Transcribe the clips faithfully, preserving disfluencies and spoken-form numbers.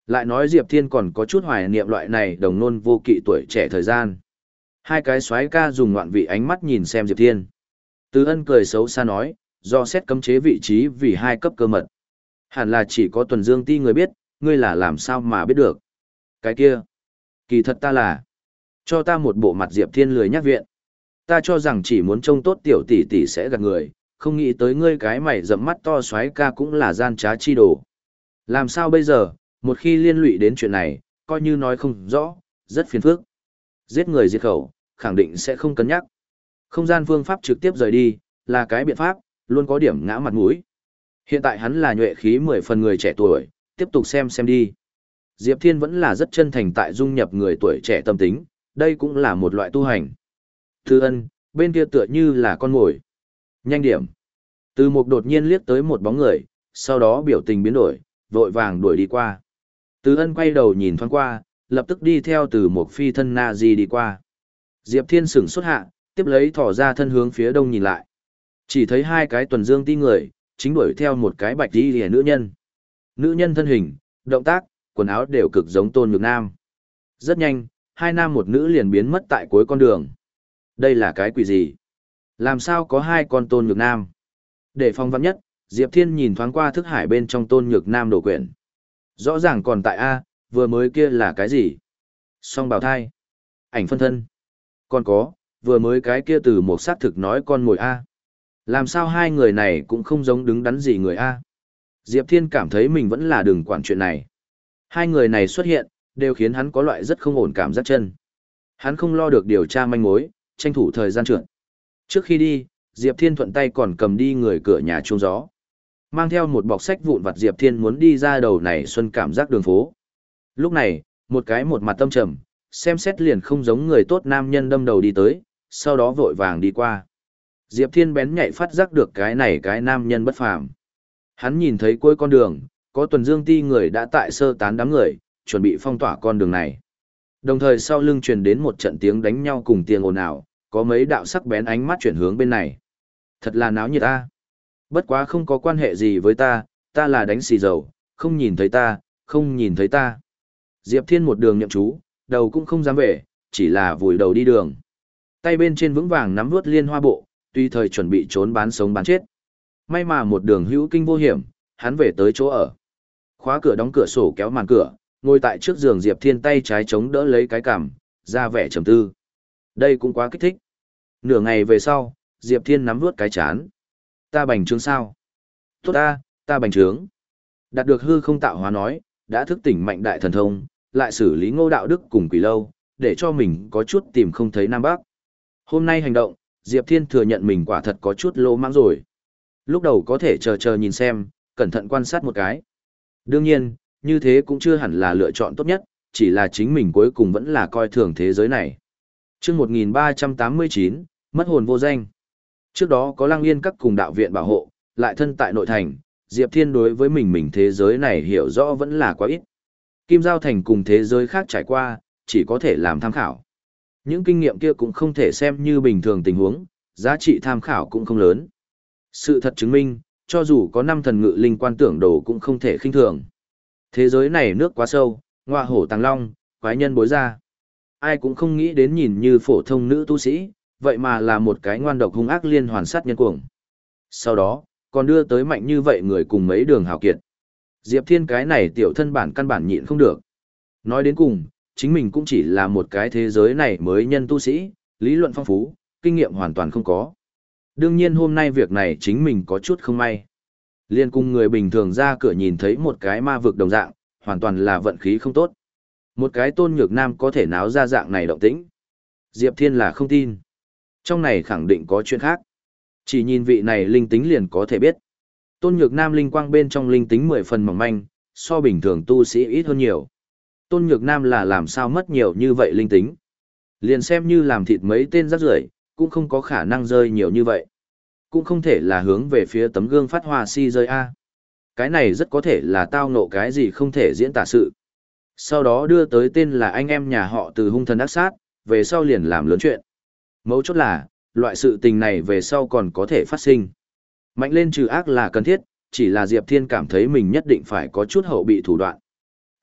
Lại nói Diệp Thiên còn có chút hoài niệm loại này đồng nôn vô kỵ tuổi trẻ thời gian. Hai cái soái ca dùng ngoạn vị ánh mắt nhìn xem Diệp Thiên. Từ Ân cười xấu xa nói, do xét cấm chế vị trí vì hai cấp cơ mật. Hẳn là chỉ có Tuần Dương Ti người biết, ngươi là làm sao mà biết được. Cái kia, kỳ thật ta là, cho ta một bộ mặt. Diệp Thiên lười nhắc viện. Ta cho rằng chỉ muốn trông tốt tiểu tỷ tỷ sẽ gạt người, không nghĩ tới ngươi cái mày rậm mắt to soái ca cũng là gian trá chi đồ. Làm sao bây giờ, một khi liên lụy đến chuyện này, coi như nói không rõ, rất phiền phức. Giết người diệt khẩu, khẳng định sẽ không cân nhắc. Không gian phương pháp trực tiếp rời đi, là cái biện pháp, luôn có điểm ngã mặt mũi. Hiện tại hắn là nhuệ khí mười phần người trẻ tuổi, tiếp tục xem xem đi. Diệp Thiên vẫn là rất chân thành tại dung nhập người tuổi trẻ tâm tính, đây cũng là một loại tu hành. Thư Ân, bên kia tựa như là con mồi. Nhanh điểm. Từ Mục đột nhiên liếc tới một bóng người, sau đó biểu tình biến đổi, vội vàng đuổi đi qua. Từ Ân quay đầu nhìn thoáng qua, lập tức đi theo Từ Mục phi thân na di đi qua. Diệp Thiên sửng sốt hạ, tiếp lấy thỏ ra thân hướng phía đông nhìn lại. Chỉ thấy hai cái Tuần Dương Ti người, chính đuổi theo một cái bạch y liễu nữ nhân. Nữ nhân thân hình, động tác, quần áo đều cực giống Tôn Nhược Nam. Rất nhanh, hai nam một nữ liền biến mất tại cuối con đường. Đây là cái quỷ gì? Làm sao có hai con Tôn Nhược Nam? Để phòng vắn nhất, Diệp Thiên nhìn thoáng qua thức hải bên trong Tôn Nhược Nam đồ quyển. Rõ ràng còn tại A, vừa mới kia là cái gì? Song bào thai. Ảnh phân thân. Còn có, vừa mới cái kia từ một xác thực nói con mồi A. Làm sao hai người này cũng không giống đứng đắn gì người A. Diệp Thiên cảm thấy mình vẫn là đừng quản chuyện này. Hai người này xuất hiện, đều khiến hắn có loại rất không ổn cảm giác chân. Hắn không lo được điều tra manh mối, tranh thủ thời gian trượt. Trước khi đi, Diệp Thiên thuận tay còn cầm đi người cửa nhà chuông gió. Mang theo một bọc sách vụn vặt, Diệp Thiên muốn đi ra đầu này xuân cảm giác đường phố. Lúc này, một cái một mặt tâm trầm, xem xét liền không giống người tốt nam nhân đâm đầu đi tới, sau đó vội vàng đi qua. Diệp Thiên bén nhạy phát giác được cái này cái nam nhân bất phàm. Hắn nhìn thấy cuối con đường, có Tuần Dương Ti người đã tại sơ tán đám người, chuẩn bị phong tỏa con đường này. Đồng thời sau lưng truyền đến một trận tiếng đánh nhau cùng tiếng ồn ào, có mấy đạo sắc bén ánh mắt chuyển hướng bên này. Thật là náo nhiệt ta. Bất quá không có quan hệ gì với ta, ta là đánh xì dầu, không nhìn thấy ta, không nhìn thấy ta. Diệp Thiên một đường nhậm chú, đầu cũng không dám về, chỉ là vùi đầu đi đường. Tay bên trên vững vàng nắm vuốt liên hoa bộ, tùy thời chuẩn bị trốn bán sống bán chết. May mà một đường hữu kinh vô hiểm, hắn về tới chỗ ở. Khóa cửa đóng cửa sổ kéo màn cửa, ngồi tại trước giường Diệp Thiên tay trái chống đỡ lấy cái cằm, ra vẻ trầm tư. Đây cũng quá kích thích. Nửa ngày về sau, Diệp Thiên nắm vuốt cái chán. Ta bành trướng sao? Tốt ta, ta bành trướng. Đạt được hư không tạo hóa nói, đã thức tỉnh mạnh đại thần thông, lại xử lý Ngô Đạo Đức cùng Quỷ Lâu, để cho mình có chút tìm không thấy Nam Bắc. Hôm nay hành động, Diệp Thiên thừa nhận mình quả thật có chút lỗ mãng rồi. Lúc đầu có thể chờ chờ nhìn xem, cẩn thận quan sát một cái. Đương nhiên, như thế cũng chưa hẳn là lựa chọn tốt nhất, chỉ là chính mình cuối cùng vẫn là coi thường thế giới này. Chương một nghìn ba trăm tám mươi chín, mất hồn vô danh. Trước đó có Lăng Yên các cùng đạo viện bảo hộ, lại thân tại nội thành, Diệp Thiên đối với mình mình thế giới này hiểu rõ vẫn là quá ít. Kim Giao Thành cùng thế giới khác trải qua, chỉ có thể làm tham khảo. Những kinh nghiệm kia cũng không thể xem như bình thường tình huống, giá trị tham khảo cũng không lớn. Sự thật chứng minh, cho dù có năm thần ngự linh quan tưởng đồ cũng không thể khinh thường. Thế giới này nước quá sâu, ngoa hổ tàng long, quái nhân bối ra. Ai cũng không nghĩ đến nhìn như phổ thông nữ tu sĩ, vậy mà là một cái ngoan độc hung ác liên hoàn sát nhân cuồng. Sau đó, còn đưa tới mạnh như vậy người cùng mấy đường hào kiệt. Diệp Thiên cái này tiểu thân bản căn bản nhịn không được. Nói đến cùng, chính mình cũng chỉ là một cái thế giới này mới nhân tu sĩ, lý luận phong phú, kinh nghiệm hoàn toàn không có. Đương nhiên hôm nay việc này chính mình có chút không may. Liên cùng người bình thường ra cửa nhìn thấy một cái ma vực đồng dạng, hoàn toàn là vận khí không tốt. Một cái Tôn Nhược Nam có thể náo ra dạng này động tĩnh. Diệp Thiên là không tin. Trong này khẳng định có chuyện khác. Chỉ nhìn vị này linh tính liền có thể biết. Tôn Nhược Nam linh quang bên trong linh tính mười phần mỏng manh, so bình thường tu sĩ ít hơn nhiều. Tôn Nhược Nam là làm sao mất nhiều như vậy linh tính. Liền xem như làm thịt mấy tên rác rưởi, cũng không có khả năng rơi nhiều như vậy. Cũng không thể là hướng về phía tấm gương phát hoa si rơi A. Cái này rất có thể là tao nộ cái gì không thể diễn tả sự. Sau đó đưa tới tên là anh em nhà họ từ hung thần ác sát, về sau liền làm lớn chuyện. Mấu chốt là, loại sự tình này về sau còn có thể phát sinh. Mạnh lên trừ ác là cần thiết, chỉ là Diệp Thiên cảm thấy mình nhất định phải có chút hậu bị thủ đoạn.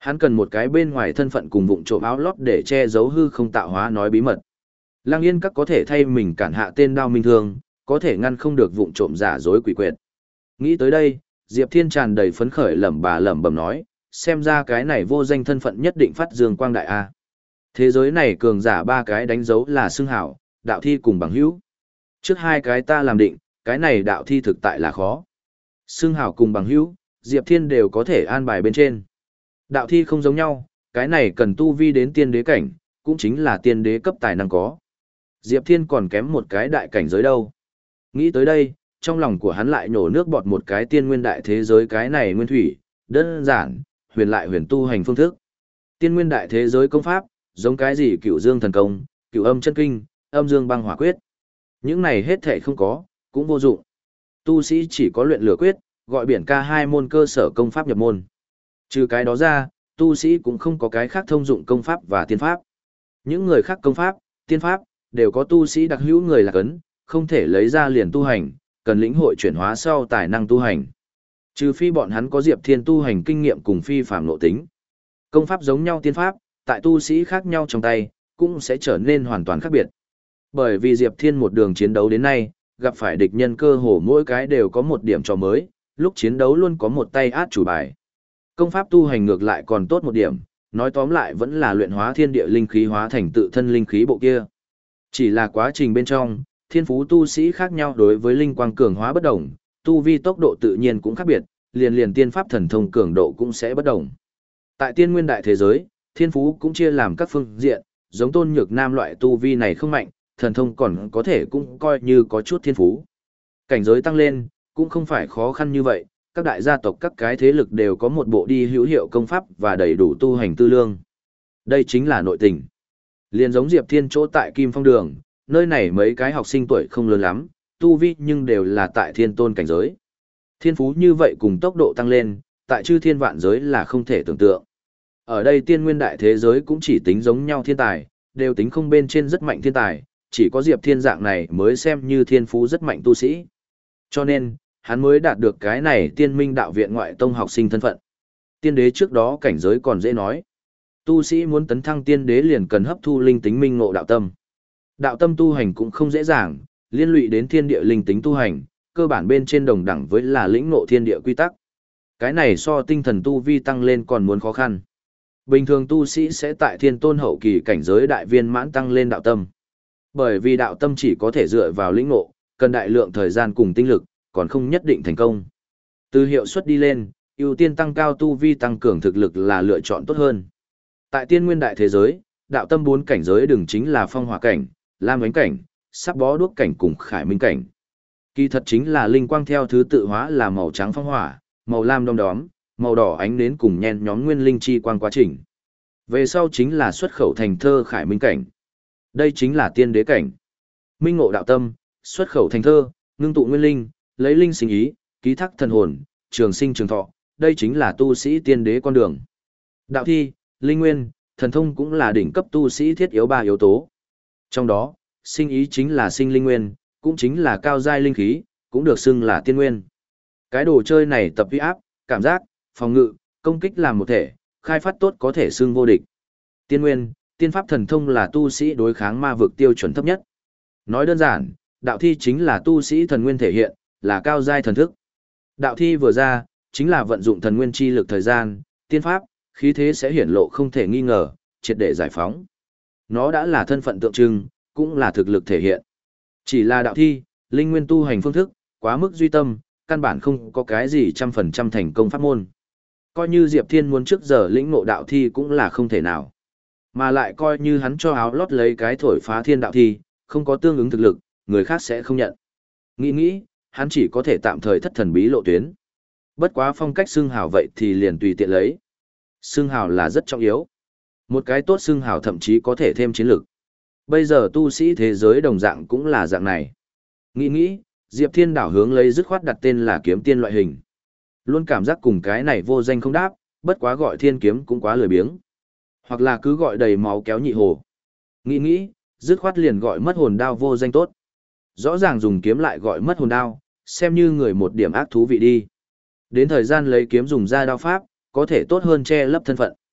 Hắn cần một cái bên ngoài thân phận cùng vụng trộm áo lót để che giấu hư không tạo hóa nói bí mật. Lang Yên Các có thể thay mình cản hạ tên Đao Minh Thương, có thể ngăn không được vụng trộm giả dối quỷ quyệt. Nghĩ tới đây, Diệp Thiên tràn đầy phấn khởi lẩm bà lẩm bẩm nói, xem ra cái này vô danh thân phận nhất định phát dương quang đại a. Thế giới này cường giả ba cái đánh dấu là xưng hảo, đạo thi cùng bằng hữu. Trước hai cái ta làm định, cái này đạo thi thực tại là khó. Xưng hảo cùng bằng hữu, Diệp Thiên đều có thể an bài bên trên. Đạo thi không giống nhau, cái này cần tu vi đến tiên đế cảnh, cũng chính là tiên đế cấp tài năng có. Diệp Thiên còn kém một cái đại cảnh giới đâu. Nghĩ tới đây, trong lòng của hắn lại nổ nước bọt một cái tiên nguyên đại thế giới cái này nguyên thủy, đơn giản, huyền lại huyền tu hành phương thức. Tiên nguyên đại thế giới công pháp, giống cái gì cửu dương thần công, cửu âm chân kinh, âm dương băng hỏa quyết. Những này hết thảy không có, cũng vô dụng. Tu sĩ chỉ có luyện lửa quyết, gọi biển ca hai môn cơ sở công pháp nhập môn. Trừ cái đó ra, tu sĩ cũng không có cái khác thông dụng công pháp và tiên pháp. Những người khác công pháp, tiên pháp, đều có tu sĩ đặc hữu người là cấn, không thể lấy ra liền tu hành, cần lĩnh hội chuyển hóa sau tài năng tu hành. Trừ phi bọn hắn có Diệp Thiên tu hành kinh nghiệm cùng phi phàm nội tính. Công pháp giống nhau tiên pháp, tại tu sĩ khác nhau trong tay, cũng sẽ trở nên hoàn toàn khác biệt. Bởi vì Diệp Thiên một đường chiến đấu đến nay, gặp phải địch nhân cơ hồ mỗi cái đều có một điểm trò mới, lúc chiến đấu luôn có một tay át chủ bài. Công pháp tu hành ngược lại còn tốt một điểm, nói tóm lại vẫn là luyện hóa thiên địa linh khí hóa thành tự thân linh khí bộ kia. Chỉ là quá trình bên trong, thiên phú tu sĩ khác nhau đối với linh quang cường hóa bất đồng, tu vi tốc độ tự nhiên cũng khác biệt, liền liền tiên pháp thần thông cường độ cũng sẽ bất đồng. Tại tiên nguyên đại thế giới, thiên phú cũng chia làm các phương diện, giống Tôn Nhược Nam loại tu vi này không mạnh, thần thông còn có thể cũng coi như có chút thiên phú. Cảnh giới tăng lên, cũng không phải khó khăn như vậy, các đại gia tộc các cái thế lực đều có một bộ đi hữu hiệu công pháp và đầy đủ tu hành tư lương. Đây chính là nội tình. Liền giống Diệp Thiên chỗ tại Kim Phong Đường, nơi này mấy cái học sinh tuổi không lớn lắm, tu vi nhưng đều là tại thiên tôn cảnh giới. Thiên phú như vậy cùng tốc độ tăng lên, tại chư thiên vạn giới là không thể tưởng tượng. Ở đây tiên nguyên đại thế giới cũng chỉ tính giống nhau thiên tài, đều tính không bên trên rất mạnh thiên tài, chỉ có Diệp Thiên dạng này mới xem như thiên phú rất mạnh tu sĩ. Cho nên, hắn mới đạt được cái này tiên minh đạo viện ngoại tông học sinh thân phận. Tiên đế trước đó cảnh giới còn dễ nói. Tu sĩ muốn tấn thăng tiên đế liền cần hấp thu linh tính minh ngộ đạo tâm. Đạo tâm tu hành cũng không dễ dàng, liên lụy đến thiên địa linh tính tu hành, cơ bản bên trên đồng đẳng với là lĩnh ngộ thiên địa quy tắc. Cái này so tinh thần tu vi tăng lên còn muốn khó khăn. Bình thường tu sĩ sẽ tại thiên tôn hậu kỳ cảnh giới đại viên mãn tăng lên đạo tâm. Bởi vì đạo tâm chỉ có thể dựa vào lĩnh ngộ, cần đại lượng thời gian cùng tinh lực, còn không nhất định thành công. Từ hiệu suất đi lên, ưu tiên tăng cao tu vi tăng cường thực lực là lựa chọn tốt hơn. Tại tiên nguyên đại thế giới, đạo tâm bốn cảnh giới đừng chính là phong hỏa cảnh, lam ánh cảnh, sắp bó đuốc cảnh cùng khải minh cảnh. Kỳ thật chính là linh quang theo thứ tự hóa là màu trắng phong hỏa, màu lam đom đóm, màu đỏ ánh nến cùng nhen nhóm nguyên linh chi quang quá trình. Về sau chính là xuất khẩu thành thơ khải minh cảnh. Đây chính là tiên đế cảnh. Minh ngộ đạo tâm, xuất khẩu thành thơ, ngưng tụ nguyên linh, lấy linh sinh ý, ký thác thần hồn, trường sinh trường thọ, đây chính là tu sĩ tiên đế con đường. Đạo thi, linh nguyên, thần thông cũng là đỉnh cấp tu sĩ thiết yếu ba yếu tố. Trong đó, sinh ý chính là sinh linh nguyên, cũng chính là cao giai linh khí, cũng được xưng là tiên nguyên. Cái đồ chơi này tập huy áp, cảm giác, phòng ngự, công kích làm một thể, khai phát tốt có thể xưng vô địch. Tiên nguyên, tiên pháp thần thông là tu sĩ đối kháng ma vực tiêu chuẩn thấp nhất. Nói đơn giản, đạo thi chính là tu sĩ thần nguyên thể hiện, là cao giai thần thức. Đạo thi vừa ra, chính là vận dụng thần nguyên chi lực thời gian, tiên pháp, khí thế sẽ hiển lộ không thể nghi ngờ, triệt để giải phóng. Nó đã là thân phận tượng trưng, cũng là thực lực thể hiện. Chỉ là đạo thi, linh nguyên tu hành phương thức, quá mức duy tâm, căn bản không có cái gì trăm phần trăm thành công pháp môn. Coi như Diệp Thiên muốn trước giờ lĩnh ngộ đạo thi cũng là không thể nào. Mà lại coi như hắn cho áo lót lấy cái thổi phá thiên đạo thi, không có tương ứng thực lực, người khác sẽ không nhận. Nghĩ nghĩ, hắn chỉ có thể tạm thời thất thần bí lộ tuyến. Bất quá phong cách xưng hào vậy thì liền tùy tiện lấy. Xưng hào là rất trọng yếu. Một cái tốt xưng hào thậm chí có thể thêm chiến lực. Bây giờ tu sĩ thế giới đồng dạng cũng là dạng này. Nghĩ nghĩ, Diệp Thiên đảo hướng lấy dứt khoát đặt tên là kiếm tiên loại hình. Luôn cảm giác cùng cái này vô danh không đáp, bất quá gọi thiên kiếm cũng quá lười biếng. Hoặc là cứ gọi đầy máu kéo nhị hồ. Nghĩ nghĩ, dứt khoát liền gọi mất hồn đao vô danh tốt. Rõ ràng dùng kiếm lại gọi mất hồn đao, xem như người một điểm ác thú vị đi. Đến thời gian lấy kiếm dùng ra đao pháp, có thể tốt hơn che lấp thân phận.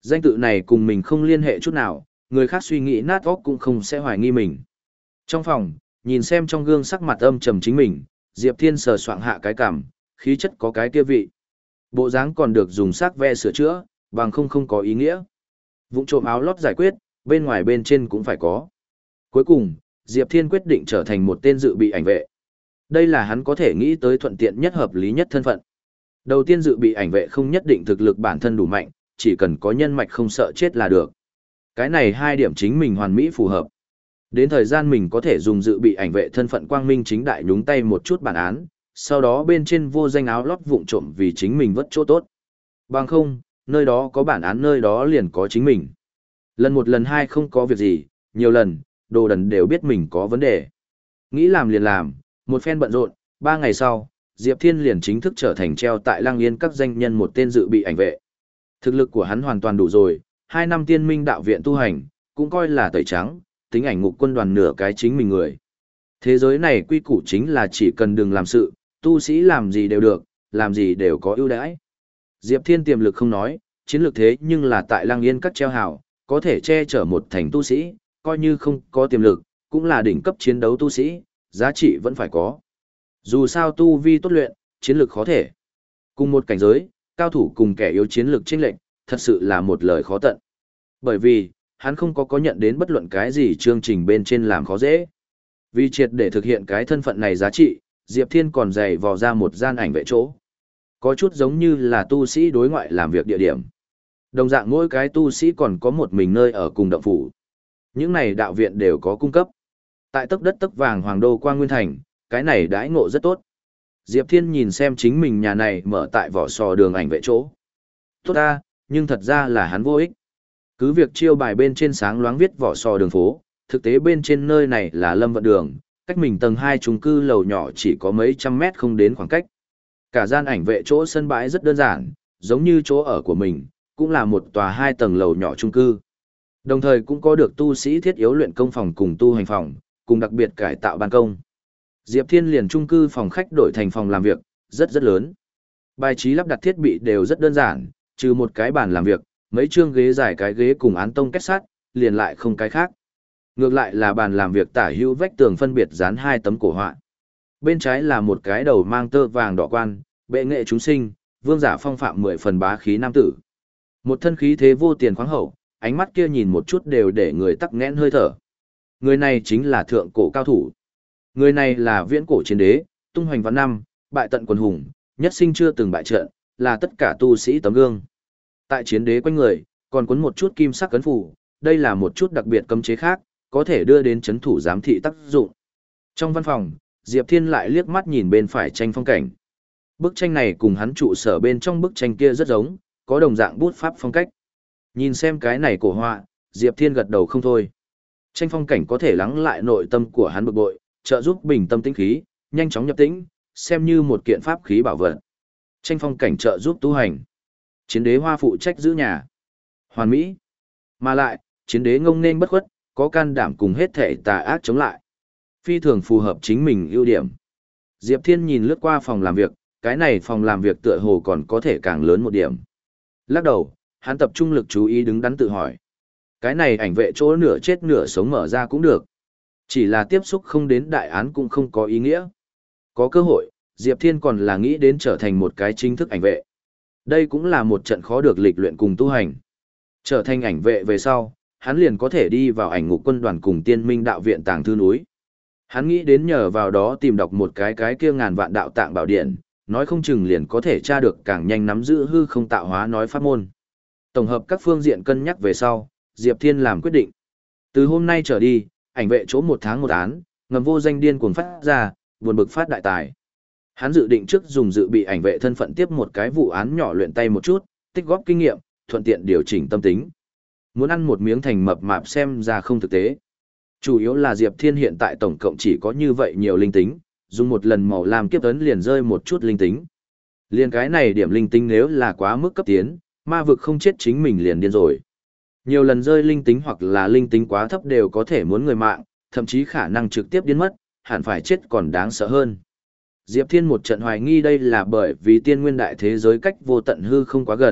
Danh tự này cùng mình không liên hệ chút nào, người khác suy nghĩ nát óc cũng không sẽ hoài nghi mình. Trong phòng, nhìn xem trong gương sắc mặt âm trầm chính mình, Diệp Thiên sờ soạng hạ cái cằm, khí chất có cái kia vị. Bộ dáng còn được dùng sắc ve sửa chữa, bằng không không có ý nghĩa. Vụng trộm áo lót giải quyết, bên ngoài bên trên cũng phải có. Cuối cùng, Diệp Thiên quyết định trở thành một tên dự bị ảnh vệ. Đây là hắn có thể nghĩ tới thuận tiện nhất hợp lý nhất thân phận. Đầu tiên dự bị ảnh vệ không nhất định thực lực bản thân đủ mạnh, chỉ cần có nhân mạch không sợ chết là được. Cái này hai điểm chính mình hoàn mỹ phù hợp. Đến thời gian mình có thể dùng dự bị ảnh vệ thân phận quang minh chính đại nhúng tay một chút bản án, sau đó bên trên vô danh áo lót vụng trộm vì chính mình vất chỗ tốt. Bằng không, nơi đó có bản án nơi đó liền có chính mình. Lần một lần hai không có việc gì, nhiều lần, đồ đần đều biết mình có vấn đề. Nghĩ làm liền làm, một phen bận rộn, ba ngày sau, Diệp Thiên liền chính thức trở thành treo tại Lang Yên các danh nhân một tên dự bị ảnh vệ. Thực lực của hắn hoàn toàn đủ rồi, hai năm tiên minh đạo viện tu hành, cũng coi là tẩy trắng, tính ảnh ngục quân đoàn nửa cái chính mình người. Thế giới này quy củ chính là chỉ cần đừng làm sự, tu sĩ làm gì đều được, làm gì đều có ưu đãi. Diệp Thiên tiềm lực không nói, chiến lược thế nhưng là tại Lang Yên các treo hào, có thể che chở một thành tu sĩ, coi như không có tiềm lực, cũng là đỉnh cấp chiến đấu tu sĩ, giá trị vẫn phải có. Dù sao tu vi tốt luyện, chiến lược khó thể. Cùng một cảnh giới, cao thủ cùng kẻ yếu chiến lược chênh lệch, thật sự là một lời khó tận. Bởi vì, hắn không có có nhận đến bất luận cái gì chương trình bên trên làm khó dễ. Vì triệt để thực hiện cái thân phận này giá trị, Diệp Thiên còn dày vò ra một gian ảnh vệ chỗ. Có chút giống như là tu sĩ đối ngoại làm việc địa điểm. Đồng dạng mỗi cái tu sĩ còn có một mình nơi ở cùng động phủ. Những này đạo viện đều có cung cấp. Tại tấc đất tấc vàng hoàng đô Quang Nguyên Thành, cái này đãi ngộ rất tốt. Diệp Thiên nhìn xem chính mình nhà này mở tại vỏ sò đường ảnh vệ chỗ. Tốt ta, nhưng thật ra là hắn vô ích. Cứ việc chiêu bài bên trên sáng loáng viết vỏ sò đường phố, thực tế bên trên nơi này là lâm vận đường, cách mình tầng hai chung cư lầu nhỏ chỉ có mấy trăm mét không đến khoảng cách. Cả gian ảnh vệ chỗ sân bãi rất đơn giản, giống như chỗ ở của mình, cũng là một tòa hai tầng lầu nhỏ chung cư. Đồng thời cũng có được tu sĩ thiết yếu luyện công phòng cùng tu hành phòng, cùng đặc biệt cải tạo ban công. Diệp Thiên liền chung cư phòng khách đổi thành phòng làm việc, rất rất lớn. Bài trí lắp đặt thiết bị đều rất đơn giản, trừ một cái bàn làm việc, mấy chương ghế dài cái ghế cùng án tông kết sắt, liền lại không cái khác. Ngược lại là bàn làm việc tả hữu vách tường phân biệt dán hai tấm cổ họa. Bên trái là một cái đầu mang tơ vàng đỏ quan, bệ nghệ chúng sinh, vương giả phong phạm mười phần bá khí nam tử. Một thân khí thế vô tiền khoáng hậu, ánh mắt kia nhìn một chút đều để người tắc nghẽn hơi thở. Người này chính là thượng cổ cao thủ. Người này là viễn cổ chiến đế, tung hoành vạn năm, bại tận quần hùng, nhất sinh chưa từng bại trận, là tất cả tu sĩ tấm gương. Tại chiến đế quanh người, còn cuốn một chút kim sắc cấn phủ, đây là một chút đặc biệt cấm chế khác, có thể đưa đến chấn thủ giám thị tác dụng. Trong văn phòng, Diệp Thiên lại liếc mắt nhìn bên phải tranh phong cảnh. Bức tranh này cùng hắn trụ sở bên trong bức tranh kia rất giống, có đồng dạng bút pháp phong cách. Nhìn xem cái này cổ họa, Diệp Thiên gật đầu không thôi. Tranh phong cảnh có thể lắng lại nội tâm của hắn bực bội, trợ giúp bình tâm tĩnh khí, nhanh chóng nhập tĩnh, xem như một kiện pháp khí bảo vật. Tranh phong cảnh trợ giúp tu hành. Chiến đế hoa phụ trách giữ nhà. Hoàn mỹ. Mà lại, chiến đế ngông nên bất khuất, có can đảm cùng hết thể tà ác chống lại. Phi thường phù hợp chính mình ưu điểm. Diệp Thiên nhìn lướt qua phòng làm việc, cái này phòng làm việc tựa hồ còn có thể càng lớn một điểm. Lắc đầu, hắn tập trung lực chú ý đứng đắn tự hỏi. Cái này ảnh vệ chỗ nửa chết nửa sống mở ra cũng được. Chỉ là tiếp xúc không đến đại án cũng không có ý nghĩa. Có cơ hội, Diệp Thiên còn là nghĩ đến trở thành một cái chính thức ảnh vệ. Đây cũng là một trận khó được lịch luyện cùng tu hành. Trở thành ảnh vệ về sau, hắn liền có thể đi vào ảnh ngục quân đoàn cùng tiên minh đạo viện tàng thư núi. Hắn nghĩ đến nhờ vào đó tìm đọc một cái cái kia ngàn vạn đạo tạng bảo điện, nói không chừng liền có thể tra được càng nhanh nắm giữ hư không tạo hóa nói pháp môn. Tổng hợp các phương diện cân nhắc về sau, Diệp Thiên làm quyết định. Từ hôm nay trở đi, ảnh vệ chỗ một tháng một án, ngầm vô danh điên cuồng phát ra, buồn bực phát đại tài. Hắn dự định trước dùng dự bị ảnh vệ thân phận tiếp một cái vụ án nhỏ luyện tay một chút, tích góp kinh nghiệm, thuận tiện điều chỉnh tâm tính. Muốn ăn một miếng thành mập mạp xem ra không thực tế. Chủ yếu là Diệp Thiên hiện tại tổng cộng chỉ có như vậy nhiều linh tính, dùng một lần màu làm kiếp ấn liền rơi một chút linh tính. Liên cái này điểm linh tính nếu là quá mức cấp tiến, ma vực không chết chính mình liền điên rồi. Nhiều lần rơi linh tính hoặc là linh tính quá thấp đều có thể muốn người mạng, thậm chí khả năng trực tiếp điên mất, hẳn phải chết còn đáng sợ hơn. Diệp Thiên một trận hoài nghi đây là bởi vì tiên nguyên đại thế giới cách vô tận hư không quá gần,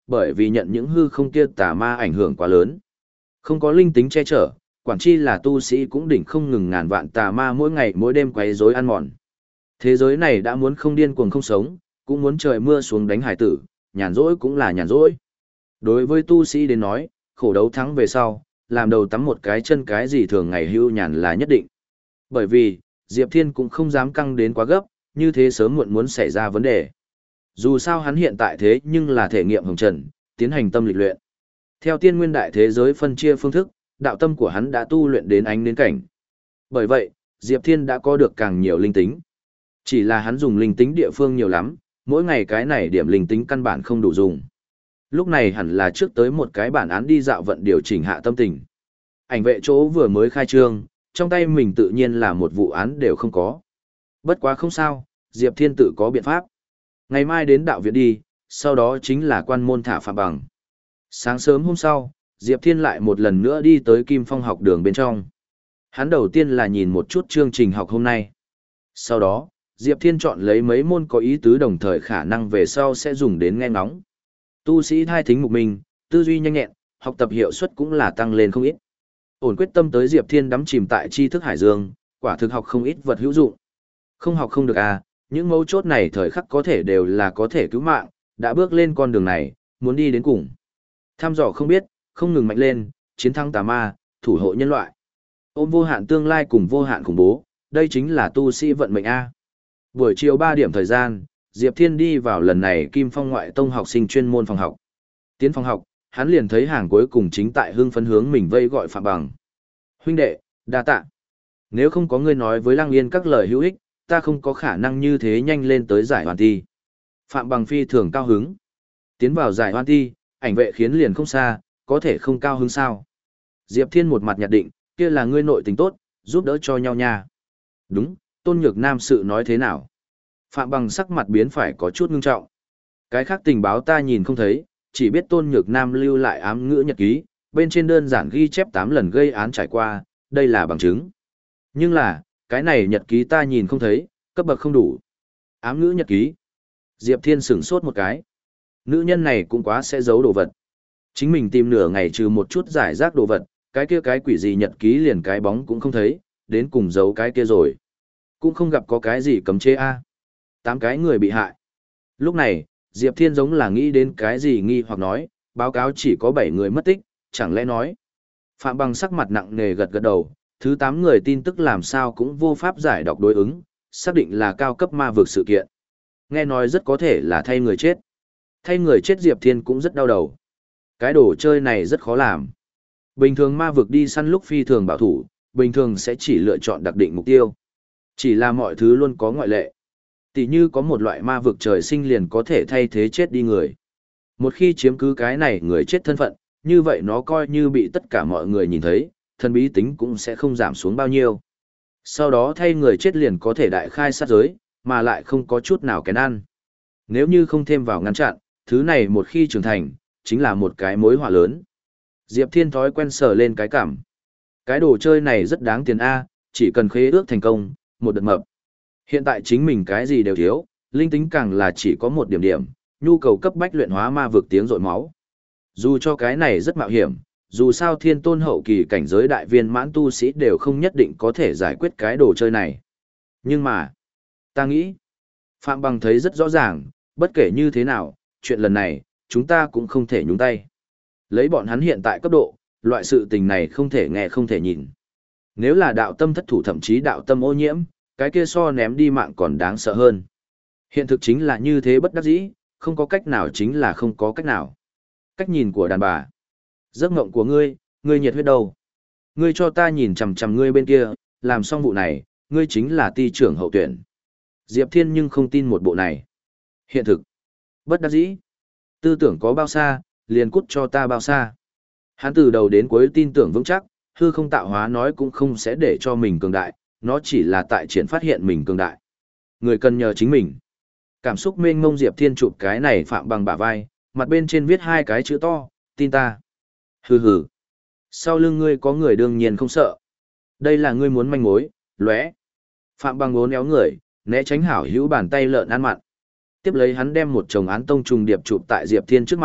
bởi vì nhận những hư không kia tà ma ảnh hưởng quá lớn. Không có linh tính che chở, quản chi là tu sĩ cũng đỉnh không ngừng ngàn vạn tà ma mỗi ngày mỗi đêm quấy rối ăn mòn. Thế giới này đã muốn không điên cuồng không sống, cũng muốn trời mưa xuống đánh hải tử, nhàn rỗi cũng là nhàn rỗi. Đối với tu sĩ đến nói, khổ đấu thắng về sau, làm đầu tắm một cái chân cái gì thường ngày hưu nhàn là nhất định. Bởi vì, Diệp Thiên cũng không dám căng đến quá gấp, như thế sớm muộn muốn xảy ra vấn đề. Dù sao hắn hiện tại thế nhưng là thể nghiệm hồng trần, tiến hành tâm lịch luyện. Theo tiên nguyên đại thế giới phân chia phương thức, đạo tâm của hắn đã tu luyện đến ánh đến cảnh. Bởi vậy, Diệp Thiên đã có được càng nhiều linh tính. Chỉ là hắn dùng linh tính địa phương nhiều lắm, mỗi ngày cái này điểm linh tính căn bản không đủ dùng. Lúc này hẳn là trước tới một cái bản án đi dạo vận điều chỉnh hạ tâm tình. Ảnh vệ chỗ vừa mới khai trương, trong tay mình tự nhiên là một vụ án đều không có. Bất quá không sao, Diệp Thiên tự có biện pháp. Ngày mai đến đạo viện đi, sau đó chính là quan môn thả Phạm Bằng. Sáng sớm hôm sau, Diệp Thiên lại một lần nữa đi tới Kim Phong học đường bên trong. Hắn đầu tiên là nhìn một chút chương trình học hôm nay. Sau đó, Diệp Thiên chọn lấy mấy môn có ý tứ đồng thời khả năng về sau sẽ dùng đến nghe ngóng. Tu sĩ thai thính mục minh, tư duy nhanh nhẹn, học tập hiệu suất cũng là tăng lên không ít. Ổn quyết tâm tới Diệp Thiên đắm chìm tại tri thức hải dương, quả thực học không ít vật hữu dụng. Không học không được à, những mấu chốt này thời khắc có thể đều là có thể cứu mạng, đã bước lên con đường này, muốn đi đến cùng. Tham dò không biết, không ngừng mạnh lên, chiến thắng tà ma, thủ hộ nhân loại. Ôm vô hạn tương lai cùng vô hạn khủng bố, đây chính là tu sĩ vận mệnh A. Buổi chiều ba điểm thời gian, Diệp Thiên đi vào lần này Kim Phong ngoại tông học sinh chuyên môn phòng học. Tiến phòng học, hắn liền thấy hàng cuối cùng chính tại hưng phấn hướng mình vây gọi Phạm Bằng. Huynh đệ, đa tạ. Nếu không có ngươi nói với Lăng Yên các lời hữu ích, ta không có khả năng như thế nhanh lên tới giải hoàn thi. Phạm Bằng phi thường cao hứng. Tiến vào giải hoàn thi, ảnh vệ khiến liền không xa, có thể không cao hứng sao. Diệp Thiên một mặt nhạt định, kia là ngươi nội tình tốt, giúp đỡ cho nhau nha. Đúng, Tôn Nhược Nam sự nói thế nào? Phạm Bằng sắc mặt biến phải có chút ngưng trọng. Cái khác tình báo ta nhìn không thấy, chỉ biết Tôn Nhược Nam lưu lại ám ngữ nhật ký, bên trên đơn giản ghi chép tám lần gây án trải qua, đây là bằng chứng. Nhưng là, cái này nhật ký ta nhìn không thấy, cấp bậc không đủ. Ám ngữ nhật ký. Diệp Thiên sửng sốt một cái. Nữ nhân này cũng quá sẽ giấu đồ vật. Chính mình tìm nửa ngày trừ một chút giải rác đồ vật, cái kia cái quỷ gì nhật ký liền cái bóng cũng không thấy, đến cùng giấu cái kia rồi. Cũng không gặp có cái gì cấm chế a. Tám cái người bị hại. Lúc này, Diệp Thiên giống là nghĩ đến cái gì nghi hoặc nói, báo cáo chỉ có bảy người mất tích, chẳng lẽ nói. Phạm Bằng sắc mặt nặng nề gật gật đầu, thứ tám người tin tức làm sao cũng vô pháp giải đọc đối ứng, xác định là cao cấp ma vực sự kiện. Nghe nói rất có thể là thay người chết. Thay người chết Diệp Thiên cũng rất đau đầu. Cái đồ chơi này rất khó làm. Bình thường ma vực đi săn lúc phi thường bảo thủ, bình thường sẽ chỉ lựa chọn đặc định mục tiêu. Chỉ là mọi thứ luôn có ngoại lệ. Tỷ như có một loại ma vực trời sinh liền có thể thay thế chết đi người. Một khi chiếm cứ cái này người chết thân phận, như vậy nó coi như bị tất cả mọi người nhìn thấy, thần bí tính cũng sẽ không giảm xuống bao nhiêu. Sau đó thay người chết liền có thể đại khai sát giới, mà lại không có chút nào kén ăn. Nếu như không thêm vào ngăn chặn, thứ này một khi trưởng thành, chính là một cái mối họa lớn. Diệp Thiên thói quen sờ lên cái cảm. Cái đồ chơi này rất đáng tiền A, chỉ cần khế ước thành công, một đợt mập. Hiện tại chính mình cái gì đều thiếu, linh tính càng là chỉ có một điểm điểm, nhu cầu cấp bách luyện hóa ma vực tiếng rội máu. Dù cho cái này rất mạo hiểm, dù sao thiên tôn hậu kỳ cảnh giới đại viên mãn tu sĩ đều không nhất định có thể giải quyết cái đồ chơi này. Nhưng mà, ta nghĩ, Phạm Bằng thấy rất rõ ràng, bất kể như thế nào, chuyện lần này, chúng ta cũng không thể nhúng tay. Lấy bọn hắn hiện tại cấp độ, loại sự tình này không thể nghe không thể nhìn. Nếu là đạo tâm thất thủ thậm chí đạo tâm ô nhiễm, cái kia so ném đi mạng còn đáng sợ hơn. Hiện thực chính là như thế bất đắc dĩ, không có cách nào chính là không có cách nào. Cách nhìn của đàn bà. Giấc mộng của ngươi, ngươi nhiệt huyết đâu? Ngươi cho ta nhìn chằm chằm ngươi bên kia, làm xong vụ này, ngươi chính là ty trưởng hậu tuyển. Diệp Thiên nhưng không tin một bộ này. Hiện thực. Bất đắc dĩ. Tư tưởng có bao xa, liền cút cho ta bao xa. Hắn từ đầu đến cuối tin tưởng vững chắc, hư không tạo hóa nói cũng không sẽ để cho mình cường đại, nó chỉ là tại triển phát hiện mình cường đại. Người cần nhờ chính mình. Cảm xúc mênh mông Diệp Thiên chụp cái này Phạm Bằng bả vai, mặt bên trên viết hai cái chữ to, tin ta. Hừ hừ. Sau lưng ngươi có người đương nhiên không sợ. Đây là ngươi muốn manh mối, lóe. Phạm Bằng uốn éo người, né tránh hảo hữu bàn tay lợn ăn mặn. Tiếp lấy hắn đem một chồng án tông trùng điệp chụp tại Diệp Thiên trước mặt,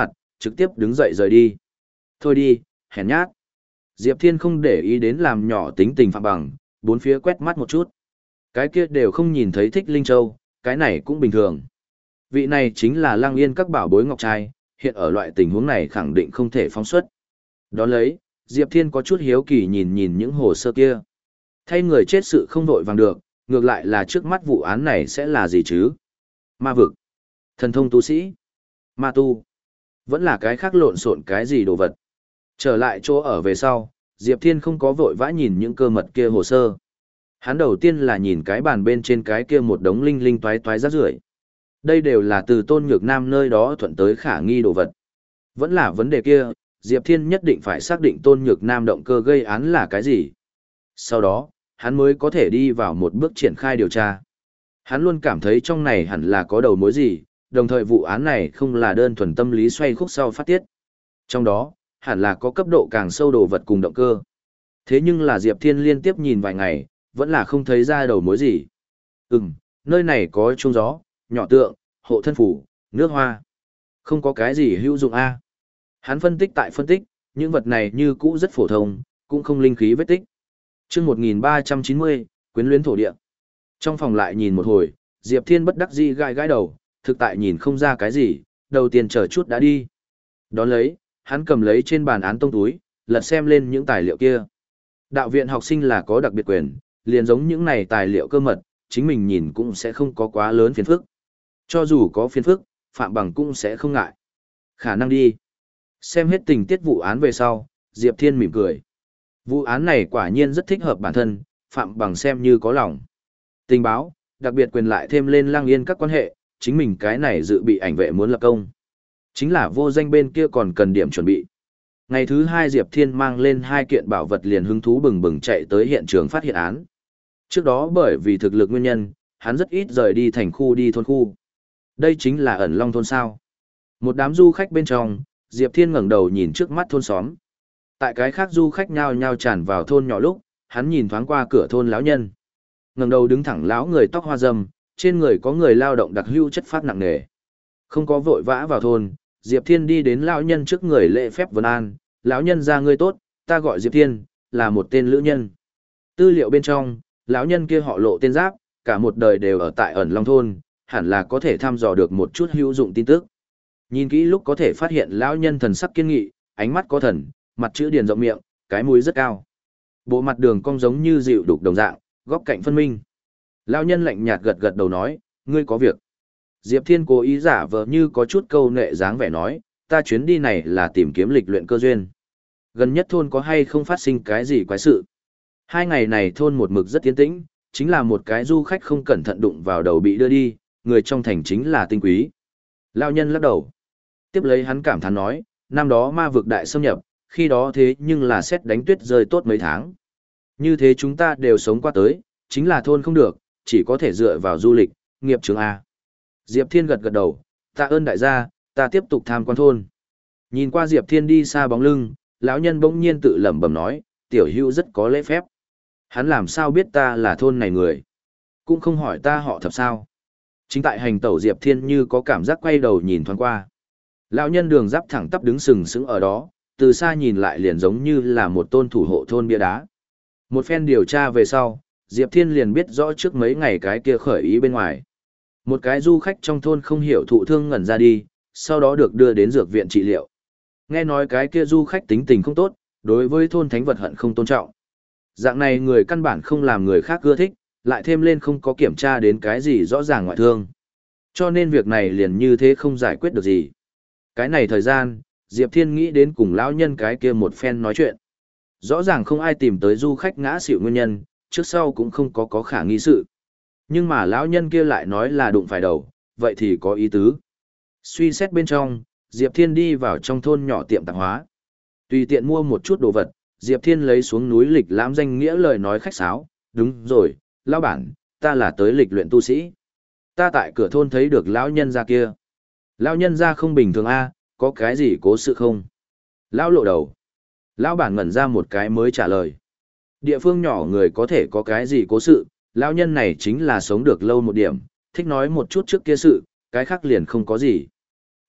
trực tiếp đứng dậy rời đi. Thôi đi, hèn nhát. Diệp Thiên không để ý đến làm nhỏ tính tình Phạm Bằng, bốn phía quét mắt một chút. Cái kia đều không nhìn thấy Thích Linh Châu, cái này cũng bình thường. Vị này chính là Lăng Yên các bảo bối ngọc trai, hiện ở loại tình huống này khẳng định không thể phóng xuất. Đón lấy, Diệp Thiên có chút hiếu kỳ nhìn nhìn những hồ sơ kia. Thay người chết sự không vội vàng được, ngược lại là trước mắt vụ án này sẽ là gì chứ? Ma vực, thần thông tu sĩ, ma tu, vẫn là cái khác lộn xộn cái gì đồ vật. Trở lại chỗ ở về sau, Diệp Thiên không có vội vã nhìn những cơ mật kia hồ sơ. Hắn đầu tiên là nhìn cái bàn bên trên cái kia một đống linh linh toái toái rác rưởi. Đây đều là từ Tôn Nhược Nam nơi đó thuận tới khả nghi đồ vật. Vẫn là vấn đề kia, Diệp Thiên nhất định phải xác định Tôn Nhược Nam động cơ gây án là cái gì. Sau đó, hắn mới có thể đi vào một bước triển khai điều tra. Hắn luôn cảm thấy trong này hẳn là có đầu mối gì, đồng thời vụ án này không là đơn thuần tâm lý xoay khúc sau phát tiết. Trong đó, hẳn là có cấp độ càng sâu đồ vật cùng động cơ. Thế nhưng là Diệp Thiên liên tiếp nhìn vài ngày, vẫn là không thấy ra đầu mối gì. Ừm, nơi này có chuông gió, nhỏ tượng, hộ thân phủ, nước hoa. Không có cái gì hữu dụng a. Hắn phân tích tại phân tích, những vật này như cũ rất phổ thông, cũng không linh khí vết tích. Chương một nghìn ba trăm chín mươi, quyến luyến thổ địa. Trong phòng lại nhìn một hồi, Diệp Thiên bất đắc dĩ gãi gãi đầu, thực tại nhìn không ra cái gì, đầu tiên chờ chút đã đi. Đón lấy, hắn cầm lấy trên bàn án tông túi, lật xem lên những tài liệu kia. Đạo viện học sinh là có đặc biệt quyền, liền giống những này tài liệu cơ mật, chính mình nhìn cũng sẽ không có quá lớn phiền phức. Cho dù có phiền phức, Phạm Bằng cũng sẽ không ngại. Khả năng đi. Xem hết tình tiết vụ án về sau, Diệp Thiên mỉm cười. Vụ án này quả nhiên rất thích hợp bản thân, Phạm Bằng xem như có lòng. Tình báo, đặc biệt quyền lại thêm lên Lăng Yên các quan hệ, chính mình cái này dự bị ảnh vệ muốn lập công. Chính là vô danh bên kia còn cần điểm chuẩn bị. Ngày thứ hai Diệp Thiên mang lên hai kiện bảo vật liền hứng thú bừng bừng chạy tới hiện trường phát hiện án. Trước đó bởi vì thực lực nguyên nhân, hắn rất ít rời đi thành khu đi thôn khu. Đây chính là ẩn long thôn sao. Một đám du khách bên trong, Diệp Thiên ngẩng đầu nhìn trước mắt thôn xóm. Tại cái khác du khách nhao nhao tràn vào thôn nhỏ lúc, hắn nhìn thoáng qua cửa thôn lão nhân. Ngẩng đầu đứng thẳng lão người tóc hoa râm, trên người có người lao động đặc hữu chất phát nặng nề. Không có vội vã vào thôn, Diệp Thiên đi đến lão nhân trước người lễ phép vân an, "Lão nhân gia ngươi tốt, ta gọi Diệp Thiên, là một tên lữ nhân." Tư liệu bên trong, lão nhân kia họ Lộ tên Giáp, cả một đời đều ở tại ẩn long thôn, hẳn là có thể thăm dò được một chút hữu dụng tin tức. Nhìn kỹ lúc có thể phát hiện lão nhân thần sắc kiên nghị, ánh mắt có thần, mặt chữ điền rộng miệng, cái mũi rất cao. Bộ mặt đường cong giống như dịu đục đồng dạng, góc cạnh phân minh. Lão nhân lạnh nhạt gật gật đầu nói, "Ngươi có việc." Diệp Thiên cố ý giả vờ như có chút câu nệ dáng vẻ nói, "Ta chuyến đi này là tìm kiếm lịch luyện cơ duyên. Gần nhất thôn có hay không phát sinh cái gì quái sự?" Hai ngày này thôn một mực rất tiến tĩnh, chính là một cái du khách không cẩn thận đụng vào đầu bị đưa đi, người trong thành chính là tinh quý. Lão nhân lắc đầu. Tiếp lấy hắn cảm thán nói, năm đó ma vực đại xâm nhập, khi đó thế nhưng là xét đánh tuyết rơi tốt mấy tháng. Như thế chúng ta đều sống qua tới, chính là thôn không được, chỉ có thể dựa vào du lịch, nghiệp trường A. Diệp Thiên gật gật đầu, "Tạ ơn đại gia, ta tiếp tục tham quan thôn." Nhìn qua Diệp Thiên đi xa bóng lưng, lão nhân bỗng nhiên tự lẩm bẩm nói, "Tiểu hữu rất có lễ phép. Hắn làm sao biết ta là thôn này người? Cũng không hỏi ta họ thập sao?" Chính tại hành tẩu Diệp Thiên như có cảm giác quay đầu nhìn thoáng qua. Lão nhân đường giáp thẳng tắp đứng sừng sững ở đó, từ xa nhìn lại liền giống như là một tôn thủ hộ thôn bia đá. Một phen điều tra về sau, Diệp Thiên liền biết rõ trước mấy ngày cái kia khởi ý bên ngoài. Một cái du khách trong thôn không hiểu thụ thương ngẩn ra đi, sau đó được đưa đến dược viện trị liệu. Nghe nói cái kia du khách tính tình không tốt, đối với thôn thánh vật hận không tôn trọng. Dạng này người căn bản không làm người khác ưa thích, lại thêm lên không có kiểm tra đến cái gì rõ ràng ngoại thương. Cho nên việc này liền như thế không giải quyết được gì. Cái này thời gian, Diệp Thiên nghĩ đến cùng lão nhân cái kia một phen nói chuyện. Rõ ràng không ai tìm tới du khách ngã xỉu nguyên nhân, trước sau cũng không có có khả nghi sự. Nhưng mà lão nhân kia lại nói là đụng phải đầu, vậy thì có ý tứ. Suy xét bên trong, Diệp Thiên đi vào trong thôn nhỏ tiệm tạp hóa. Tùy tiện mua một chút đồ vật, Diệp Thiên lấy xuống núi lịch lãm danh nghĩa lời nói khách sáo, "Đúng rồi, lão bản, ta là tới lịch luyện tu sĩ. Ta tại cửa thôn thấy được lão nhân gia kia." "Lão nhân gia không bình thường a, có cái gì cố sự không?" Lão lộ đầu. Lão bản ngẩn ra một cái mới trả lời. Địa phương nhỏ người có thể có cái gì cố sự, lão nhân này chính là sống được lâu một điểm, thích nói một chút trước kia sự, cái khác liền không có gì.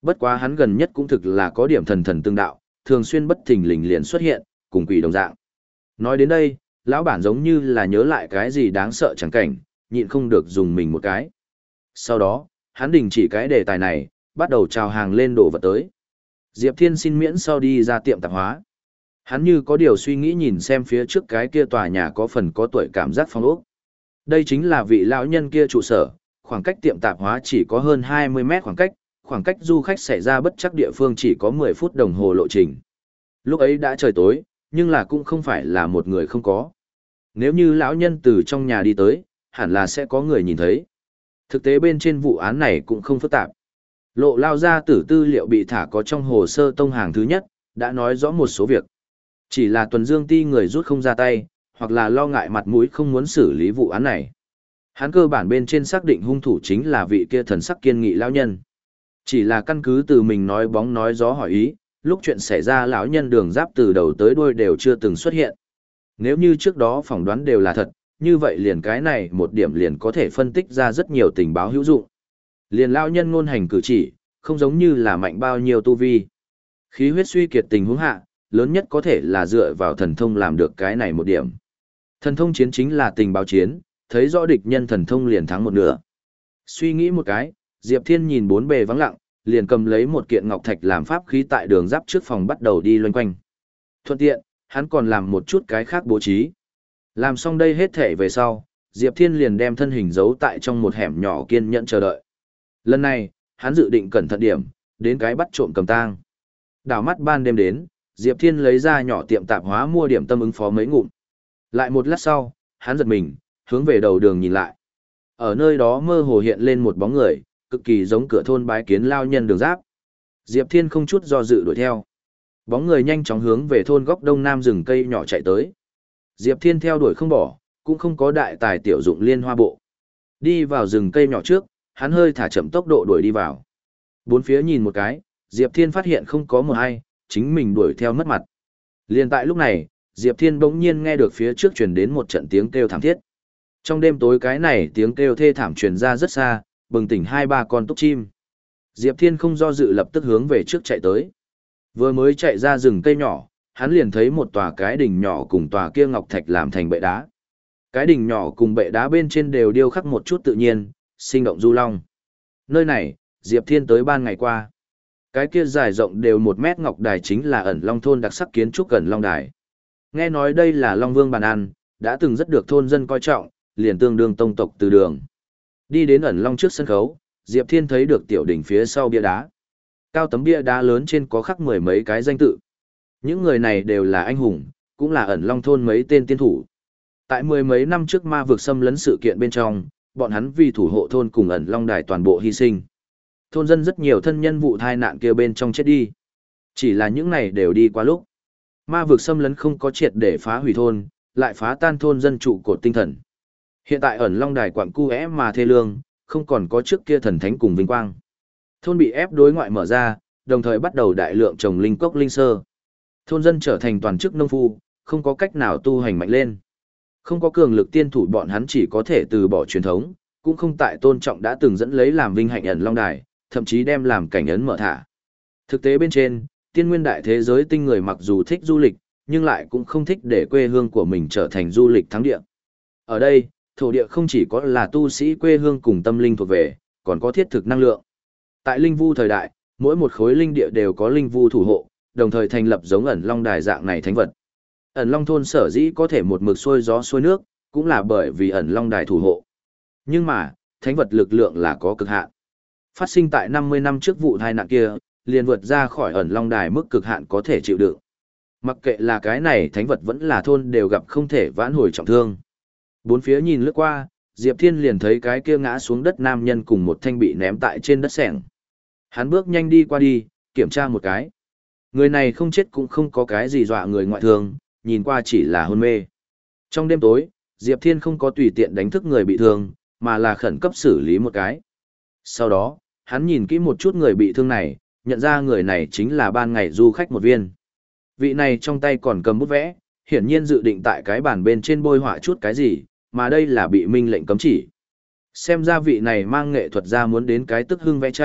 Bất quá hắn gần nhất cũng thực là có điểm thần thần tương đạo, thường xuyên bất thình lình liền xuất hiện, cùng quỷ đồng dạng. Nói đến đây, lão bản giống như là nhớ lại cái gì đáng sợ chẳng cảnh, nhịn không được dùng mình một cái. Sau đó, hắn đình chỉ cái đề tài này, bắt đầu chào hàng lên đồ vật tới. Diệp Thiên xin miễn sau đi ra tiệm tạp hóa. Hắn như có điều suy nghĩ nhìn xem phía trước cái kia tòa nhà có phần có tuổi cảm giác phong ốc. Đây chính là vị lão nhân kia trụ sở, khoảng cách tiệm tạp hóa chỉ có hơn hai mươi mét khoảng cách, khoảng cách du khách xảy ra bất chắc địa phương chỉ có mười phút đồng hồ lộ trình. Lúc ấy đã trời tối, nhưng là cũng không phải là một người không có. Nếu như lão nhân từ trong nhà đi tới, hẳn là sẽ có người nhìn thấy. Thực tế bên trên vụ án này cũng không phức tạp. Lộ lao ra tử tư liệu bị thả có trong hồ sơ tông hàng thứ nhất, đã nói rõ một số việc. Chỉ là Tuần Dương Ti người rút không ra tay, hoặc là lo ngại mặt mũi không muốn xử lý vụ án này. Hắn cơ bản bên trên xác định hung thủ chính là vị kia thần sắc kiên nghị lão nhân. Chỉ là căn cứ từ mình nói bóng nói gió hỏi ý, lúc chuyện xảy ra lão nhân đường giáp từ đầu tới đuôi đều chưa từng xuất hiện. Nếu như trước đó phỏng đoán đều là thật, như vậy liền cái này một điểm liền có thể phân tích ra rất nhiều tình báo hữu dụng. Liền lão nhân ngôn hành cử chỉ, không giống như là mạnh bao nhiêu tu vi. Khí huyết suy kiệt tình huống hạ, lớn nhất có thể là dựa vào thần thông làm được cái này một điểm. Thần thông chiến chính là tình báo chiến, thấy rõ địch nhân thần thông liền thắng một nửa. Suy nghĩ một cái, Diệp Thiên nhìn bốn bề vắng lặng, liền cầm lấy một kiện ngọc thạch làm pháp khí tại đường giáp trước phòng bắt đầu đi loanh quanh. Thuận tiện, hắn còn làm một chút cái khác bố trí. Làm xong đây hết thể về sau, Diệp Thiên liền đem thân hình giấu tại trong một hẻm nhỏ kiên nhẫn chờ đợi. Lần này, hắn dự định cẩn thận điểm, đến cái bắt trộm cầm tang. Đảo mắt ban đêm đến, Diệp Thiên lấy ra nhỏ tiệm tạp hóa mua điểm tâm ứng phó mấy ngụm. Lại một lát sau, hắn giật mình, hướng về đầu đường nhìn lại. Ở nơi đó mơ hồ hiện lên một bóng người, cực kỳ giống cửa thôn bái kiến lao nhân đường giáp. Diệp Thiên không chút do dự đuổi theo. Bóng người nhanh chóng hướng về thôn góc đông nam rừng cây nhỏ chạy tới. Diệp Thiên theo đuổi không bỏ, cũng không có đại tài tiểu dụng liên hoa bộ. Đi vào rừng cây nhỏ trước, hắn hơi thả chậm tốc độ đuổi đi vào. Bốn phía nhìn một cái, Diệp Thiên phát hiện không có một ai, chính mình đuổi theo mất mặt. Liên tại lúc này, Diệp Thiên bỗng nhiên nghe được phía trước truyền đến một trận tiếng kêu thảm thiết. Trong đêm tối cái này tiếng kêu thê thảm truyền ra rất xa, bừng tỉnh hai ba con túc chim. Diệp Thiên không do dự lập tức hướng về trước chạy tới. Vừa mới chạy ra rừng cây nhỏ, hắn liền thấy một tòa cái đỉnh nhỏ cùng tòa kia ngọc thạch làm thành bệ đá. Cái đỉnh nhỏ cùng bệ đá bên trên đều điêu khắc một chút tự nhiên, sinh động du long. Nơi này, Diệp Thiên tới ban ngày qua. Cái kia dài rộng đều một mét ngọc đài chính là ẩn long thôn đặc sắc kiến trúc ẩn long đài. Nghe nói đây là Long Vương bàn ăn, đã từng rất được thôn dân coi trọng, liền tương đương tông tộc từ đường. Đi đến ẩn long trước sân khấu, Diệp Thiên thấy được tiểu đỉnh phía sau bia đá. Cao tấm bia đá lớn trên có khắc mười mấy cái danh tự. Những người này đều là anh hùng, cũng là ẩn long thôn mấy tên tiên thủ. Tại mười mấy năm trước ma vực xâm lấn sự kiện bên trong, bọn hắn vì thủ hộ thôn cùng ẩn long đài toàn bộ hy sinh. Thôn dân rất nhiều thân nhân vụ tai nạn kia bên trong chết đi. Chỉ là những này đều đi qua lúc. Ma vực xâm lấn không có triệt để phá hủy thôn, lại phá tan thôn dân trụ cột tinh thần. Hiện tại ẩn long đài quặng cu é mà thê lương, không còn có trước kia thần thánh cùng vinh quang. Thôn bị ép đối ngoại mở ra, đồng thời bắt đầu đại lượng trồng linh cốc linh sơ. Thôn dân trở thành toàn chức nông phu, không có cách nào tu hành mạnh lên. Không có cường lực tiên thủ bọn hắn chỉ có thể từ bỏ truyền thống, cũng không tại tôn trọng đã từng dẫn lấy làm vinh hạnh ẩn long đài, thậm chí đem làm cảnh ấn mở thả. Thực tế bên trên, tiên nguyên đại thế giới tinh người mặc dù thích du lịch, nhưng lại cũng không thích để quê hương của mình trở thành du lịch thắng địa. Ở đây, thổ địa không chỉ có là tu sĩ quê hương cùng tâm linh thuộc về, còn có thiết thực năng lượng. Tại linh vu thời đại, mỗi một khối linh địa đều có linh vu thủ hộ, đồng thời thành lập giống ẩn long đài dạng này thánh vật. Ẩn long thôn sở dĩ có thể một mực xuôi gió xuôi nước, cũng là bởi vì ẩn long đài thủ hộ. Nhưng mà, thánh vật lực lượng là có cực hạn. Phát sinh tại năm mươi năm trước vụ tai nạn kia, liền vượt ra khỏi ẩn long đài mức cực hạn có thể chịu đựng. Mặc kệ là cái này thánh vật vẫn là thôn đều gặp không thể vãn hồi trọng thương. Bốn phía nhìn lướt qua, Diệp Thiên liền thấy cái kia ngã xuống đất nam nhân cùng một thanh bị ném tại trên đất sẻng. Hắn bước nhanh đi qua đi, kiểm tra một cái. Người này không chết cũng không có cái gì dọa người ngoại thương, nhìn qua chỉ là hôn mê. Trong đêm tối, Diệp Thiên không có tùy tiện đánh thức người bị thương, mà là khẩn cấp xử lý một cái. Sau đó, hắn nhìn kỹ một chút người bị thương này, nhận ra người này chính là ban ngày du khách một viên. Vị này trong tay còn cầm bút vẽ, hiển nhiên dự định tại cái bàn bên trên bôi họa chút cái gì, mà đây là bị minh lệnh cấm chỉ. Xem ra vị này mang nghệ thuật ra muốn đến cái tức hưng vẽ tranh,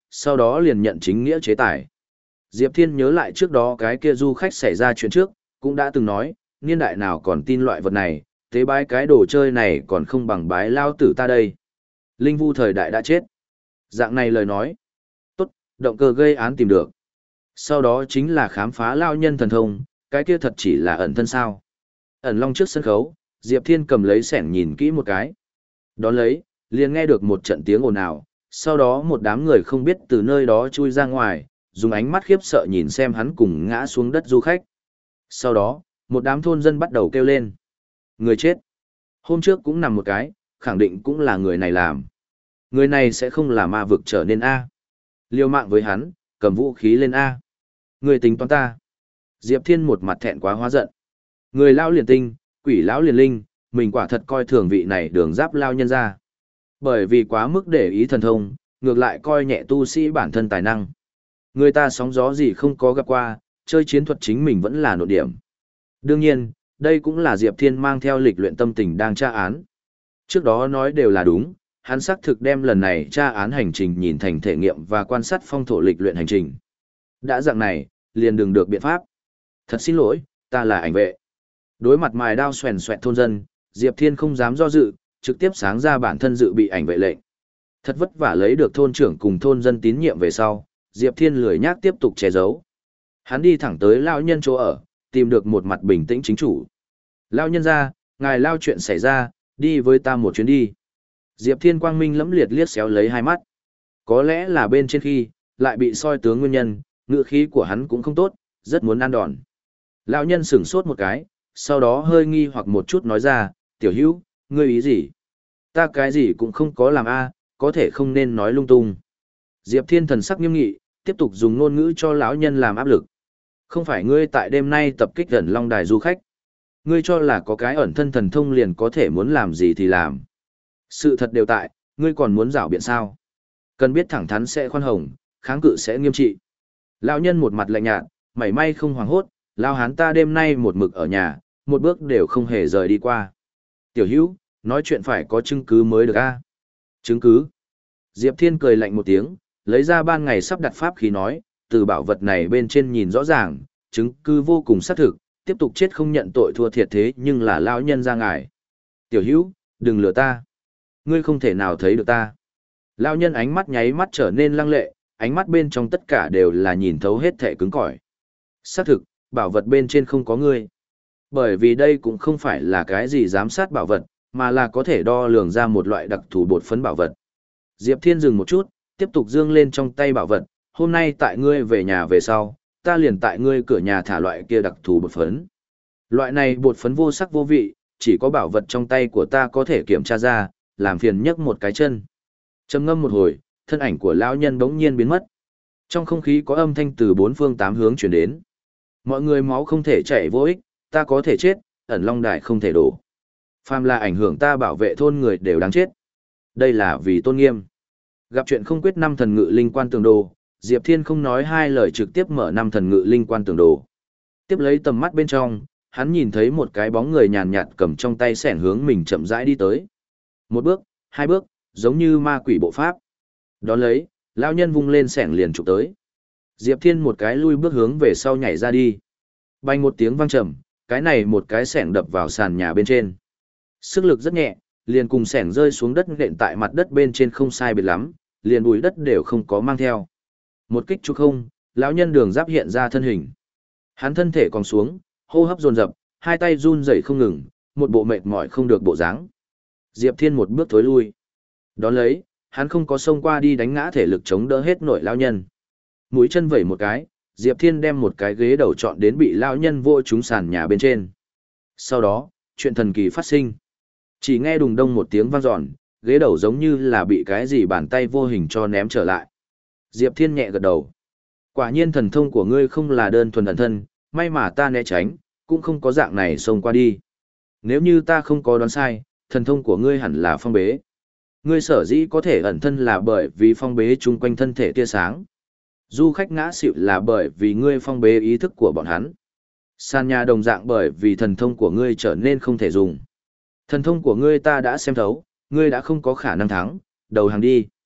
sau đó liền nhận chính nghĩa chế tài. Diệp Thiên nhớ lại trước đó cái kia du khách xảy ra chuyện trước, cũng đã từng nói, niên đại nào còn tin loại vật này, tế bái cái đồ chơi này còn không bằng bái lao tử ta đây. Linh vu thời đại đã chết. Dạng này lời nói. Tốt, động cơ gây án tìm được. Sau đó chính là khám phá lao nhân thần thông, cái kia thật chỉ là ẩn thân sao. Ẩn long trước sân khấu, Diệp Thiên cầm lấy sẻng nhìn kỹ một cái. Đón lấy, liền nghe được một trận tiếng ồn ào, sau đó một đám người không biết từ nơi đó chui ra ngoài, dùng ánh mắt khiếp sợ nhìn xem hắn cùng ngã xuống đất du khách. Sau đó, một đám thôn dân bắt đầu kêu lên. Người chết. Hôm trước cũng nằm một cái, khẳng định cũng là người này làm. Người này sẽ không là ma vực trở nên A. Liều mạng với hắn, cầm vũ khí lên A. Người tính toán ta. Diệp Thiên một mặt thẹn quá hóa giận. Người lão liền tinh, quỷ lão liền linh, mình quả thật coi thường vị này đường giáp lao nhân ra. Bởi vì quá mức để ý thần thông, ngược lại coi nhẹ tu sĩ bản thân tài năng. Người ta sóng gió gì không có gặp qua, chơi chiến thuật chính mình vẫn là nội điểm. Đương nhiên, đây cũng là Diệp Thiên mang theo lịch luyện tâm tình đang tra án. Trước đó nói đều là đúng, hắn xác thực đem lần này tra án hành trình nhìn thành thể nghiệm và quan sát phong thổ lịch luyện hành trình. Đã dạng này, liền đừng được biện pháp. Thật xin lỗi, ta là ảnh vệ. Đối mặt mài đao xoèn xoẹt thôn dân, Diệp Thiên không dám do dự, trực tiếp sáng ra bản thân dự bị ảnh vệ lệnh. Thật vất vả lấy được thôn trưởng cùng thôn dân tín nhiệm về sau, Diệp Thiên lười nhác tiếp tục che giấu. Hắn đi thẳng tới lão nhân chỗ ở, tìm được một mặt bình tĩnh chính chủ. Lão nhân ra, ngài lao chuyện xảy ra, đi với ta một chuyến đi. Diệp Thiên quang minh lẫm liệt liếc xéo lấy hai mắt. Có lẽ là bên trên khi, lại bị soi tướng nguyên nhân, ngựa khí của hắn cũng không tốt, rất muốn ăn đòn. Lão nhân sửng sốt một cái, sau đó hơi nghi hoặc một chút nói ra, tiểu hữu, ngươi ý gì? Ta cái gì cũng không có làm a, có thể không nên nói lung tung. Diệp Thiên thần sắc nghiêm nghị, tiếp tục dùng ngôn ngữ cho lão nhân làm áp lực. Không phải ngươi tại đêm nay tập kích gần Long Đài du khách. Ngươi cho là có cái ẩn thân thần thông liền có thể muốn làm gì thì làm. Sự thật đều tại, ngươi còn muốn rảo biện sao? Cần biết thẳng thắn sẽ khoan hồng, kháng cự sẽ nghiêm trị. Lão nhân một mặt lạnh nhạt, mảy may không hoảng hốt, lao hán ta đêm nay một mực ở nhà, một bước đều không hề rời đi qua. Tiểu hữu, nói chuyện phải có chứng cứ mới được a. Chứng cứ? Diệp Thiên cười lạnh một tiếng, lấy ra ban ngày sắp đặt pháp khí nói, từ bảo vật này bên trên nhìn rõ ràng, chứng cứ vô cùng xác thực, tiếp tục chết không nhận tội thua thiệt thế nhưng là lão nhân ra ngài. Tiểu hữu, đừng lừa ta. Ngươi không thể nào thấy được ta. Lão nhân ánh mắt nháy mắt trở nên lăng lệ, ánh mắt bên trong tất cả đều là nhìn thấu hết thể cứng cỏi. Xác thực, bảo vật bên trên không có ngươi. Bởi vì đây cũng không phải là cái gì giám sát bảo vật, mà là có thể đo lường ra một loại đặc thù bột phấn bảo vật. Diệp Thiên dừng một chút, tiếp tục dương lên trong tay bảo vật, hôm nay tại ngươi về nhà về sau, ta liền tại ngươi cửa nhà thả loại kia đặc thù bột phấn. Loại này bột phấn vô sắc vô vị, chỉ có bảo vật trong tay của ta có thể kiểm tra ra, làm phiền nhấc một cái chân. Trầm ngâm một hồi, thân ảnh của lão nhân bỗng nhiên biến mất. Trong không khí có âm thanh từ bốn phương tám hướng truyền đến. Mọi người máu không thể chảy vô ích, ta có thể chết, ẩn long đài không thể đổ. Phàm là ảnh hưởng ta bảo vệ thôn người đều đáng chết. Đây là vì tôn nghiêm. Gặp chuyện không quyết năm thần ngự linh quan tường đồ, Diệp Thiên không nói hai lời trực tiếp mở năm thần ngự linh quan tường đồ. Tiếp lấy tầm mắt bên trong, hắn nhìn thấy một cái bóng người nhàn nhạt cầm trong tay xẻng hướng mình chậm rãi đi tới. Một bước, hai bước, giống như ma quỷ bộ pháp. Đón lấy, lão nhân vung lên xẻng liền chụp tới. Diệp Thiên một cái lui bước hướng về sau nhảy ra đi. Bành một tiếng vang trầm, cái này một cái xẻng đập vào sàn nhà bên trên. Sức lực rất nhẹ, liền cùng xẻng rơi xuống đất nện tại mặt đất bên trên không sai biệt lắm, liền bụi đất đều không có mang theo. Một kích trục không, lão nhân đường giáp hiện ra thân hình. Hắn thân thể còn xuống, hô hấp dồn dập, hai tay run rẩy không ngừng, một bộ mệt mỏi không được bộ dáng. Diệp Thiên một bước thối lui. Đón lấy, hắn không có xông qua đi đánh ngã thể lực chống đỡ hết nổi lão nhân. Mũi chân vẩy một cái, Diệp Thiên đem một cái ghế đầu chọn đến bị lão nhân vô trúng sàn nhà bên trên. Sau đó, chuyện thần kỳ phát sinh. Chỉ nghe đùng đông một tiếng vang dọn, ghế đầu giống như là bị cái gì bàn tay vô hình cho ném trở lại. Diệp Thiên nhẹ gật đầu. Quả nhiên thần thông của ngươi không là đơn thuần ẩn thân, may mà ta né tránh, cũng không có dạng này xông qua đi. Nếu như ta không có đoán sai, thần thông của ngươi hẳn là phong bế. Ngươi sở dĩ có thể ẩn thân là bởi vì phong bế chung quanh thân thể tia sáng. Du khách ngã xỉu là bởi vì ngươi phong bế ý thức của bọn hắn. Sàn nhà đồng dạng bởi vì thần thông của ngươi trở nên không thể dùng. Thần thông của ngươi ta đã xem thấu, ngươi đã không có khả năng thắng, đầu hàng đi.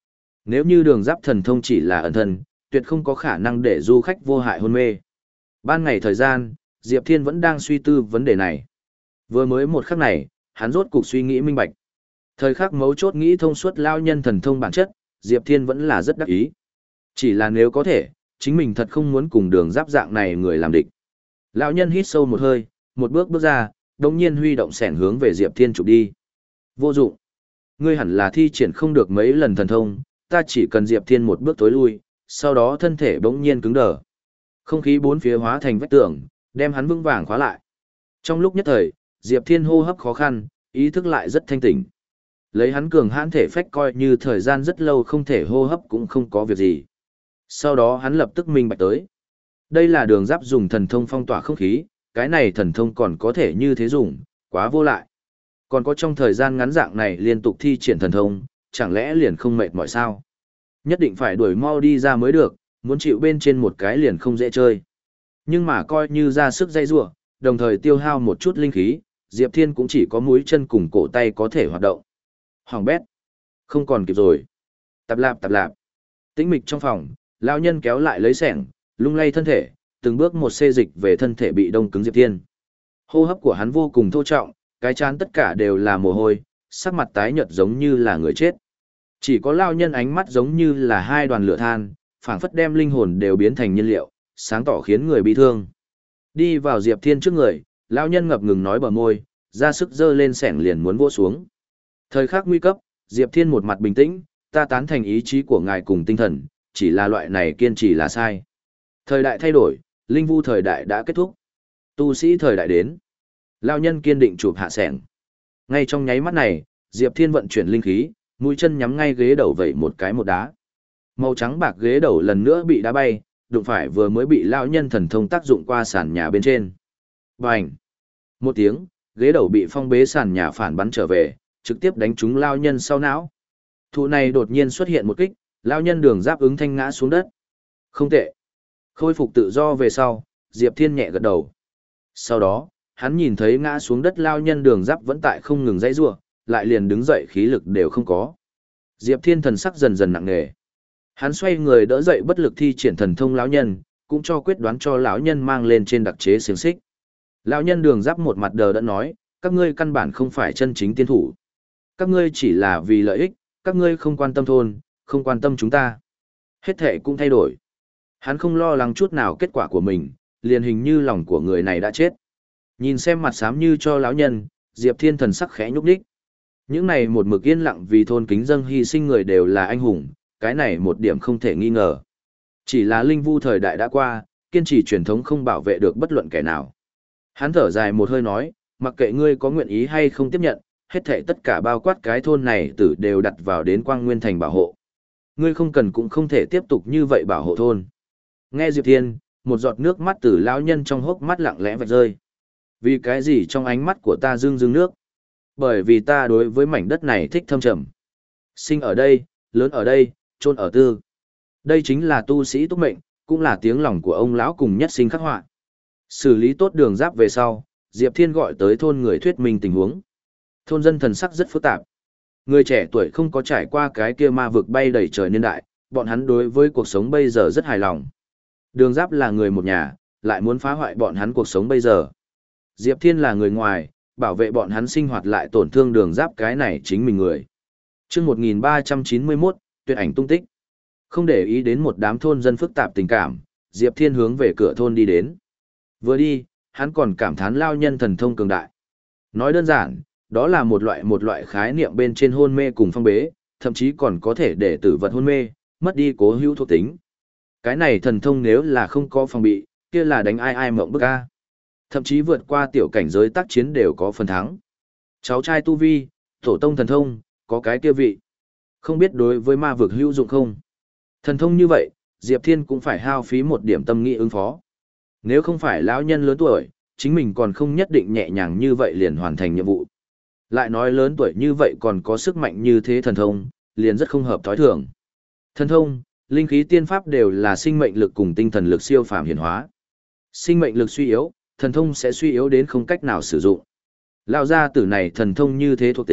Nếu như đường giáp thần thông chỉ là ẩn thân, tuyệt không có khả năng để du khách vô hại hôn mê. Ban ngày thời gian, Diệp Thiên vẫn đang suy tư vấn đề này. Vừa mới một khắc này, hắn rốt cục suy nghĩ minh bạch. Thời khắc mấu chốt nghĩ thông suốt lao nhân thần thông bản chất, Diệp Thiên vẫn là rất đắc ý. Chỉ là nếu có thể, chính mình thật không muốn cùng đường giáp dạng này người làm địch. Lão nhân hít sâu một hơi, một bước bước ra, đồng nhiên huy động sẻng hướng về Diệp Thiên chụp đi. Vô dụng. Ngươi hẳn là thi triển không được mấy lần thần thông, ta chỉ cần Diệp Thiên một bước tối lui, sau đó thân thể bỗng nhiên cứng đờ. Không khí bốn phía hóa thành vách tường, đem hắn vững vàng khóa lại. Trong lúc nhất thời, Diệp Thiên hô hấp khó khăn, ý thức lại rất thanh tỉnh. Lấy hắn cường hãn thể phách coi như thời gian rất lâu không thể hô hấp cũng không có việc gì. Sau đó hắn lập tức minh bạch tới. Đây là đường giáp dùng thần thông phong tỏa không khí, cái này thần thông còn có thể như thế dùng, quá vô lại. Còn có trong thời gian ngắn dạng này liên tục thi triển thần thông, chẳng lẽ liền không mệt mỏi sao? Nhất định phải đuổi mau đi ra mới được, muốn chịu bên trên một cái liền không dễ chơi. Nhưng mà coi như ra sức dây rủa, đồng thời tiêu hao một chút linh khí, Diệp Thiên cũng chỉ có mũi chân cùng cổ tay có thể hoạt động. Hoàng bét. Không còn kịp rồi. Tạp lạp tạp lạp. Tĩnh mịch trong phòng, lão nhân kéo lại lấy sẻng, lung lay thân thể, từng bước một xê dịch về thân thể bị đông cứng Diệp Thiên. Hô hấp của hắn vô cùng thô trọng, cái trán tất cả đều là mồ hôi, sắc mặt tái nhợt giống như là người chết. Chỉ có lão nhân ánh mắt giống như là hai đoàn lửa than, phảng phất đem linh hồn đều biến thành nhiên liệu, sáng tỏ khiến người bị thương. Đi vào Diệp Thiên trước người, lão nhân ngập ngừng nói bờ môi, ra sức giơ lên sẻng liền muốn vỗ xuống. Thời khắc nguy cấp, Diệp Thiên một mặt bình tĩnh, ta tán thành ý chí của ngài cùng tinh thần, chỉ là loại này kiên trì là sai. Thời đại thay đổi, linh vu thời đại đã kết thúc. Tu sĩ thời đại đến. Lão nhân kiên định chụp hạ sẻng. Ngay trong nháy mắt này, Diệp Thiên vận chuyển linh khí, mũi chân nhắm ngay ghế đầu vẩy một cái một đá. Màu trắng bạc ghế đầu lần nữa bị đá bay, đụng phải vừa mới bị lão nhân thần thông tác dụng qua sàn nhà bên trên. Bành! Một tiếng, ghế đầu bị phong bế sàn nhà phản bắn trở về, trực tiếp đánh trúng lão nhân sau não. Thụ này đột nhiên xuất hiện một kích, lão nhân đường giáp ứng thanh ngã xuống đất. Không tệ. Khôi phục tự do về sau, Diệp Thiên nhẹ gật đầu. Sau đó, hắn nhìn thấy ngã xuống đất lão nhân đường giáp vẫn tại không ngừng dãy rủa, lại liền đứng dậy khí lực đều không có. Diệp Thiên thần sắc dần dần nặng nề. Hắn xoay người đỡ dậy bất lực thi triển thần thông lão nhân, cũng cho quyết đoán cho lão nhân mang lên trên đặc chế xiềng xích. Lão nhân đường giáp một mặt đờ đẫn nói, các ngươi căn bản không phải chân chính tiên thủ. Các ngươi chỉ là vì lợi ích, các ngươi không quan tâm thôn, không quan tâm chúng ta. Hết thệ cũng thay đổi. Hắn không lo lắng chút nào kết quả của mình, liền hình như lòng của người này đã chết. Nhìn xem mặt xám như cho lão nhân, Diệp Thiên thần sắc khẽ nhúc nhích. Những này một mực yên lặng vì thôn kính dâng hy sinh người đều là anh hùng, cái này một điểm không thể nghi ngờ. Chỉ là linh vu thời đại đã qua, kiên trì truyền thống không bảo vệ được bất luận kẻ nào. Hắn thở dài một hơi nói, mặc kệ ngươi có nguyện ý hay không tiếp nhận, hết thảy tất cả bao quát cái thôn này tử đều đặt vào đến Quang Nguyên Thành bảo hộ. Ngươi không cần cũng không thể tiếp tục như vậy bảo hộ thôn. Nghe Diệp Thiên, một giọt nước mắt từ lão nhân trong hốc mắt lặng lẽ vạch rơi. Vì cái gì trong ánh mắt của ta rưng rưng nước? Bởi vì ta đối với mảnh đất này thích thâm trầm. Sinh ở đây, lớn ở đây, chôn ở tư. Đây chính là tu sĩ túc mệnh, cũng là tiếng lòng của ông lão cùng nhất sinh khắc họa. Xử lý tốt đường giáp về sau, Diệp Thiên gọi tới thôn người thuyết minh tình huống. Thôn dân thần sắc rất phức tạp. Người trẻ tuổi không có trải qua cái kia ma vực bay đầy trời niên đại, bọn hắn đối với cuộc sống bây giờ rất hài lòng. Đường giáp là người một nhà, lại muốn phá hoại bọn hắn cuộc sống bây giờ. Diệp Thiên là người ngoài, bảo vệ bọn hắn sinh hoạt lại tổn thương đường giáp cái này chính mình người. Chương một nghìn ba trăm chín mươi mốt, tuyệt ảnh tung tích. Không để ý đến một đám thôn dân phức tạp tình cảm, Diệp Thiên hướng về cửa thôn đi đến. Vừa đi, hắn còn cảm thán lao nhân thần thông cường đại. Nói đơn giản, đó là một loại một loại khái niệm bên trên hôn mê cùng phong bế, thậm chí còn có thể để tử vật hôn mê, mất đi cố hữu thuộc tính. Cái này thần thông nếu là không có phòng bị, kia là đánh ai ai mộng bức a. Thậm chí vượt qua tiểu cảnh giới tác chiến đều có phần thắng. Cháu trai tu vi, tổ tông thần thông, có cái kia vị. Không biết đối với ma vực hữu dụng không? Thần thông như vậy, Diệp Thiên cũng phải hao phí một điểm tâm nghĩ ứng phó. Nếu không phải lão nhân lớn tuổi, chính mình còn không nhất định nhẹ nhàng như vậy liền hoàn thành nhiệm vụ. Lại nói lớn tuổi như vậy còn có sức mạnh như thế thần thông, liền rất không hợp thói thường. Thần thông, linh khí tiên pháp đều là sinh mệnh lực cùng tinh thần lực siêu phàm hiển hóa. Sinh mệnh lực suy yếu, thần thông sẽ suy yếu đến không cách nào sử dụng. Lão gia tử này thần thông như thế thuộc tính,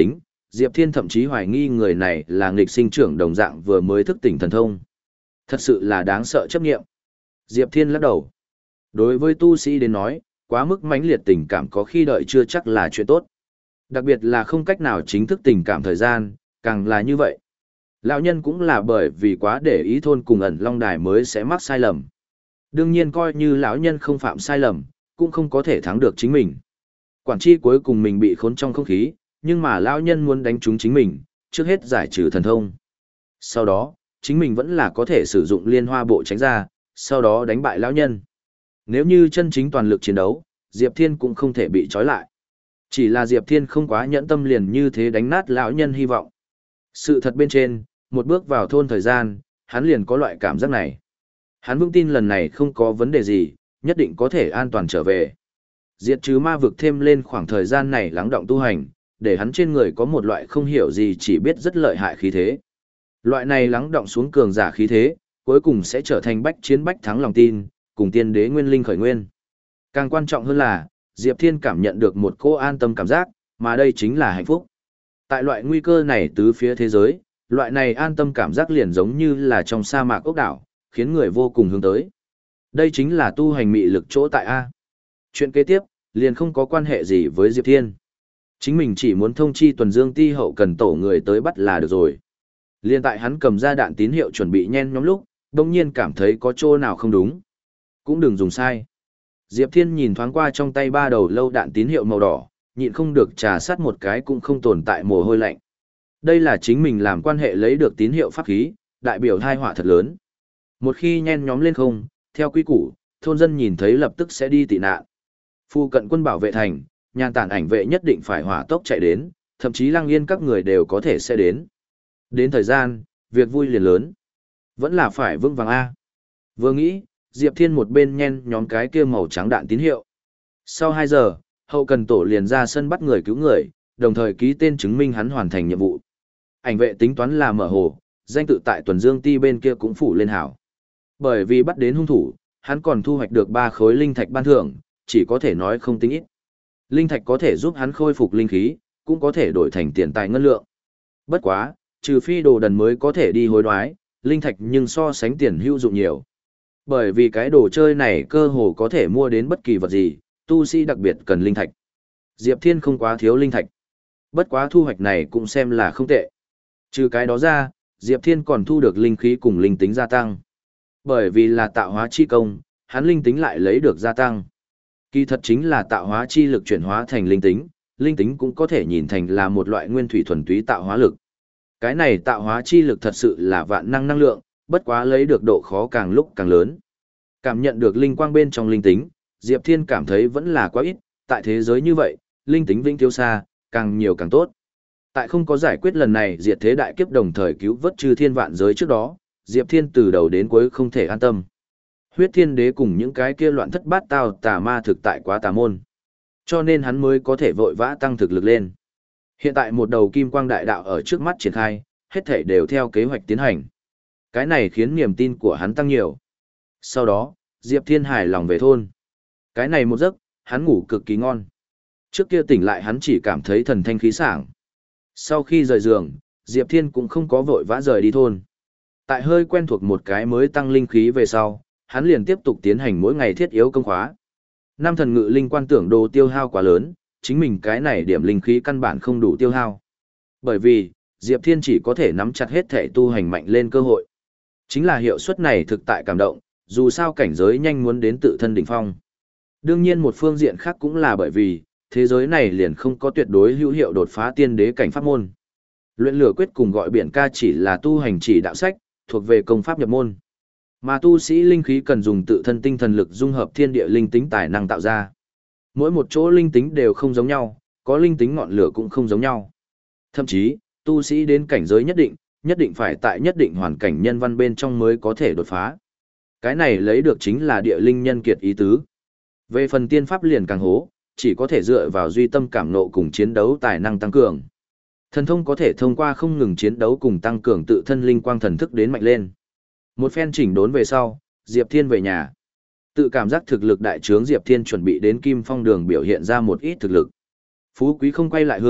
Diệp Thiên thậm chí hoài nghi người này là nghịch sinh trưởng đồng dạng vừa mới thức tỉnh thần thông. Thật sự là đáng sợ chấp nghiệm. Diệp Thiên lắc đầu. Đối với tu sĩ đến nói, quá mức mãnh liệt tình cảm có khi đợi chưa chắc là chuyện tốt. Đặc biệt là không cách nào chính thức tình cảm thời gian, càng là như vậy. Lão nhân cũng là bởi vì quá để ý thôn cùng ẩn long đài mới sẽ mắc sai lầm. Đương nhiên coi như lão nhân không phạm sai lầm, cũng không có thể thắng được chính mình. Quản tri cuối cùng mình bị khốn trong không khí, nhưng mà lão nhân muốn đánh trúng chính mình, trước hết giải trừ thần thông. Sau đó, chính mình vẫn là có thể sử dụng liên hoa bộ tránh ra, sau đó đánh bại lão nhân. Nếu như chân chính toàn lực chiến đấu, Diệp Thiên cũng không thể bị trói lại. Chỉ là Diệp Thiên không quá nhẫn tâm liền như thế đánh nát lão nhân hy vọng. Sự thật bên trên, một bước vào thôn thời gian, hắn liền có loại cảm giác này. Hắn vững tin lần này không có vấn đề gì, nhất định có thể an toàn trở về. Diệt trừ ma vực thêm lên khoảng thời gian này lắng động tu hành, để hắn trên người có một loại không hiểu gì chỉ biết rất lợi hại khí thế. Loại này lắng động xuống cường giả khí thế, cuối cùng sẽ trở thành bách chiến bách thắng lòng tin, cùng tiên đế nguyên linh khởi nguyên. Càng quan trọng hơn là, Diệp Thiên cảm nhận được một cô an tâm cảm giác, mà đây chính là hạnh phúc. Tại loại nguy cơ này tứ phía thế giới, loại này an tâm cảm giác liền giống như là trong sa mạc ốc đảo, khiến người vô cùng hướng tới. Đây chính là tu hành mị lực chỗ tại A. Chuyện kế tiếp, liền không có quan hệ gì với Diệp Thiên. Chính mình chỉ muốn thông chi tuần dương ti hậu cần tổ người tới bắt là được rồi. Liên tại hắn cầm ra đạn tín hiệu chuẩn bị nhen nhóm lúc, đồng nhiên cảm thấy có chỗ nào không đúng. Cũng đừng dùng sai. Diệp Thiên nhìn thoáng qua trong tay ba đầu lâu đạn tín hiệu màu đỏ, nhịn không được trà sát một cái cũng không tồn tại mồ hôi lạnh. Đây là chính mình làm quan hệ lấy được tín hiệu pháp khí, đại biểu thai họa thật lớn. Một khi nhen nhóm lên không, theo quy củ, thôn dân nhìn thấy lập tức sẽ đi tị nạn. Phu cận quân bảo vệ thành, nhàn tản ảnh vệ nhất định phải hỏa tốc chạy đến, thậm chí Lăng Yên các người đều có thể sẽ đến. Đến thời gian, việc vui liền lớn. Vẫn là phải vững vàng A. Vừa nghĩ, Diệp Thiên một bên nhen nhóm cái kia màu trắng đạn tín hiệu. Sau hai giờ, hậu cần tổ liền ra sân bắt người cứu người, đồng thời ký tên chứng minh hắn hoàn thành nhiệm vụ. Ảnh vệ tính toán là mở hồ, danh tự tại tuần dương ti bên kia cũng phủ lên hảo. Bởi vì bắt đến hung thủ, hắn còn thu hoạch được ba khối linh thạch ban thưởng, chỉ có thể nói không tính ít. Linh thạch có thể giúp hắn khôi phục linh khí, cũng có thể đổi thành tiền tài ngân lượng. Bất quá, trừ phi đồ đần mới có thể đi hối đoái, linh thạch nhưng so sánh tiền hữu dụng nhiều. Bởi vì cái đồ chơi này cơ hồ có thể mua đến bất kỳ vật gì, tu sĩ đặc biệt cần linh thạch. Diệp Thiên không quá thiếu linh thạch. Bất quá thu hoạch này cũng xem là không tệ. Trừ cái đó ra, Diệp Thiên còn thu được linh khí cùng linh tính gia tăng. Bởi vì là tạo hóa chi công, hắn linh tính lại lấy được gia tăng. Kỳ thật chính là tạo hóa chi lực chuyển hóa thành linh tính, linh tính cũng có thể nhìn thành là một loại nguyên thủy thuần túy tạo hóa lực. Cái này tạo hóa chi lực thật sự là vạn năng năng lượng, bất quá lấy được độ khó càng lúc càng lớn. Cảm nhận được linh quang bên trong linh tính, Diệp Thiên cảm thấy vẫn là quá ít, tại thế giới như vậy, linh tính vĩnh thiếu xa, càng nhiều càng tốt. Tại không có giải quyết lần này diệt thế đại kiếp đồng thời cứu vớt chư thiên vạn giới trước đó, Diệp Thiên từ đầu đến cuối không thể an tâm. Huyết Thiên Đế cùng những cái kia loạn thất bát tao tà ma thực tại quá tà môn. Cho nên hắn mới có thể vội vã tăng thực lực lên. Hiện tại một đầu kim quang đại đạo ở trước mắt triển khai, hết thảy đều theo kế hoạch tiến hành. Cái này khiến niềm tin của hắn tăng nhiều. Sau đó, Diệp Thiên hài lòng về thôn. Cái này một giấc, hắn ngủ cực kỳ ngon. Trước kia tỉnh lại hắn chỉ cảm thấy thần thanh khí sảng. Sau khi rời giường, Diệp Thiên cũng không có vội vã rời đi thôn. Tại hơi quen thuộc một cái mới tăng linh khí về sau, hắn liền tiếp tục tiến hành mỗi ngày thiết yếu công khóa. Năm thần ngự linh quan tưởng đồ tiêu hao quá lớn, chính mình cái này điểm linh khí căn bản không đủ tiêu hao. Bởi vì, Diệp Thiên chỉ có thể nắm chặt hết thể tu hành mạnh lên cơ hội. Chính là hiệu suất này thực tại cảm động, dù sao cảnh giới nhanh muốn đến tự thân đỉnh phong. Đương nhiên một phương diện khác cũng là bởi vì, thế giới này liền không có tuyệt đối hữu hiệu đột phá tiên đế cảnh pháp môn. Luyện lửa quyết cùng gọi biển ca chỉ là tu hành chỉ đạo sách, thuộc về công pháp nhập môn. Mà tu sĩ linh khí cần dùng tự thân tinh thần lực dung hợp thiên địa linh tính tài năng tạo ra. Mỗi một chỗ linh tính đều không giống nhau, có linh tính ngọn lửa cũng không giống nhau. Thậm chí, tu sĩ đến cảnh giới nhất định, nhất định phải tại nhất định hoàn cảnh nhân văn bên trong mới có thể đột phá. Cái này lấy được chính là địa linh nhân kiệt ý tứ. Về phần tiên pháp liền càng hố, chỉ có thể dựa vào duy tâm cảm nộ cùng chiến đấu tài năng tăng cường. Thần thông có thể thông qua không ngừng chiến đấu cùng tăng cường tự thân linh quang thần thức đến mạnh lên. Một phen chỉnh đốn về sau, Diệp Thiên về nhà. Tự cảm giác thực lực đại trướng Diệp Thiên chuẩn bị đến Kim Phong Đường biểu hiện ra một ít thực lực. Phú quý không quay lại hương,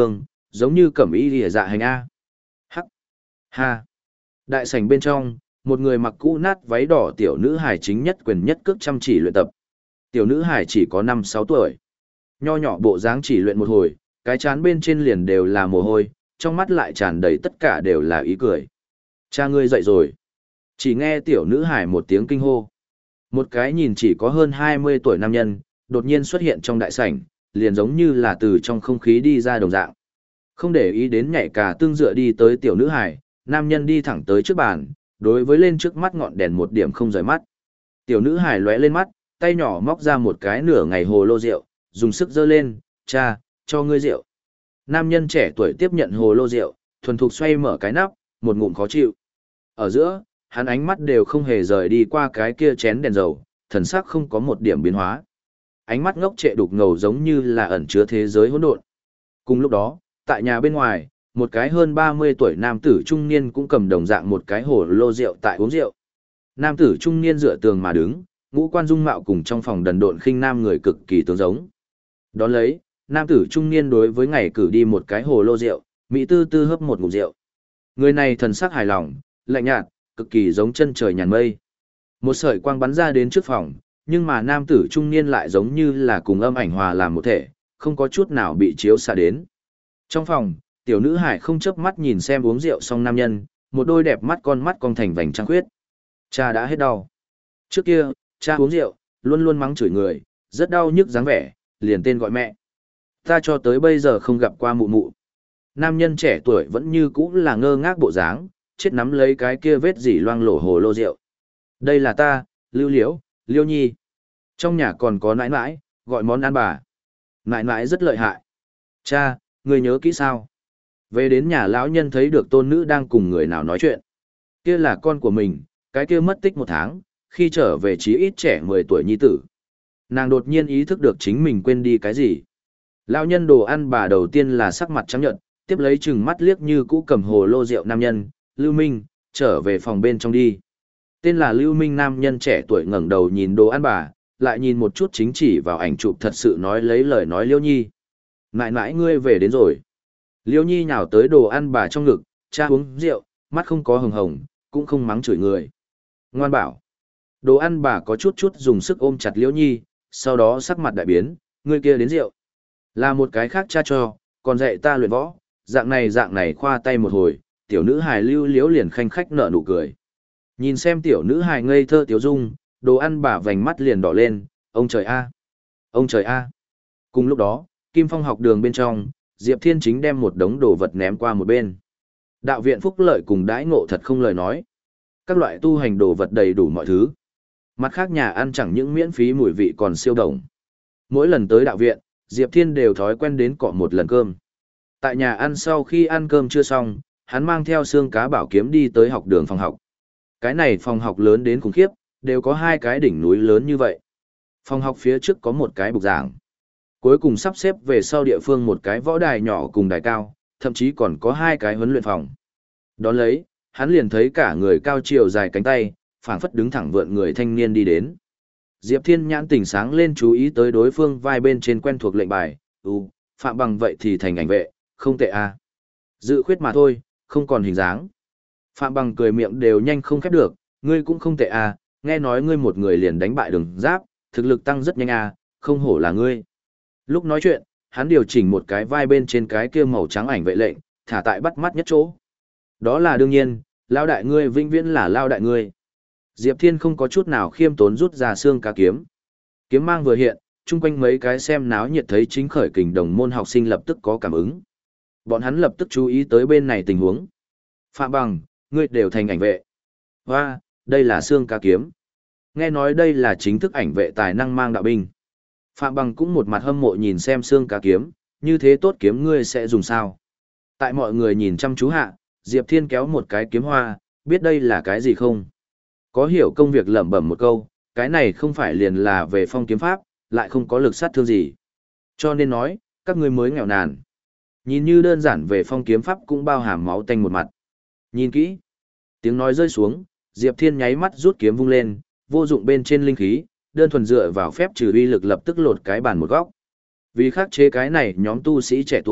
giống như cẩm y lìa dạ hành A. Hắc. Ha. Đại sảnh bên trong, một người mặc cũ nát váy đỏ tiểu nữ hài chính nhất quyền nhất cước chăm chỉ luyện tập. Tiểu nữ hài chỉ có năm sáu tuổi. Nho nhỏ bộ dáng chỉ luyện một hồi, cái trán bên trên liền đều là mồ hôi, trong mắt lại tràn đầy tất cả đều là ý cười. Cha ngươi dậy rồi. Chỉ nghe tiểu nữ hài một tiếng kinh hô. Một cái nhìn chỉ có hơn hai mươi tuổi nam nhân, đột nhiên xuất hiện trong đại sảnh, liền giống như là từ trong không khí đi ra đồng dạng. Không để ý đến nhảy cả tương dựa đi tới tiểu nữ hài, nam nhân đi thẳng tới trước bàn, đối với lên trước mắt ngọn đèn một điểm không rời mắt. Tiểu nữ hài lóe lên mắt, tay nhỏ móc ra một cái nửa ngày hồ lô rượu, dùng sức giơ lên, cha, cho ngươi rượu. Nam nhân trẻ tuổi tiếp nhận hồ lô rượu, thuần thục xoay mở cái nắp, một ngụm khó chịu. Ở giữa, hắn ánh mắt đều không hề rời đi qua cái kia chén đèn dầu, thần sắc không có một điểm biến hóa. Ánh mắt ngốc trệ đục ngầu giống như là ẩn chứa thế giới hỗn độn. Cùng lúc đó, tại nhà bên ngoài, một cái hơn ba mươi tuổi nam tử trung niên cũng cầm đồng dạng một cái hồ lô rượu tại uống rượu. Nam tử trung niên dựa tường mà đứng, ngũ quan dung mạo cùng trong phòng đần độn khinh nam người cực kỳ tương giống. Đón lấy, nam tử trung niên đối với ngày cử đi một cái hồ lô rượu, mỹ tư tư hấp một ngụm rượu. Người này thần sắc hài lòng, lạnh nhạt, cực kỳ giống chân trời nhàn mây. Một sợi quang bắn ra đến trước phòng, nhưng mà nam tử trung niên lại giống như là cùng âm ảnh hòa làm một thể, không có chút nào bị chiếu xạ đến. Trong phòng, tiểu nữ hải không chớp mắt nhìn xem uống rượu xong nam nhân, một đôi đẹp mắt con mắt cong thành vành trăng khuyết. Cha đã hết đau. Trước kia, cha uống rượu, luôn luôn mắng chửi người, rất đau nhức dáng vẻ, liền tên gọi mẹ. Ta cho tới bây giờ không gặp qua mụ mụ. Nam nhân trẻ tuổi vẫn như cũ là ngơ ngác bộ dáng, chết nắm lấy cái kia vết dỉ loang lổ hồ lô rượu. Đây là ta, Lưu Liễu, Liêu Nhi. Trong nhà còn có nãi nãi, gọi món ăn bà. Nãi nãi rất lợi hại. Cha, người nhớ kỹ sao? Về đến nhà lão nhân thấy được tôn nữ đang cùng người nào nói chuyện. Kia là con của mình, cái kia mất tích một tháng, khi trở về chí ít trẻ mười tuổi nhi tử. Nàng đột nhiên ý thức được chính mình quên đi cái gì. Lão nhân đồ ăn bà đầu tiên là sắc mặt trắng nhợt, tiếp lấy chừng mắt liếc như cũ cầm hồ lô rượu nam nhân, Lưu Minh, trở về phòng bên trong đi. Tên là Lưu Minh nam nhân trẻ tuổi ngẩng đầu nhìn đồ ăn bà, lại nhìn một chút chính chỉ vào ảnh chụp thật sự nói lấy lời nói Liêu Nhi. Nãi nãi ngươi về đến rồi. Liêu Nhi nhào tới đồ ăn bà trong ngực, cha uống rượu, mắt không có hồng hồng, cũng không mắng chửi người. Ngoan bảo. Đồ ăn bà có chút chút dùng sức ôm chặt Liêu Nhi, sau đó sắc mặt đại biến, ngươi kia đến rượu. Là một cái khác cha cho, còn dạy ta luyện võ, dạng này dạng này khoa tay một hồi, tiểu nữ hài Lưu Liễu liền khanh khách nở nụ cười. Nhìn xem tiểu nữ hài ngây thơ tiểu dung, đồ ăn bà vành mắt liền đỏ lên, ông trời a, ông trời a. Cùng lúc đó, Kim Phong học đường bên trong, Diệp Thiên chính đem một đống đồ vật ném qua một bên. Đạo viện phúc lợi cùng đãi ngộ thật không lời nói. Các loại tu hành đồ vật đầy đủ mọi thứ. Mặt khác nhà ăn chẳng những miễn phí mùi vị còn siêu đồng. Mỗi lần tới đạo viện, Diệp Thiên đều thói quen đến cọ một lần cơm. Tại nhà ăn sau khi ăn cơm chưa xong, hắn mang theo xương cá bảo kiếm đi tới học đường phòng học. Cái này phòng học lớn đến khủng khiếp, đều có hai cái đỉnh núi lớn như vậy. Phòng học phía trước có một cái bục giảng. Cuối cùng sắp xếp về sau địa phương một cái võ đài nhỏ cùng đài cao, thậm chí còn có hai cái huấn luyện phòng. Đón lấy, hắn liền thấy cả người cao chiều dài cánh tay, phảng phất đứng thẳng vượn người thanh niên đi đến. Diệp Thiên nhãn tỉnh sáng lên chú ý tới đối phương vai bên trên quen thuộc lệnh bài, "Ừ, Phạm Bằng vậy thì thành ảnh vệ, không tệ a." Dự khuyết mà thôi, không còn hình dáng. Phạm Bằng cười miệng đều nhanh không khép được, "Ngươi cũng không tệ a, nghe nói ngươi một người liền đánh bại Đường Giáp, thực lực tăng rất nhanh a, không hổ là ngươi." Lúc nói chuyện, hắn điều chỉnh một cái vai bên trên cái kia màu trắng ảnh vệ lệnh, thả tại bắt mắt nhất chỗ. "Đó là đương nhiên, lao đại ngươi vĩnh viễn là lao đại ngươi." Diệp Thiên không có chút nào khiêm tốn rút ra xương cá kiếm. Kiếm mang vừa hiện, chung quanh mấy cái xem náo nhiệt thấy chính khởi kình đồng môn học sinh lập tức có cảm ứng. Bọn hắn lập tức chú ý tới bên này tình huống. "Phạm Bằng, ngươi đều thành ảnh vệ." "Hoa, đây là xương cá kiếm. Nghe nói đây là chính thức ảnh vệ tài năng mang đạo binh." Phạm Bằng cũng một mặt hâm mộ nhìn xem xương cá kiếm, "Như thế tốt kiếm ngươi sẽ dùng sao?" Tại mọi người nhìn chăm chú hạ, Diệp Thiên kéo một cái kiếm hoa, "Biết đây là cái gì không?" Có hiểu công việc lẩm bẩm một câu, cái này không phải liền là về phong kiếm pháp, lại không có lực sát thương gì. Cho nên nói, các ngươi mới nghèo nàn. Nhìn như đơn giản về phong kiếm pháp cũng bao hàm máu tanh một mặt. Nhìn kỹ. Tiếng nói rơi xuống, Diệp Thiên nháy mắt rút kiếm vung lên, vô dụng bên trên linh khí, đơn thuần dựa vào phép trừ uy lực lập tức lột cái bàn một góc. Vì khắc chế cái này nhóm tu sĩ trẻ tuổi,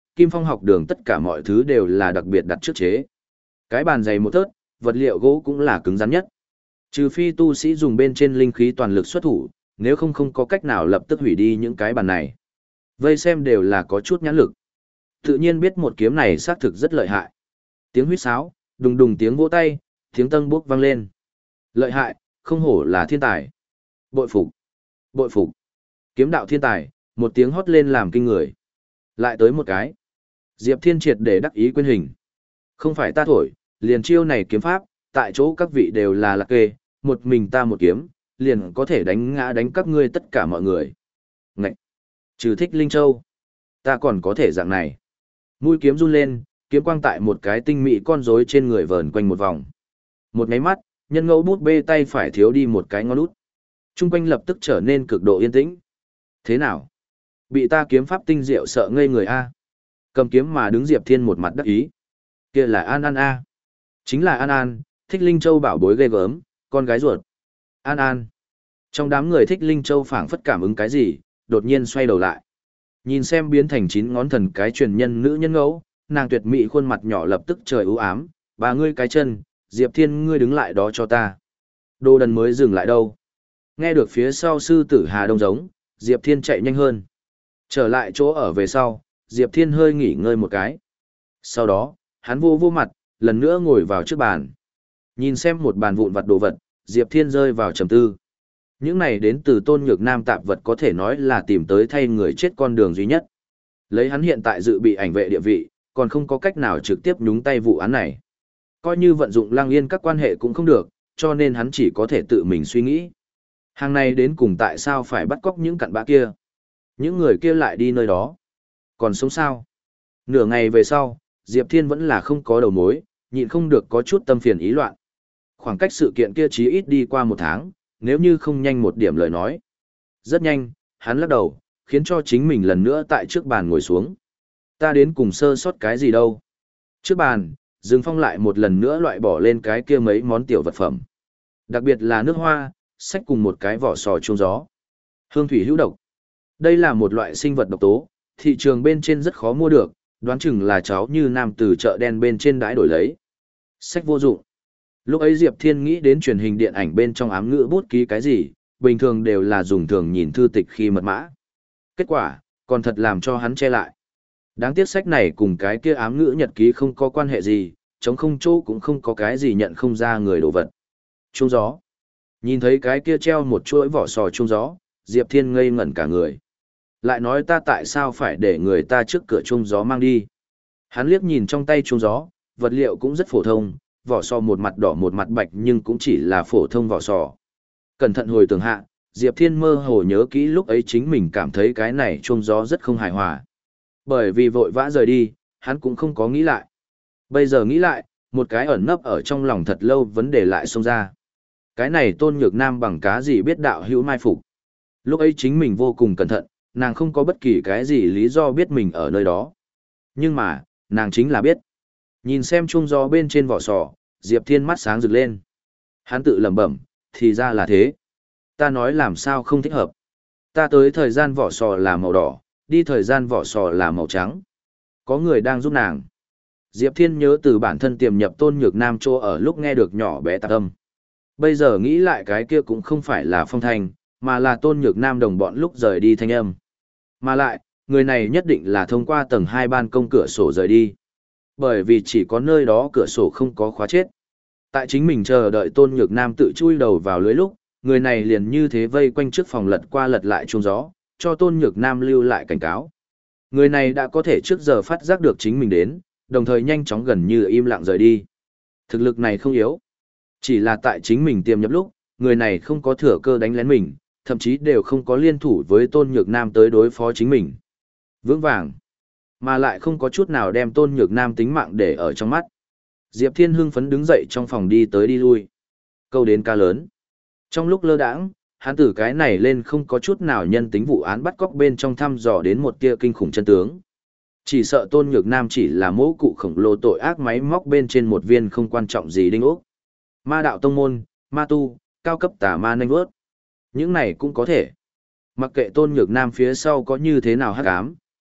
Kim Phong học đường tất cả mọi thứ đều là đặc biệt đặt trước chế. Cái bàn dày một thớt, vật liệu gỗ cũng là cứng rắn nhất. Trừ phi tu sĩ dùng bên trên linh khí toàn lực xuất thủ, nếu không không có cách nào lập tức hủy đi những cái bàn này. Vây xem đều là có chút nhãn lực. Tự nhiên biết một kiếm này xác thực rất lợi hại. Tiếng huýt sáo, đùng đùng tiếng vỗ tay, tiếng tân bốc vang lên. Lợi hại, không hổ là thiên tài. Bội phục, bội phục. Kiếm đạo thiên tài, một tiếng hót lên làm kinh người. Lại tới một cái. Diệp Thiên triệt để đắc ý quên hình. Không phải ta thổi, liền chiêu này kiếm pháp, tại chỗ các vị đều là lạc kê, một mình ta một kiếm, liền có thể đánh ngã đánh các ngươi tất cả mọi người. Ngậy! Trừ Thích Linh Châu. Ta còn có thể dạng này. Mũi kiếm run lên, kiếm quang tại một cái tinh mỹ con rối trên người vờn quanh một vòng. Một nháy mắt, nhân ngẫu bút bê tay phải thiếu đi một cái ngón út. Trung quanh lập tức trở nên cực độ yên tĩnh. Thế nào? Bị ta kiếm pháp tinh diệu sợ ngây người a. Cầm kiếm mà đứng Diệp Thiên một mặt đắc ý. Kia là An An a. Chính là An An, Thích Linh Châu bảo bối ghê gớm, con gái ruột. An An. Trong đám người Thích Linh Châu phảng phất cảm ứng cái gì, đột nhiên xoay đầu lại. Nhìn xem biến thành chín ngón thần cái truyền nhân nữ nhân ngẫu, nàng tuyệt mỹ khuôn mặt nhỏ lập tức trời ưu ám, bà ngươi cái chân, Diệp Thiên ngươi đứng lại đó cho ta. Đồ đần mới dừng lại đâu. Nghe được phía sau sư tử Hà Đông giống, Diệp Thiên chạy nhanh hơn. Trở lại chỗ ở về sau, Diệp Thiên hơi nghỉ ngơi một cái. Sau đó, hắn vô vô mặt, lần nữa ngồi vào trước bàn. Nhìn xem một bàn vụn vặt đồ vật, Diệp Thiên rơi vào trầm tư. Những này đến từ Tôn Nhược Nam tạp vật có thể nói là tìm tới thay người chết con đường duy nhất. Lấy hắn hiện tại dự bị ảnh vệ địa vị, còn không có cách nào trực tiếp nhúng tay vụ án này. Coi như vận dụng Lăng Yên các quan hệ cũng không được, cho nên hắn chỉ có thể tự mình suy nghĩ. Hàng này đến cùng tại sao phải bắt cóc những cặn bã kia? Những người kia lại đi nơi đó. Còn sống sao? Nửa ngày về sau, Diệp Thiên vẫn là không có đầu mối, nhịn không được có chút tâm phiền ý loạn. Khoảng cách sự kiện kia chí ít đi qua một tháng, nếu như không nhanh một điểm lời nói. Rất nhanh, hắn lắc đầu, khiến cho chính mình lần nữa tại trước bàn ngồi xuống. Ta đến cùng sơ sót cái gì đâu. Trước bàn, Dương Phong lại một lần nữa loại bỏ lên cái kia mấy món tiểu vật phẩm. Đặc biệt là nước hoa, sách cùng một cái vỏ sò chuông gió. Hương thủy hữu độc. Đây là một loại sinh vật độc tố, thị trường bên trên rất khó mua được, đoán chừng là cháu như nam từ chợ đen bên trên đãi đổi lấy. Sách vô dụng. Lúc ấy Diệp Thiên nghĩ đến truyền hình điện ảnh bên trong ám ngữ bút ký cái gì, bình thường đều là dùng thường nhìn thư tịch khi mật mã. Kết quả, còn thật làm cho hắn che lại. Đáng tiếc sách này cùng cái kia ám ngữ nhật ký không có quan hệ gì, chống không chỗ cũng không có cái gì nhận không ra người đồ vật. Chuông gió. Nhìn thấy cái kia treo một chuỗi vỏ sò chuông gió, Diệp Thiên ngây ngẩn cả người. Lại nói ta tại sao phải để người ta trước cửa chuông gió mang đi. Hắn liếc nhìn trong tay chuông gió, vật liệu cũng rất phổ thông, vỏ sò một mặt đỏ một mặt bạch nhưng cũng chỉ là phổ thông vỏ sò. Cẩn thận hồi tưởng hạ, Diệp Thiên mơ hồ nhớ kỹ lúc ấy chính mình cảm thấy cái này chuông gió rất không hài hòa. Bởi vì vội vã rời đi, hắn cũng không có nghĩ lại. Bây giờ nghĩ lại, một cái ẩn nấp ở trong lòng thật lâu vấn đề lại xông ra. Cái này Tôn Nhược Nam bằng cá gì biết đạo hữu mai phục. Lúc ấy chính mình vô cùng cẩn thận, nàng không có bất kỳ cái gì lý do biết mình ở nơi đó. Nhưng mà, nàng chính là biết. Nhìn xem chuông gió bên trên vỏ sò, Diệp Thiên mắt sáng rực lên. Hắn tự lẩm bẩm, thì ra là thế. Ta nói làm sao không thích hợp. Ta tới thời gian vỏ sò là màu đỏ, đi thời gian vỏ sò là màu trắng. Có người đang giúp nàng. Diệp Thiên nhớ từ bản thân tiềm nhập Tôn Nhược Nam chỗ ở lúc nghe được nhỏ bé tạp âm. Bây giờ nghĩ lại cái kia cũng không phải là phong thanh, mà là Tôn Nhược Nam đồng bọn lúc rời đi thanh âm. Mà lại, người này nhất định là thông qua tầng hai ban công cửa sổ rời đi. Bởi vì chỉ có nơi đó cửa sổ không có khóa chết. Tại chính mình chờ đợi Tôn Nhược Nam tự chui đầu vào lưới lúc, người này liền như thế vây quanh trước phòng lật qua lật lại chuông gió, cho Tôn Nhược Nam lưu lại cảnh cáo. Người này đã có thể trước giờ phát giác được chính mình đến, đồng thời nhanh chóng gần như im lặng rời đi. Thực lực này không yếu. Chỉ là tại chính mình tiềm nhập lúc, người này không có thừa cơ đánh lén mình, thậm chí đều không có liên thủ với Tôn Nhược Nam tới đối phó chính mình. Vững vàng. Mà lại không có chút nào đem Tôn Nhược Nam tính mạng để ở trong mắt. Diệp Thiên hưng phấn đứng dậy trong phòng đi tới đi lui. Câu đến ca lớn. Trong lúc lơ đãng, hắn từ cái này lên không có chút nào nhân tính vụ án bắt cóc bên trong thăm dò đến một tia kinh khủng chân tướng. Chỉ sợ Tôn Nhược Nam chỉ là mẫu cụ khổng lồ tội ác máy móc bên trên một viên không quan trọng gì đinh ốc. Ma đạo tông môn, ma tu, cao cấp tà ma nanh vớt. Những này cũng có thể. Mặc kệ Tôn Nhược Nam phía sau có như thế nào hắc ám,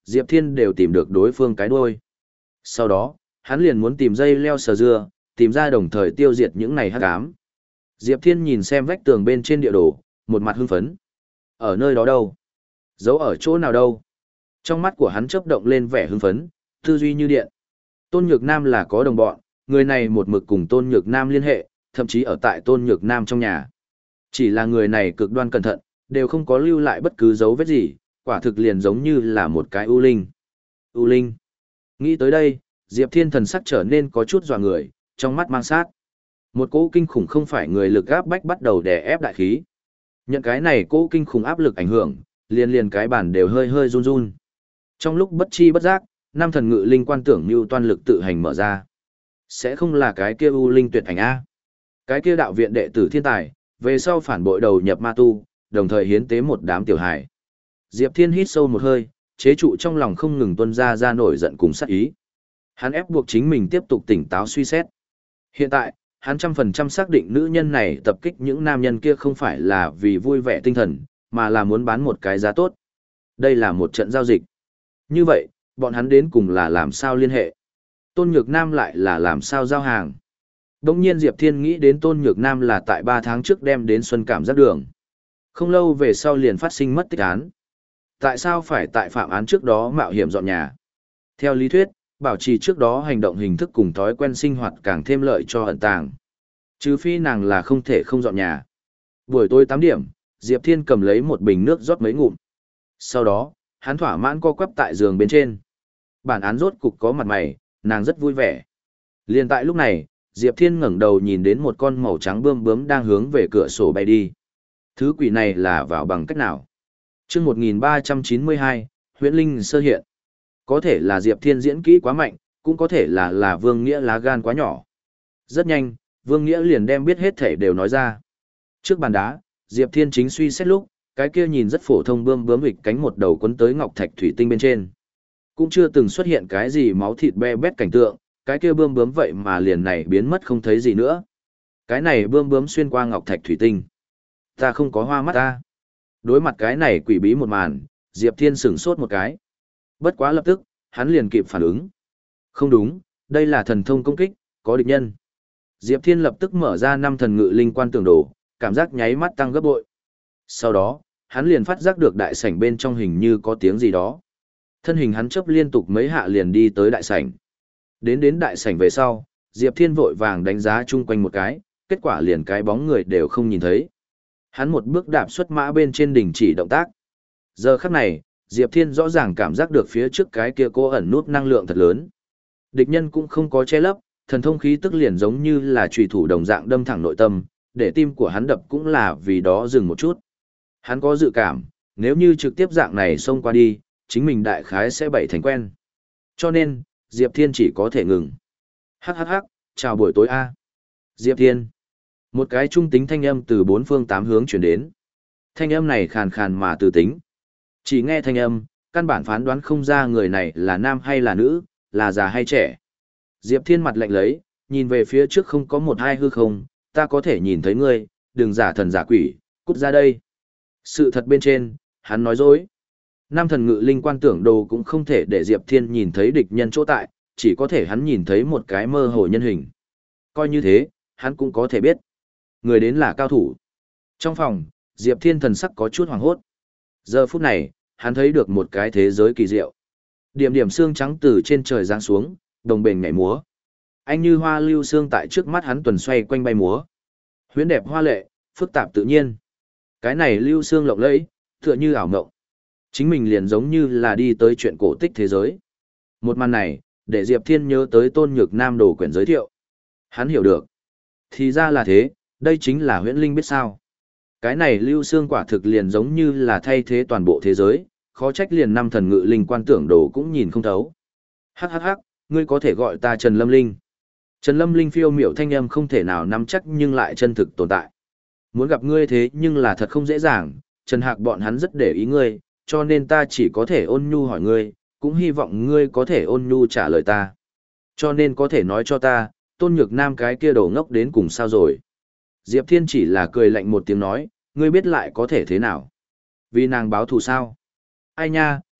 Diệp Thiên đều tìm được đối phương cái đuôi. Sau đó, hắn liền muốn tìm dây leo sờ dưa, tìm ra đồng thời tiêu diệt những này hắc ám. Diệp Thiên nhìn xem vách tường bên trên địa đồ, một mặt hưng phấn. Ở nơi đó đâu? Giấu ở chỗ nào đâu? Trong mắt của hắn chớp động lên vẻ hưng phấn, tư duy như điện. Tôn Nhược Nam là có đồng bọn, người này một mực cùng Tôn Nhược Nam liên hệ, thậm chí ở tại Tôn Nhược Nam trong nhà. Chỉ là người này cực đoan cẩn thận, đều không có lưu lại bất cứ dấu vết gì, quả thực liền giống như là một cái ưu linh. ưu linh. Nghĩ tới đây, Diệp Thiên thần sắc trở nên có chút dọa người, trong mắt mang sát. Một cỗ kinh khủng không phải người lực áp bách bắt đầu đè ép đại khí. Nhận cái này cỗ kinh khủng áp lực ảnh hưởng, liền liền cái bản đều hơi hơi run run. Trong lúc bất chi bất giác, năm thần ngự linh quan tưởng mưu toan lực tự hành mở ra. Sẽ không là cái kia ưu linh tuyệt ảnh A. Cái kia đạo viện đệ tử thiên tài, về sau phản bội đầu nhập ma tu, đồng thời hiến tế một đám tiểu hài. Diệp Thiên hít sâu một hơi, chế trụ trong lòng không ngừng tuôn ra ra nổi giận cùng sát ý. Hắn ép buộc chính mình tiếp tục tỉnh táo suy xét. Hiện tại, hắn trăm phần trăm xác định nữ nhân này tập kích những nam nhân kia không phải là vì vui vẻ tinh thần, mà là muốn bán một cái giá tốt. Đây là một trận giao dịch. Như vậy, bọn hắn đến cùng là làm sao liên hệ? Tôn Nhược Nam lại là làm sao giao hàng? Đông nhiên Diệp Thiên nghĩ đến Tôn Nhược Nam là tại ba tháng trước đem đến Xuân Cảm Giác Đường. Không lâu về sau liền phát sinh mất tích án. Tại sao phải tại phạm án trước đó mạo hiểm dọn nhà? Theo lý thuyết, bảo trì trước đó hành động hình thức cùng thói quen sinh hoạt càng thêm lợi cho ẩn tàng. Trừ phi nàng là không thể không dọn nhà. Buổi tối tám điểm, Diệp Thiên cầm lấy một bình nước rót mấy ngụm. Sau đó, hắn thỏa mãn co quắp tại giường bên trên. Bản án rốt cục có mặt mày, nàng rất vui vẻ. Liên tại lúc này, Diệp Thiên ngẩng đầu nhìn đến một con màu trắng bươm bướm đang hướng về cửa sổ bay đi. Thứ quỷ này là vào bằng cách nào? Chương một nghìn ba trăm chín mươi hai, Huyễn Linh sơ hiện. Có thể là Diệp Thiên diễn kỹ quá mạnh, cũng có thể là là Vương Nghĩa lá gan quá nhỏ. Rất nhanh, Vương Nghĩa liền đem biết hết thể đều nói ra. Trước bàn đá, Diệp Thiên chính suy xét lúc, cái kia nhìn rất phổ thông bươm bướm hịch cánh một đầu quấn tới ngọc thạch thủy tinh bên trên. Cũng chưa từng xuất hiện cái gì máu thịt be bét cảnh tượng, cái kia bươm bướm vậy mà liền này biến mất không thấy gì nữa. Cái này bươm bướm xuyên qua ngọc thạch thủy tinh. Ta không có hoa mắt ta. Đối mặt cái này quỷ bí một màn, Diệp Thiên sửng sốt một cái. Bất quá lập tức, hắn liền kịp phản ứng. Không đúng, đây là thần thông công kích, có địch nhân. Diệp Thiên lập tức mở ra năm thần ngự linh quan tưởng đồ, cảm giác nháy mắt tăng gấp bội. Sau đó, hắn liền phát giác được đại sảnh bên trong hình như có tiếng gì đó. Thân hình hắn chớp liên tục mấy hạ liền đi tới đại sảnh. Đến đến đại sảnh về sau, Diệp Thiên vội vàng đánh giá chung quanh một cái, kết quả liền cái bóng người đều không nhìn thấy. Hắn một bước đạp xuất mã bên trên đỉnh chỉ động tác. Giờ khắc này, Diệp Thiên rõ ràng cảm giác được phía trước cái kia cô ẩn nút năng lượng thật lớn. Địch nhân cũng không có che lấp, thần thông khí tức liền giống như là chùy thủ đồng dạng đâm thẳng nội tâm, để tim của hắn đập cũng là vì đó dừng một chút. Hắn có dự cảm, nếu như trực tiếp dạng này xông qua đi, chính mình đại khái sẽ bảy thành quen. Cho nên, Diệp Thiên chỉ có thể ngừng. Hắc hắc hắc, chào buổi tối a. Diệp Thiên. Một cái trung tính thanh âm từ bốn phương tám hướng truyền đến. Thanh âm này khàn khàn mà từ tính. Chỉ nghe thanh âm, căn bản phán đoán không ra người này là nam hay là nữ, là già hay trẻ. Diệp Thiên mặt lạnh lấy, nhìn về phía trước không có một hai hư không, ta có thể nhìn thấy ngươi, đừng giả thần giả quỷ, cút ra đây. Sự thật bên trên, hắn nói dối. Nam thần ngự linh quan tưởng đồ cũng không thể để Diệp Thiên nhìn thấy địch nhân chỗ tại, chỉ có thể hắn nhìn thấy một cái mơ hồ nhân hình. Coi như thế, hắn cũng có thể biết. Người đến là cao thủ. Trong phòng, Diệp Thiên thần sắc có chút hoảng hốt. Giờ phút này, hắn thấy được một cái thế giới kỳ diệu. Điểm điểm xương trắng từ trên trời giáng xuống, đồng bền nhảy múa. Anh như hoa lưu xương tại trước mắt hắn tuần xoay quanh bay múa. Huyễn đẹp hoa lệ, phức tạp tự nhiên. Cái này lưu xương lộng lẫy, tựa như ảo mộng. Chính mình liền giống như là đi tới chuyện cổ tích thế giới. Một màn này, để Diệp Thiên nhớ tới Tôn Nhược Nam đồ quyển giới thiệu. Hắn hiểu được. Thì ra là thế, đây chính là huyễn linh biết sao. Cái này lưu xương quả thực liền giống như là thay thế toàn bộ thế giới, khó trách liền năm thần ngự linh quan tưởng đồ cũng nhìn không thấu. Hắc hắc hắc, ngươi có thể gọi ta Trần Lâm Linh. Trần Lâm Linh phiêu miểu thanh âm không thể nào nắm chắc nhưng lại chân thực tồn tại. Muốn gặp ngươi thế nhưng là thật không dễ dàng, Trần Hạc bọn hắn rất để ý ngươi, cho nên ta chỉ có thể ôn nhu hỏi ngươi, cũng hy vọng ngươi có thể ôn nhu trả lời ta. Cho nên có thể nói cho ta, Tôn Nhược Nam cái kia đồ ngốc đến cùng sao rồi. Diệp Thiên chỉ là cười lạnh một tiếng nói, ngươi biết lại có thể thế nào. Vì nàng báo thù sao? Ai nha,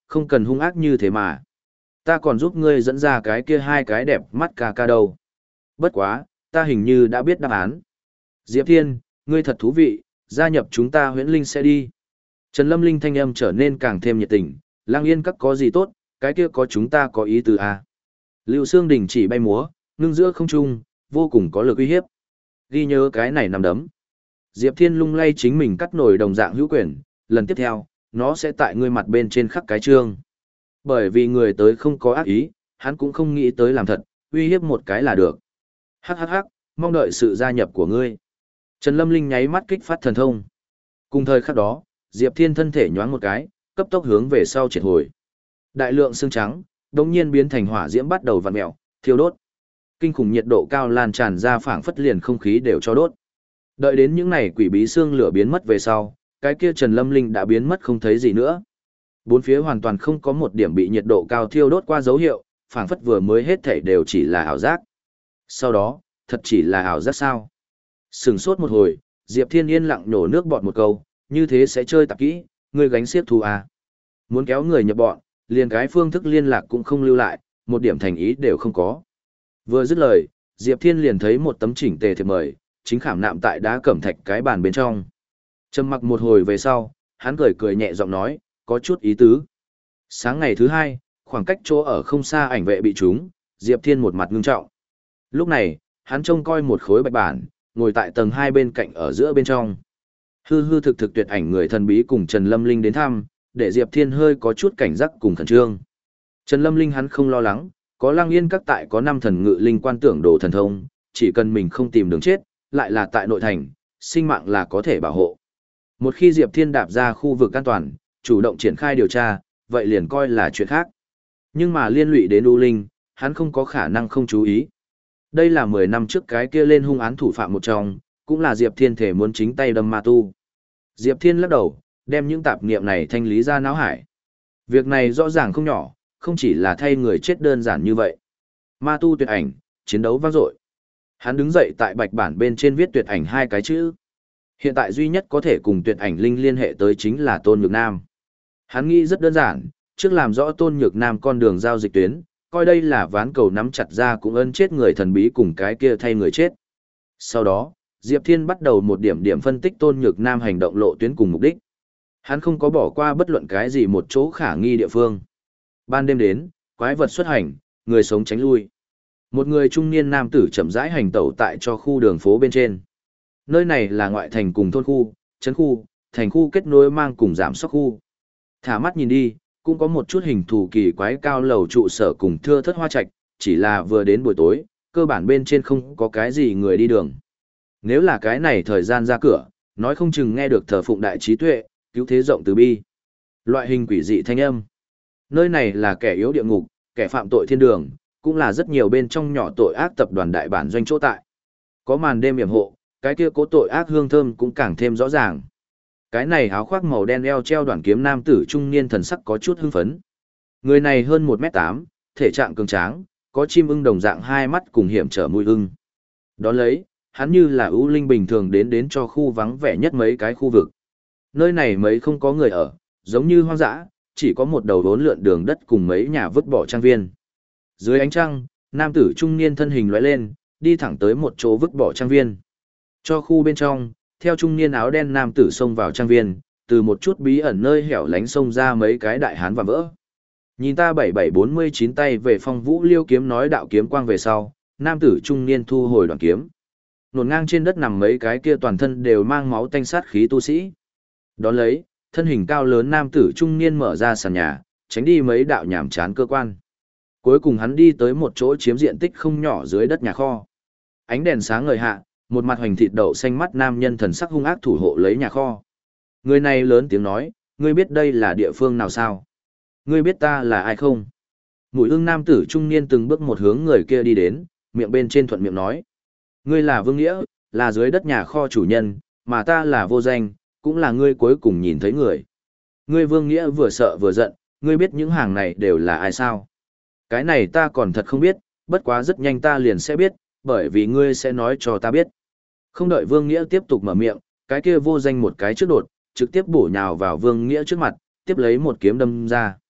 không cần hung ác như thế mà. Ta còn giúp ngươi dẫn ra cái kia hai cái đẹp mắt ca ca đâu. Bất quá, ta hình như đã biết đáp án. Diệp Thiên, ngươi thật thú vị, gia nhập chúng ta huyễn linh sẽ đi. Trần Lâm Linh thanh âm trở nên càng thêm nhiệt tình, Lang Yên các có gì tốt, cái kia có chúng ta có ý tứ à. Lưu Sương Đình chỉ bay múa, ngưng giữa không trung, vô cùng có lực uy hiếp. Ghi nhớ cái này nằm đấm. Diệp Thiên lung lay chính mình cắt nổi đồng dạng hữu quyền, lần tiếp theo, nó sẽ tại ngươi mặt bên trên khắc cái chương. Bởi vì người tới không có ác ý, hắn cũng không nghĩ tới làm thật, uy hiếp một cái là được. Hắc hắc hắc, mong đợi sự gia nhập của ngươi. Trần Lâm Linh nháy mắt kích phát thần thông. Cùng thời khắc đó, Diệp Thiên thân thể nhoáng một cái, cấp tốc hướng về sau triệt hồi. Đại lượng xương trắng, đống nhiên biến thành hỏa diễm bắt đầu vặn mèo, thiêu đốt. Kinh khủng nhiệt độ cao lan tràn ra phảng phất liền không khí đều cho đốt. Đợi đến những này quỷ bí xương lửa biến mất về sau, cái kia Trần Lâm Linh đã biến mất không thấy gì nữa. Bốn phía hoàn toàn không có một điểm bị nhiệt độ cao thiêu đốt qua dấu hiệu, phảng phất vừa mới hết thảy đều chỉ là ảo giác. Sau đó, thật chỉ là ảo giác sao? Sừng sốt một hồi, Diệp Thiên yên lặng nổ nước bọt một câu, như thế sẽ chơi tạp kỹ, ngươi gánh xiếc thù à. Muốn kéo người nhập bọn, liền cái phương thức liên lạc cũng không lưu lại, một điểm thành ý đều không có. Vừa dứt lời, Diệp Thiên liền thấy một tấm chỉnh tề thiệp mời, chính khảm nạm tại đá cẩm thạch cái bàn bên trong. Trầm mặc một hồi về sau, hắn cười cười nhẹ giọng nói, có chút ý tứ. Sáng ngày thứ hai, khoảng cách chỗ ở không xa ảnh vệ bị trúng, Diệp Thiên một mặt ngưng trọng. Lúc này, hắn trông coi một khối bạch bản, ngồi tại tầng hai bên cạnh ở giữa bên trong. Hư hư thực thực tuyệt ảnh người thần bí cùng Trần Lâm Linh đến thăm, để Diệp Thiên hơi có chút cảnh giác cùng khẩn trương. Trần Lâm Linh hắn không lo lắng, có Lang Yên các tại có năm thần ngự linh quan tưởng đồ thần thông, chỉ cần mình không tìm đường chết, lại là tại nội thành, sinh mạng là có thể bảo hộ. Một khi Diệp Thiên đạp ra khu vực an toàn, chủ động triển khai điều tra, vậy liền coi là chuyện khác. Nhưng mà liên lụy đến U Linh, hắn không có khả năng không chú ý. Đây là mười năm trước cái kia lên hung án thủ phạm một trong, cũng là Diệp Thiên thể muốn chính tay đâm ma tu. Diệp Thiên lắc đầu, đem những tạp niệm này thanh lý ra não hải. Việc này rõ ràng không nhỏ, không chỉ là thay người chết đơn giản như vậy. Ma tu tuyệt ảnh, chiến đấu vang dội. Hắn đứng dậy tại bạch bản bên trên viết tuyệt ảnh hai cái chữ. Hiện tại duy nhất có thể cùng tuyệt ảnh linh liên hệ tới chính là Tôn Nhược Nam. Hắn nghĩ rất đơn giản, trước làm rõ Tôn Nhược Nam con đường giao dịch tuyến, coi đây là ván cầu nắm chặt ra cũng ân chết người thần bí cùng cái kia thay người chết. Sau đó, Diệp Thiên bắt đầu một điểm điểm phân tích Tôn Nhược Nam hành động lộ tuyến cùng mục đích. Hắn không có bỏ qua bất luận cái gì một chỗ khả nghi địa phương. Ban đêm đến, quái vật xuất hành, người sống tránh lui. Một người trung niên nam tử chậm rãi hành tẩu tại cho khu đường phố bên trên. Nơi này là ngoại thành cùng thôn khu, trấn khu, thành khu kết nối mang cùng giảm sóc khu. Thả mắt nhìn đi, cũng có một chút hình thù kỳ quái cao lầu trụ sở cùng thưa thất hoa trạch, chỉ là vừa đến buổi tối, cơ bản bên trên không có cái gì người đi đường. Nếu là cái này thời gian ra cửa, nói không chừng nghe được thờ phụng đại trí tuệ, cứu thế rộng từ bi. Loại hình quỷ dị thanh âm. Nơi này là kẻ yếu địa ngục, kẻ phạm tội thiên đường, cũng là rất nhiều bên trong nhỏ tội ác tập đoàn đại bản doanh chỗ tại. Có màn đêm yểm hộ, cái kia cố tội ác hương thơm cũng càng thêm rõ ràng. Cái này áo khoác màu đen eo treo đoạn kiếm nam tử trung niên thần sắc có chút hưng phấn. Người này hơn một mét tám, thể trạng cường tráng, có chim ưng đồng dạng hai mắt cùng hiểm trở mũi ưng. Đón lấy, hắn như là ưu linh bình thường đến đến cho khu vắng vẻ nhất mấy cái khu vực. Nơi này mấy không có người ở, giống như hoang dã, chỉ có một đầu vốn lượn đường đất cùng mấy nhà vứt bỏ trang viên. Dưới ánh trăng, nam tử trung niên thân hình lóe lên, đi thẳng tới một chỗ vứt bỏ trang viên. Cho khu bên trong, theo trung niên áo đen nam tử xông vào trang viên, từ một chút bí ẩn nơi hẻo lánh xông ra mấy cái đại hán và vỡ. Nhìn ta bảy bảy bốn mươi chín tay về phong vũ liêu kiếm nói đạo kiếm quang về sau, nam tử trung niên thu hồi đoạn kiếm. Nổn ngang trên đất nằm mấy cái kia toàn thân đều mang máu tanh sát khí tu sĩ. Đón lấy, thân hình cao lớn nam tử trung niên mở ra sàn nhà, tránh đi mấy đạo nhảm chán cơ quan. Cuối cùng hắn đi tới một chỗ chiếm diện tích không nhỏ dưới đất nhà kho. Ánh đèn sáng ngời hạ, một mặt hoành thịt đậu xanh mắt nam nhân thần sắc hung ác thủ hộ lấy nhà kho. Người này lớn tiếng nói, ngươi biết đây là địa phương nào sao? Ngươi biết ta là ai không? Mũi ưng nam tử trung niên từng bước một hướng người kia đi đến, miệng bên trên thuận miệng nói. Ngươi là Vương Nghĩa, là dưới đất nhà kho chủ nhân, mà ta là vô danh, cũng là ngươi cuối cùng nhìn thấy người. Ngươi Vương Nghĩa vừa sợ vừa giận, ngươi biết những hàng này đều là ai sao? Cái này ta còn thật không biết, bất quá rất nhanh ta liền sẽ biết, bởi vì ngươi sẽ nói cho ta biết. Không đợi Vương Nghĩa tiếp tục mở miệng, cái kia vô danh một cái trước đột, trực tiếp bổ nhào vào Vương Nghĩa trước mặt, tiếp lấy một kiếm đâm ra.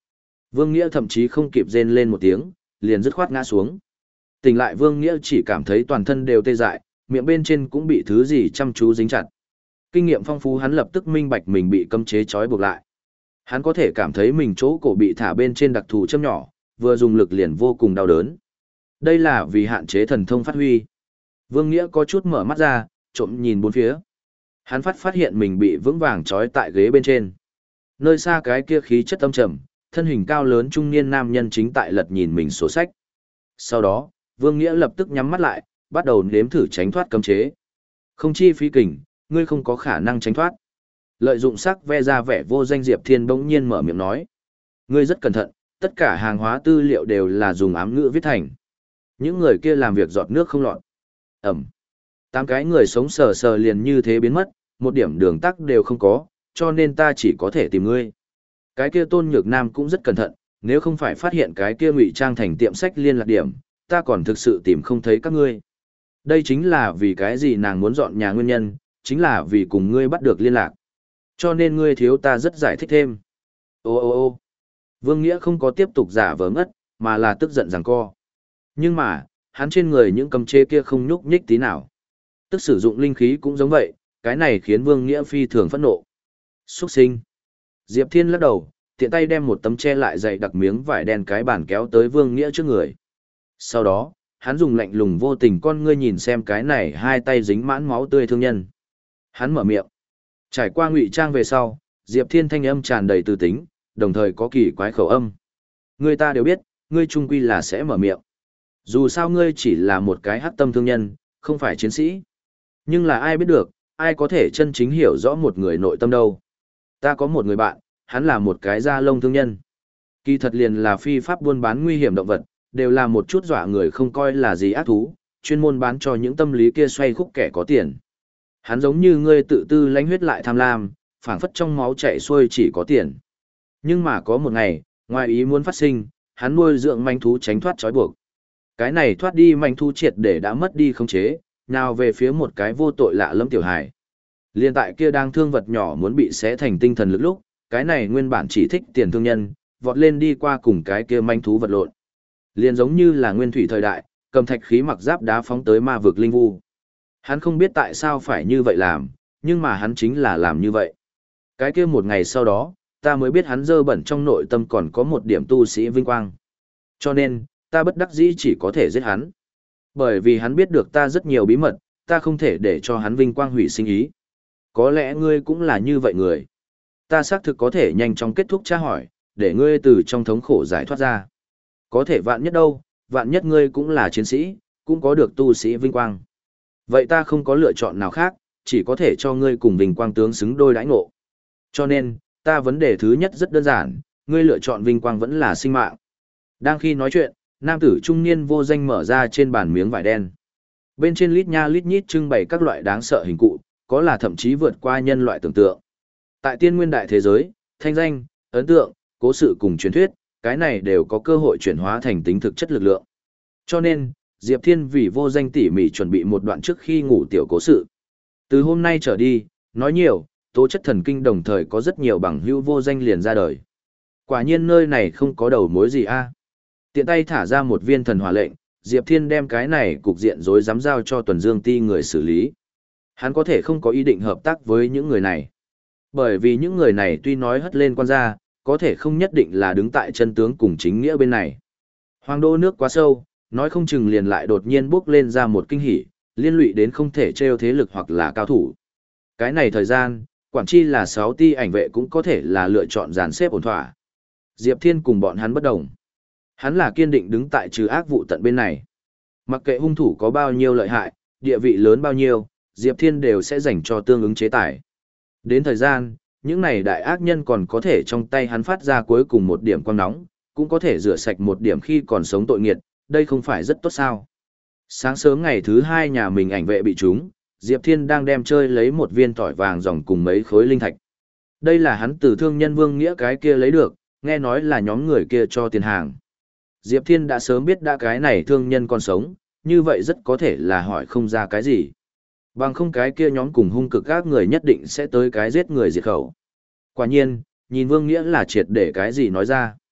Vương Nghĩa thậm chí không kịp rên lên một tiếng, liền dứt khoát ngã xuống. Tỉnh lại Vương Nghĩa chỉ cảm thấy toàn thân đều tê dại, miệng bên trên cũng bị thứ gì chăm chú dính chặt. Kinh nghiệm phong phú hắn lập tức minh bạch mình bị cấm chế trói buộc lại. Hắn có thể cảm thấy mình chỗ cổ bị thả bên trên đặc thù châm nhỏ, vừa dùng lực liền vô cùng đau đớn. Đây là vì hạn chế thần thông phát huy. Vương Nghĩa có chút mở mắt ra, trộm nhìn bốn phía. Hắn phát phát hiện mình bị vững vàng trói tại ghế bên trên. Nơi xa cái kia khí chất âm trầm, thân hình cao lớn trung niên nam nhân chính tại lật nhìn mình sổ sách. Sau đó, Vương Nghĩa lập tức nhắm mắt lại, bắt đầu nếm thử tránh thoát cấm chế. Không chi phí kình, ngươi không có khả năng tránh thoát. Lợi dụng sắc ve ra vẻ vô danh Diệp Thiên bỗng nhiên mở miệng nói. Ngươi rất cẩn thận, tất cả hàng hóa tư liệu đều là dùng ám ngữ viết thành. Những người kia làm việc giọt nước không lọt. Ẩm. Tám cái người sống sờ sờ liền như thế biến mất, một điểm đường tắc đều không có, cho nên ta chỉ có thể tìm ngươi. Cái kia Tôn Nhược Nam cũng rất cẩn thận, nếu không phải phát hiện cái kia ngụy trang thành tiệm sách liên lạc điểm, ta còn thực sự tìm không thấy các ngươi. Đây chính là vì cái gì nàng muốn dọn nhà nguyên nhân, chính là vì cùng ngươi bắt được liên lạc. Cho nên ngươi thiếu ta rất giải thích thêm. Ô ô ô Vương Nghĩa không có tiếp tục giả vờ ngất, mà là tức giận giằng co. Nhưng mà, hắn trên người những cấm chế kia không nhúc nhích tí nào. Tức sử dụng linh khí cũng giống vậy, cái này khiến Vương Nghĩa phi thường phẫn nộ. Xuất sinh. Diệp Thiên lắc đầu, tiện tay đem một tấm che lại dày đặc miếng vải đen cái bàn kéo tới Vương Nghĩa trước người. Sau đó, hắn dùng lạnh lùng vô tình con ngươi nhìn xem cái này hai tay dính mãn máu tươi thương nhân. Hắn mở miệng. Trải qua ngụy trang về sau, Diệp Thiên thanh âm tràn đầy từ tính, đồng thời có kỳ quái khẩu âm. Người ta đều biết, ngươi trung quy là sẽ mở miệng. Dù sao ngươi chỉ là một cái hắc tâm thương nhân, không phải chiến sĩ. Nhưng là ai biết được, ai có thể chân chính hiểu rõ một người nội tâm đâu. Ta có một người bạn, hắn là một cái da lông thương nhân. Kỳ thật liền là phi pháp buôn bán nguy hiểm động vật, đều là một chút dọa người không coi là gì ác thú, chuyên môn bán cho những tâm lý kia xoay khúc kẻ có tiền. Hắn giống như ngươi tự tư lãnh huyết lại tham lam, phảng phất trong máu chảy xuôi chỉ có tiền. Nhưng mà có một ngày, ngoài ý muốn phát sinh, hắn nuôi dưỡng manh thú tránh thoát trói buộc. Cái này thoát đi manh thú triệt để đã mất đi khống chế, nào về phía một cái vô tội lạ lẫm tiểu hài. Liên tại kia đang thương vật nhỏ muốn bị xé thành tinh thần lực lúc, cái này nguyên bản chỉ thích tiền thương nhân, vọt lên đi qua cùng cái kia manh thú vật lộn. Liên giống như là nguyên thủy thời đại, cầm thạch khí mặc giáp đá phóng tới ma vực linh vu. Hắn không biết tại sao phải như vậy làm, nhưng mà hắn chính là làm như vậy. Cái kia một ngày sau đó, ta mới biết hắn dơ bẩn trong nội tâm còn có một điểm tu sĩ vinh quang. Cho nên, ta bất đắc dĩ chỉ có thể giết hắn. Bởi vì hắn biết được ta rất nhiều bí mật, ta không thể để cho hắn vinh quang hủy sinh ý. Có lẽ ngươi cũng là như vậy người. Ta xác thực có thể nhanh chóng kết thúc tra hỏi, để ngươi từ trong thống khổ giải thoát ra. Có thể vạn nhất đâu, vạn nhất ngươi cũng là chiến sĩ, cũng có được tu sĩ vinh quang. Vậy ta không có lựa chọn nào khác, chỉ có thể cho ngươi cùng vinh quang tướng xứng đôi đãi ngộ. Cho nên, ta vấn đề thứ nhất rất đơn giản, ngươi lựa chọn vinh quang vẫn là sinh mạng. Đang khi nói chuyện, nam tử trung niên vô danh mở ra trên bàn miếng vải đen. Bên trên lít nha lít nhít trưng bày các loại đáng sợ hình cụ, có là thậm chí vượt qua nhân loại tưởng tượng. Tại tiên nguyên đại thế giới, thanh danh, ấn tượng, cố sự cùng truyền thuyết, cái này đều có cơ hội chuyển hóa thành tính thực chất lực lượng. Cho nên, Diệp Thiên vì vô danh tỉ mỉ chuẩn bị một đoạn trước khi ngủ tiểu cố sự. Từ hôm nay trở đi, nói nhiều, tố chất thần kinh đồng thời có rất nhiều bằng hữu vô danh liền ra đời. Quả nhiên nơi này không có đầu mối gì a. Tiện tay thả ra một viên thần hỏa lệnh, Diệp Thiên đem cái này cục diện rối rắm giao cho Tuần Dương Ti người xử lý. Hắn có thể không có ý định hợp tác với những người này. Bởi vì những người này tuy nói hất lên quan gia, có thể không nhất định là đứng tại chân tướng cùng chính nghĩa bên này. Hoàng đô nước quá sâu, nói không chừng liền lại đột nhiên bước lên ra một kinh hỉ, liên lụy đến không thể trêu thế lực hoặc là cao thủ. Cái này thời gian, quản chi là sáu ti ảnh vệ cũng có thể là lựa chọn dàn xếp ổn thỏa. Diệp Thiên cùng bọn hắn bất đồng. Hắn là kiên định đứng tại trừ ác vụ tận bên này. Mặc kệ hung thủ có bao nhiêu lợi hại, địa vị lớn bao nhiêu, Diệp Thiên đều sẽ dành cho tương ứng chế tài. Đến thời gian, những này đại ác nhân còn có thể trong tay hắn phát ra cuối cùng một điểm quang nóng, cũng có thể rửa sạch một điểm khi còn sống tội nghiệt, đây không phải rất tốt sao. Sáng sớm ngày thứ hai nhà mình ảnh vệ bị trúng, Diệp Thiên đang đem chơi lấy một viên tỏi vàng dòng cùng mấy khối linh thạch. Đây là hắn từ thương nhân Vương Nghĩa cái kia lấy được, nghe nói là nhóm người kia cho tiền hàng. Diệp Thiên đã sớm biết đã cái này thương nhân còn sống, như vậy rất có thể là hỏi không ra cái gì. Bằng không cái kia nhóm cùng hung cực các người nhất định sẽ tới cái giết người diệt khẩu. Quả nhiên, nhìn Vương Nghĩa là triệt để cái gì nói ra.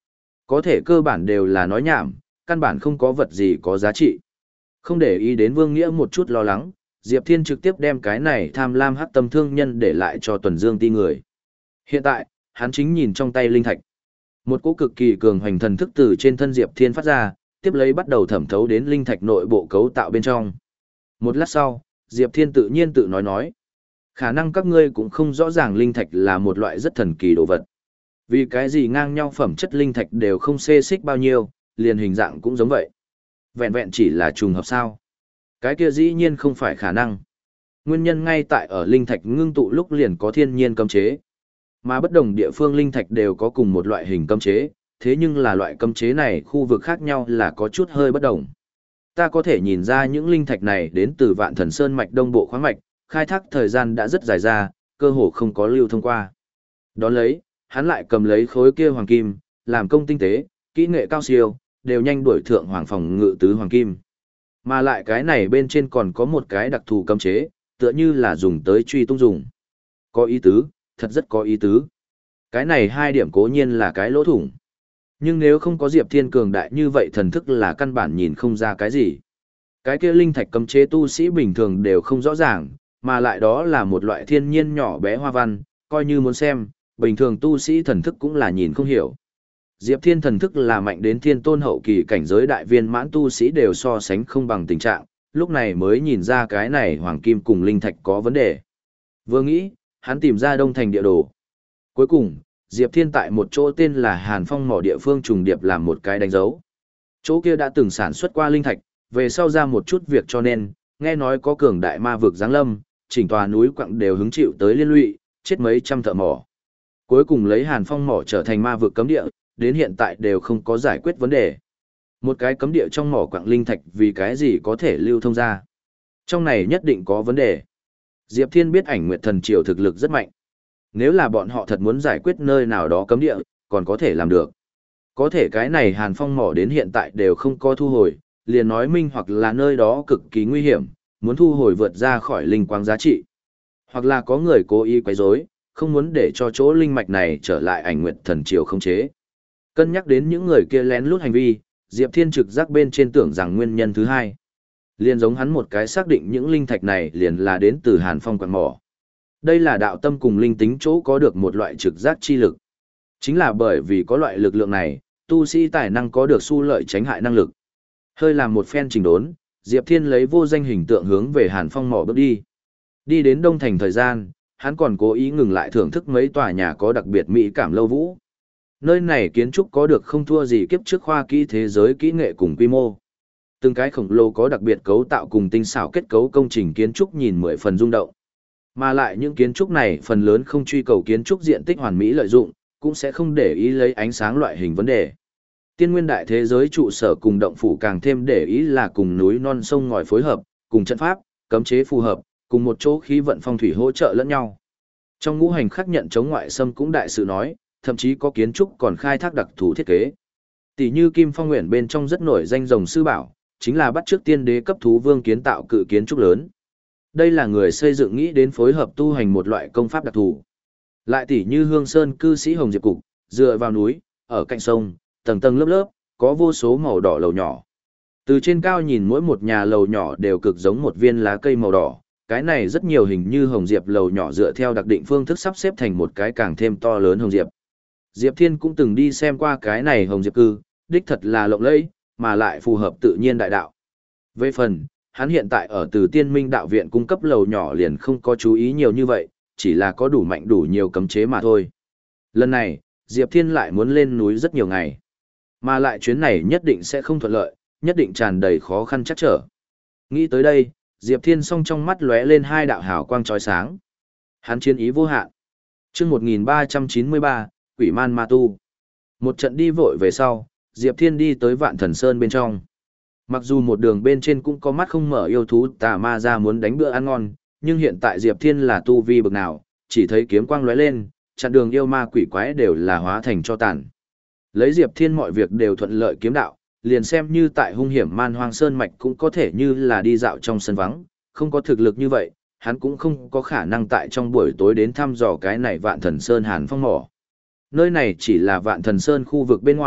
Có thể cơ bản đều là nói nhảm, căn bản không có vật gì có giá trị. Không để ý đến Vương Nghĩa một chút lo lắng, Diệp Thiên trực tiếp đem cái này tham lam hắc tâm thương nhân để lại cho Tuần Dương ti người. Hiện tại, hắn chính nhìn trong tay linh thạch. Một cỗ cực kỳ cường hoành thần thức từ trên thân Diệp Thiên phát ra, tiếp lấy bắt đầu thẩm thấu đến linh thạch nội bộ cấu tạo bên trong. Một lát sau, Diệp Thiên tự nhiên tự nói nói. Khả năng các ngươi cũng không rõ ràng linh thạch là một loại rất thần kỳ đồ vật. Vì cái gì ngang nhau phẩm chất linh thạch đều không xê xích bao nhiêu, liền hình dạng cũng giống vậy. Vẹn vẹn chỉ là trùng hợp sao. Cái kia dĩ nhiên không phải khả năng. Nguyên nhân ngay tại ở linh thạch ngưng tụ lúc liền có thiên nhiên cấm chế. Mà bất đồng địa phương linh thạch đều có cùng một loại hình cấm chế, thế nhưng là loại cấm chế này khu vực khác nhau là có chút hơi bất đồng. Ta có thể nhìn ra những linh thạch này đến từ Vạn Thần Sơn mạch đông bộ khoáng mạch, khai thác thời gian đã rất dài ra, cơ hồ không có lưu thông qua. Đón lấy, hắn lại cầm lấy khối kia hoàng kim, làm công tinh tế, kỹ nghệ cao siêu, đều nhanh đuổi thượng hoàng phòng ngự tứ hoàng kim. Mà lại cái này bên trên còn có một cái đặc thù cấm chế, tựa như là dùng tới truy tung dùng. Có ý tứ, thật rất có ý tứ. Cái này hai điểm cố nhiên là cái lỗ thủng. Nhưng nếu không có Diệp Thiên cường đại như vậy thần thức là căn bản nhìn không ra cái gì. Cái kia linh thạch cấm chế tu sĩ bình thường đều không rõ ràng, mà lại đó là một loại thiên nhiên nhỏ bé hoa văn, coi như muốn xem, bình thường tu sĩ thần thức cũng là nhìn không hiểu. Diệp Thiên thần thức là mạnh đến thiên tôn hậu kỳ cảnh giới đại viên mãn tu sĩ đều so sánh không bằng tình trạng, lúc này mới nhìn ra cái này hoàng kim cùng linh thạch có vấn đề. Vừa nghĩ, hắn tìm ra đông thành địa đồ. Cuối cùng, Diệp Thiên tại một chỗ tên là Hàn Phong mỏ địa phương trùng điệp làm một cái đánh dấu. Chỗ kia đã từng sản xuất qua linh thạch, về sau ra một chút việc cho nên, nghe nói có cường đại ma vực giáng lâm, chỉnh tòa núi quặng đều hứng chịu tới liên lụy, chết mấy trăm thợ mỏ. Cuối cùng lấy Hàn Phong mỏ trở thành ma vực cấm địa, đến hiện tại đều không có giải quyết vấn đề. Một cái cấm địa trong mỏ quặng linh thạch vì cái gì có thể lưu thông ra. Trong này nhất định có vấn đề. Diệp Thiên biết Ảnh Nguyệt Thần Triều thực lực rất mạnh. Nếu là bọn họ thật muốn giải quyết nơi nào đó cấm địa, còn có thể làm được. Có thể cái này Hàn Phong mỏ đến hiện tại đều không có thu hồi, liền nói minh hoặc là nơi đó cực kỳ nguy hiểm, muốn thu hồi vượt ra khỏi linh quang giá trị. Hoặc là có người cố ý quấy rối, không muốn để cho chỗ linh mạch này trở lại Ảnh Nguyệt Thần Triều không chế. Cân nhắc đến những người kia lén lút hành vi, Diệp Thiên trực giác bên trên tưởng rằng nguyên nhân thứ hai. Liền giống hắn một cái xác định những linh thạch này liền là đến từ Hàn Phong quặng mỏ. Đây là đạo tâm cùng linh tính chỗ có được một loại trực giác chi lực. Chính là bởi vì có loại lực lượng này, tu sĩ tài năng có được xu lợi tránh hại năng lực. Hơi làm một phen chỉnh đốn, Diệp Thiên lấy vô danh hình tượng hướng về Hàn Phong mỏ bước đi. Đi đến Đông Thành thời gian, hắn còn cố ý ngừng lại thưởng thức mấy tòa nhà có đặc biệt mỹ cảm lâu vũ. Nơi này kiến trúc có được không thua gì kiếp trước khoa kỹ thế giới kỹ nghệ cùng quy mô. Từng cái khổng lồ có đặc biệt cấu tạo cùng tinh xảo kết cấu công trình kiến trúc nhìn mười phần rung động. Mà lại những kiến trúc này phần lớn không truy cầu kiến trúc diện tích hoàn mỹ lợi dụng, cũng sẽ không để ý lấy ánh sáng loại hình vấn đề. Tiên nguyên đại thế giới trụ sở cùng động phủ càng thêm để ý là cùng núi non sông ngòi phối hợp, cùng trận pháp, cấm chế phù hợp, cùng một chỗ khí vận phong thủy hỗ trợ lẫn nhau. Trong ngũ hành khắc nhận chống ngoại xâm cũng đại sự nói, thậm chí có kiến trúc còn khai thác đặc thù thiết kế. Tỷ như Kim Phong Nguyện bên trong rất nổi danh rồng sư bảo, chính là bắt chước tiên đế cấp thú vương kiến tạo cự kiến trúc lớn. Đây là người xây dựng nghĩ đến phối hợp tu hành một loại công pháp đặc thù. Lại tỷ như Hương Sơn cư sĩ Hồng Diệp Cục, dựa vào núi, ở cạnh sông, tầng tầng lớp lớp, có vô số màu đỏ lầu nhỏ. Từ trên cao nhìn mỗi một nhà lầu nhỏ đều cực giống một viên lá cây màu đỏ, cái này rất nhiều hình như Hồng Diệp lầu nhỏ dựa theo đặc định phương thức sắp xếp thành một cái càng thêm to lớn Hồng Diệp. Diệp Thiên cũng từng đi xem qua cái này Hồng Diệp cư, đích thật là lộng lẫy, mà lại phù hợp tự nhiên đại đạo. Về phần, hắn hiện tại ở Từ Tiên Minh đạo viện cung cấp lầu nhỏ liền không có chú ý nhiều như vậy, chỉ là có đủ mạnh đủ nhiều cấm chế mà thôi. Lần này, Diệp Thiên lại muốn lên núi rất nhiều ngày. Mà lại chuyến này nhất định sẽ không thuận lợi, nhất định tràn đầy khó khăn chắc trở. Nghĩ tới đây, Diệp Thiên song trong mắt lóe lên hai đạo hào quang chói sáng. Hắn chiến ý vô hạn. Chương một nghìn ba trăm chín mươi ba, Quỷ Man Ma Tu. Một trận đi vội về sau, Diệp Thiên đi tới Vạn Thần Sơn bên trong. Mặc dù một đường bên trên cũng có mắt không mở yêu thú tà ma ra muốn đánh bữa ăn ngon, nhưng hiện tại Diệp Thiên là tu vi bậc nào, chỉ thấy kiếm quang lóe lên, chặn đường yêu ma quỷ quái đều là hóa thành cho tàn. Lấy Diệp Thiên mọi việc đều thuận lợi kiếm đạo, liền xem như tại hung hiểm man hoang sơn mạch cũng có thể như là đi dạo trong sân vắng, không có thực lực như vậy, hắn cũng không có khả năng tại trong buổi tối đến thăm dò cái này Vạn Thần Sơn Hàn Phong mỏ. Nơi này chỉ là Vạn Thần Sơn khu vực bên ngoài,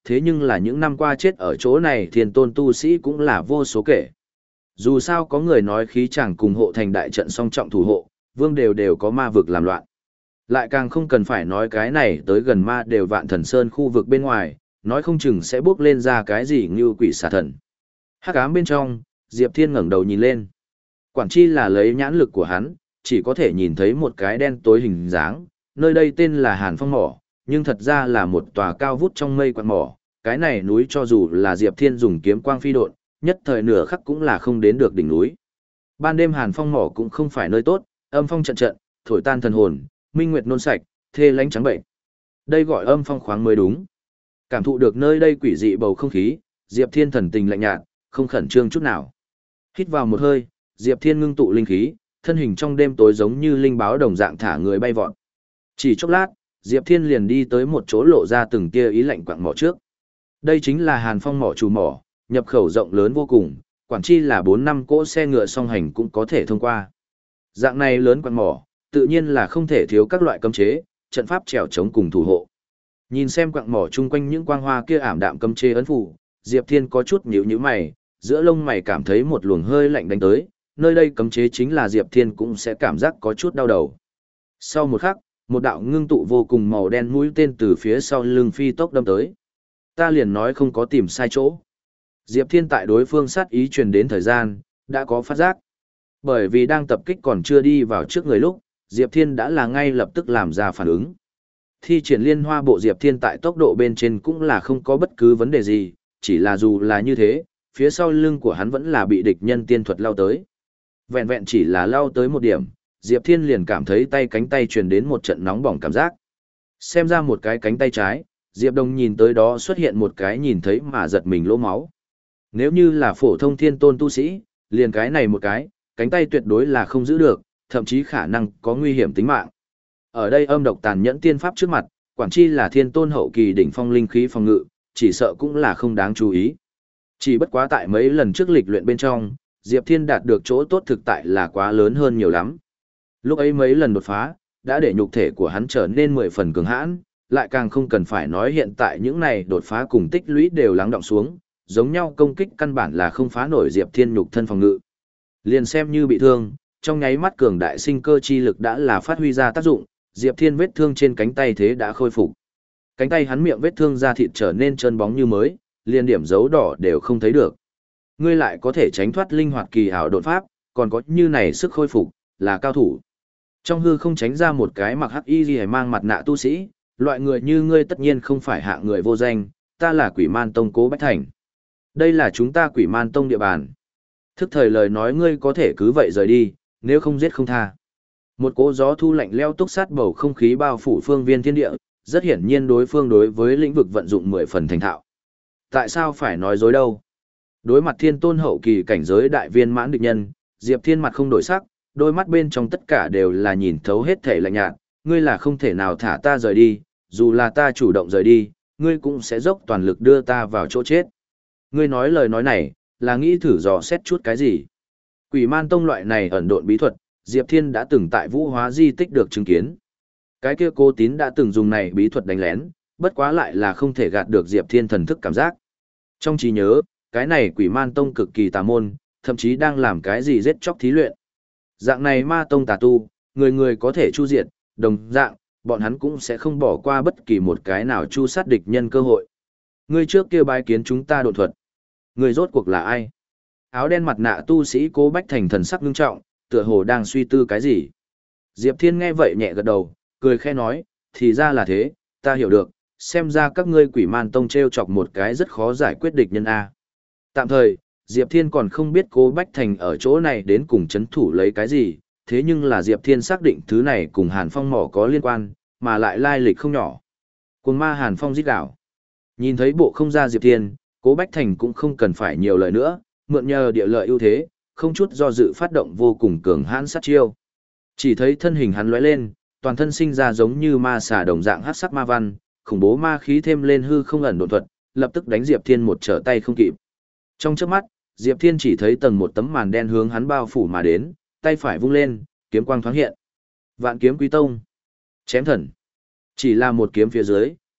thế nhưng là những năm qua chết ở chỗ này thiên tôn tu sĩ cũng là vô số kể. Dù sao có người nói khí chẳng cùng hộ thành đại trận song trọng thủ hộ, vương đều đều có ma vực làm loạn. Lại càng không cần phải nói cái này tới gần ma đều vạn thần sơn khu vực bên ngoài, nói không chừng sẽ bước lên ra cái gì như quỷ xà thần. Hắc ám bên trong, Diệp Thiên ngẩng đầu nhìn lên. Quản chi là lấy nhãn lực của hắn, chỉ có thể nhìn thấy một cái đen tối hình dáng, nơi đây tên là Hàn Phong Mỏ, nhưng thật ra là một tòa cao vút trong mây quặng mỏ, cái này núi cho dù là Diệp Thiên dùng kiếm quang phi độn, nhất thời nửa khắc cũng là không đến được đỉnh núi. Ban đêm Hàn Phong Mỏ cũng không phải nơi tốt, âm phong trận trận, thổi tan thần hồn, minh nguyệt nôn sạch, thê lánh trắng bệnh. Đây gọi âm phong khoáng mới đúng. Cảm thụ được nơi đây quỷ dị bầu không khí, Diệp Thiên thần tình lạnh nhạt, không khẩn trương chút nào. Hít vào một hơi, Diệp Thiên ngưng tụ linh khí, thân hình trong đêm tối giống như linh báo đồng dạng thả người bay vọt. Chỉ chốc lát, Diệp Thiên liền đi tới một chỗ lộ ra từng tia ý lạnh quặng mỏ trước. Đây chính là Hàn Phong mỏ chủ mỏ, nhập khẩu rộng lớn vô cùng, quản chi là bốn năm cỗ xe ngựa song hành cũng có thể thông qua. Dạng này lớn quặng mỏ, tự nhiên là không thể thiếu các loại cấm chế, trận pháp trèo chống cùng thủ hộ. Nhìn xem quặng mỏ chung quanh những quang hoa kia ảm đạm cấm chế ấn phù, Diệp Thiên có chút nhíu nhíu mày, giữa lông mày cảm thấy một luồng hơi lạnh đánh tới, nơi đây cấm chế chính là Diệp Thiên cũng sẽ cảm giác có chút đau đầu. Sau một khắc, một đạo ngưng tụ vô cùng màu đen mũi tên từ phía sau lưng phi tốc đâm tới. Ta liền nói không có tìm sai chỗ. Diệp Thiên tại đối phương sát ý truyền đến thời gian, đã có phát giác. Bởi vì đang tập kích còn chưa đi vào trước người lúc, Diệp Thiên đã là ngay lập tức làm ra phản ứng. Thi triển liên hoa bộ Diệp Thiên tại tốc độ bên trên cũng là không có bất cứ vấn đề gì, chỉ là dù là như thế, phía sau lưng của hắn vẫn là bị địch nhân tiên thuật lao tới. Vẹn vẹn chỉ là lao tới một điểm, Diệp Thiên liền cảm thấy tay cánh tay truyền đến một trận nóng bỏng cảm giác. Xem ra một cái cánh tay trái, Diệp Đông nhìn tới đó xuất hiện một cái nhìn thấy mà giật mình lỗ máu. Nếu như là phổ thông thiên tôn tu sĩ, liền cái này một cái, cánh tay tuyệt đối là không giữ được, thậm chí khả năng có nguy hiểm tính mạng. Ở đây âm độc tàn nhẫn tiên pháp trước mặt, quản chi là thiên tôn hậu kỳ đỉnh phong linh khí phòng ngự, chỉ sợ cũng là không đáng chú ý. Chỉ bất quá tại mấy lần trước lịch luyện bên trong, Diệp Thiên đạt được chỗ tốt thực tại là quá lớn hơn nhiều lắm. Lúc ấy mấy lần đột phá, đã để nhục thể của hắn trở nên mười phần cường hãn, lại càng không cần phải nói hiện tại những này đột phá cùng tích lũy đều lắng đọng xuống, giống nhau công kích căn bản là không phá nổi Diệp Thiên nhục thân phòng ngự. Liền xem như bị thương, trong nháy mắt cường đại sinh cơ chi lực đã là phát huy ra tác dụng, Diệp Thiên vết thương trên cánh tay thế đã khôi phục. Cánh tay hắn miệng vết thương da thịt trở nên trơn bóng như mới, liền điểm dấu đỏ đều không thấy được. Ngươi lại có thể tránh thoát linh hoạt kỳ ảo đột pháp, còn có như này sức khôi phục, là cao thủ. Trong hư không tránh ra một cái mặc hắc y gì mang mặt nạ tu sĩ, loại người như ngươi tất nhiên không phải hạ người vô danh, ta là Quỷ Man Tông Cố Bách Thành. Đây là chúng ta Quỷ Man Tông địa bàn. Thức thời lời nói ngươi có thể cứ vậy rời đi, nếu không giết không tha. Một cỗ gió thu lạnh leo túc sát bầu không khí bao phủ phương viên thiên địa, rất hiển nhiên đối phương đối với lĩnh vực vận dụng mười phần thành thạo. Tại sao phải nói dối đâu? Đối mặt thiên tôn hậu kỳ cảnh giới đại viên mãn địch nhân, Diệp Thiên mặt không đổi sắc, đôi mắt bên trong tất cả đều là nhìn thấu hết thể lạnh nhạt, ngươi là không thể nào thả ta rời đi, dù là ta chủ động rời đi, ngươi cũng sẽ dốc toàn lực đưa ta vào chỗ chết. Ngươi nói lời nói này, là nghĩ thử dò xét chút cái gì? Quỷ Man Tông loại này ẩn độn bí thuật, Diệp Thiên đã từng tại Vũ Hóa di tích được chứng kiến. Cái kia Cố Tín đã từng dùng này bí thuật đánh lén, bất quá lại là không thể gạt được Diệp Thiên thần thức cảm giác. Trong trí nhớ, cái này Quỷ Man Tông cực kỳ tà môn, thậm chí đang làm cái gì giết chóc thí luyện. Dạng này ma tông tà tu, người người có thể chu diệt, đồng dạng, bọn hắn cũng sẽ không bỏ qua bất kỳ một cái nào chu sát địch nhân cơ hội. Ngươi trước kia bái kiến chúng ta độn thuật. Người rốt cuộc là ai? Áo đen mặt nạ tu sĩ Cố Bách Thành thần sắc nghiêm trọng, tựa hồ đang suy tư cái gì. Diệp Thiên nghe vậy nhẹ gật đầu, cười khẽ nói, thì ra là thế, ta hiểu được, xem ra các ngươi Quỷ Man Tông treo chọc một cái rất khó giải quyết địch nhân A. Tạm thời, Diệp Thiên còn không biết Cố Bách Thành ở chỗ này đến cùng chấn thủ lấy cái gì, thế nhưng là Diệp Thiên xác định thứ này cùng Hàn Phong mỏ có liên quan, mà lại lai lịch không nhỏ. Cùng ma Hàn Phong giết đảo. Nhìn thấy bộ không ra Diệp Thiên, Cố Bách Thành cũng không cần phải nhiều lời nữa, mượn nhờ địa lợi ưu thế, không chút do dự phát động vô cùng cường hãn sát chiêu. Chỉ thấy thân hình hắn lóe lên, toàn thân sinh ra giống như ma xà đồng dạng hắc sắc ma văn, khủng bố ma khí thêm lên hư không ẩn độn thuật, lập tức đánh Diệp Thiên một trở tay không kịp. Trong chớp mắt, Diệp Thiên chỉ thấy tầng một tấm màn đen hướng hắn bao phủ mà đến, tay phải vung lên, kiếm quang thoáng hiện. Vạn kiếm quý tông. Chém thần. Chỉ là một kiếm phía dưới,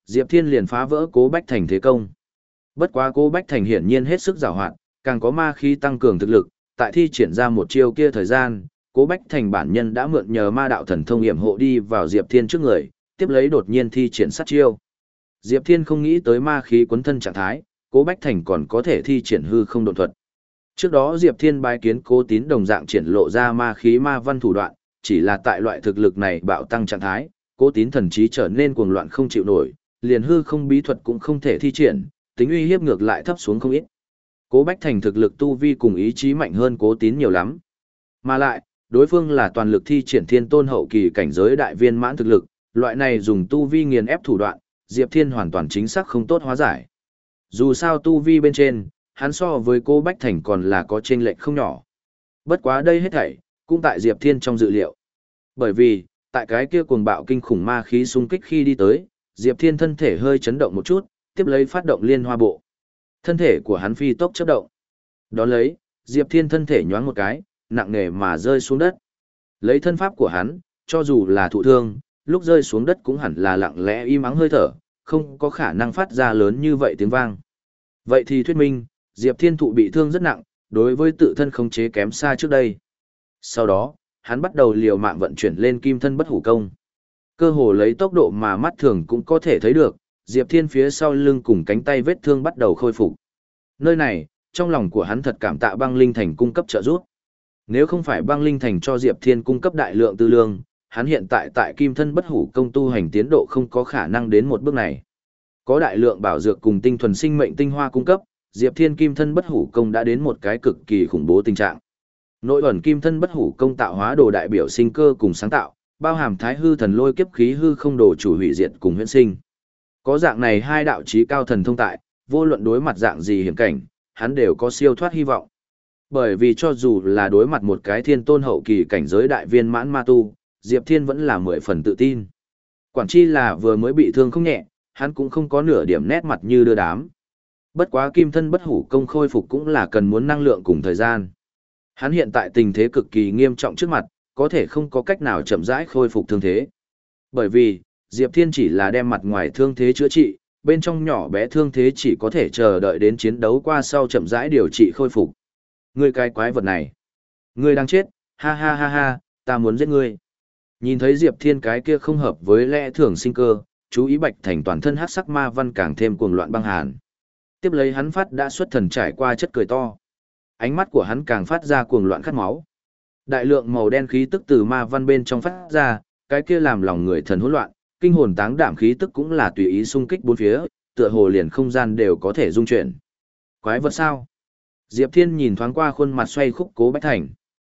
Diệp Thiên liền phá vỡ Cố Bách Thành thế công. Bất quá Cố Bách Thành hiển nhiên hết sức giàu hoạt, càng có ma khí tăng cường thực lực, tại thi triển ra một chiêu kia thời gian, Cố Bách Thành bản nhân đã mượn nhờ ma đạo thần thông yểm hộ đi vào Diệp Thiên trước người, tiếp lấy đột nhiên thi triển sát chiêu. Diệp Thiên không nghĩ tới ma khí quấn thân trạng thái, Cố Bách Thành còn có thể thi triển hư không độn thuật. Trước đó Diệp Thiên bái kiến Cố Tín đồng dạng triển lộ ra ma khí ma văn thủ đoạn, chỉ là tại loại thực lực này bạo tăng trạng thái, Cố Tín thần trí trở nên cuồng loạn không chịu nổi, liền hư không bí thuật cũng không thể thi triển, tính uy hiếp ngược lại thấp xuống không ít. Cố Bách Thành thực lực tu vi cùng ý chí mạnh hơn Cố Tín nhiều lắm. Mà lại, đối phương là toàn lực thi triển thiên tôn hậu kỳ cảnh giới đại viên mãn thực lực, loại này dùng tu vi nghiền ép thủ đoạn, Diệp Thiên hoàn toàn chính xác không tốt hóa giải. Dù sao tu vi bên trên, hắn so với Cố Bách Thành còn là có chênh lệch không nhỏ. Bất quá đây hết thảy, cũng tại Diệp Thiên trong dự liệu. Bởi vì, tại cái kia cuồng bạo kinh khủng ma khí xung kích khi đi tới, Diệp Thiên thân thể hơi chấn động một chút, tiếp lấy phát động liên hoa bộ. Thân thể của hắn phi tốc chớp động. Đón lấy, Diệp Thiên thân thể nhoáng một cái, nặng nề mà rơi xuống đất. Lấy thân pháp của hắn, cho dù là thụ thương, lúc rơi xuống đất cũng hẳn là lặng lẽ im ắng hơi thở, không có khả năng phát ra lớn như vậy tiếng vang. Vậy thì thuyết minh, Diệp Thiên thụ bị thương rất nặng, đối với tự thân khống chế kém xa trước đây. Sau đó, hắn bắt đầu liều mạng vận chuyển lên kim thân bất hủ công. Cơ hồ lấy tốc độ mà mắt thường cũng có thể thấy được, Diệp Thiên phía sau lưng cùng cánh tay vết thương bắt đầu khôi phục. Nơi này, trong lòng của hắn thật cảm tạ băng linh thành cung cấp trợ giúp. Nếu không phải băng linh thành cho Diệp Thiên cung cấp đại lượng tư lương, hắn hiện tại tại kim thân bất hủ công tu hành tiến độ không có khả năng đến một bước này. Có đại lượng bảo dược cùng tinh thuần sinh mệnh tinh hoa cung cấp, Diệp Thiên kim thân bất hủ công đã đến một cái cực kỳ khủng bố tình trạng. Nội ẩn kim thân bất hủ công tạo hóa đồ đại biểu sinh cơ cùng sáng tạo, bao hàm thái hư thần lôi kiếp khí hư không đồ chủ hủy diệt cùng huyễn sinh. Có dạng này hai đạo chí cao thần thông tại, vô luận đối mặt dạng gì hiểm cảnh, hắn đều có siêu thoát hy vọng. Bởi vì cho dù là đối mặt một cái thiên tôn hậu kỳ cảnh giới đại viên mãn ma tu, Diệp Thiên vẫn là mười phần tự tin. Quản chi là vừa mới bị thương không nhẹ, hắn cũng không có nửa điểm nét mặt như đưa đám. Bất quá kim thân bất hủ công khôi phục cũng là cần muốn năng lượng cùng thời gian. Hắn hiện tại tình thế cực kỳ nghiêm trọng trước mặt, có thể không có cách nào chậm rãi khôi phục thương thế. Bởi vì, Diệp Thiên chỉ là đem mặt ngoài thương thế chữa trị, bên trong nhỏ bé thương thế chỉ có thể chờ đợi đến chiến đấu qua sau chậm rãi điều trị khôi phục. Ngươi cái quái vật này, ngươi đang chết, ha ha ha ha, ta muốn giết ngươi. Nhìn thấy Diệp Thiên cái kia không hợp với lẽ thường sinh cơ, chú ý Bạch Thành toàn thân hắc sắc ma văn càng thêm cuồng loạn băng hàn. Tiếp lấy hắn phát đã xuất thần trải qua chất cười to. Ánh mắt của hắn càng phát ra cuồng loạn khát máu. Đại lượng màu đen khí tức từ ma văn bên trong phát ra, cái kia làm lòng người thần hỗn loạn, kinh hồn táng đảm khí tức cũng là tùy ý xung kích bốn phía, tựa hồ liền không gian đều có thể dung chuyển. Quái vật sao? Diệp Thiên nhìn thoáng qua khuôn mặt xoay khúc Cố Bách Thành.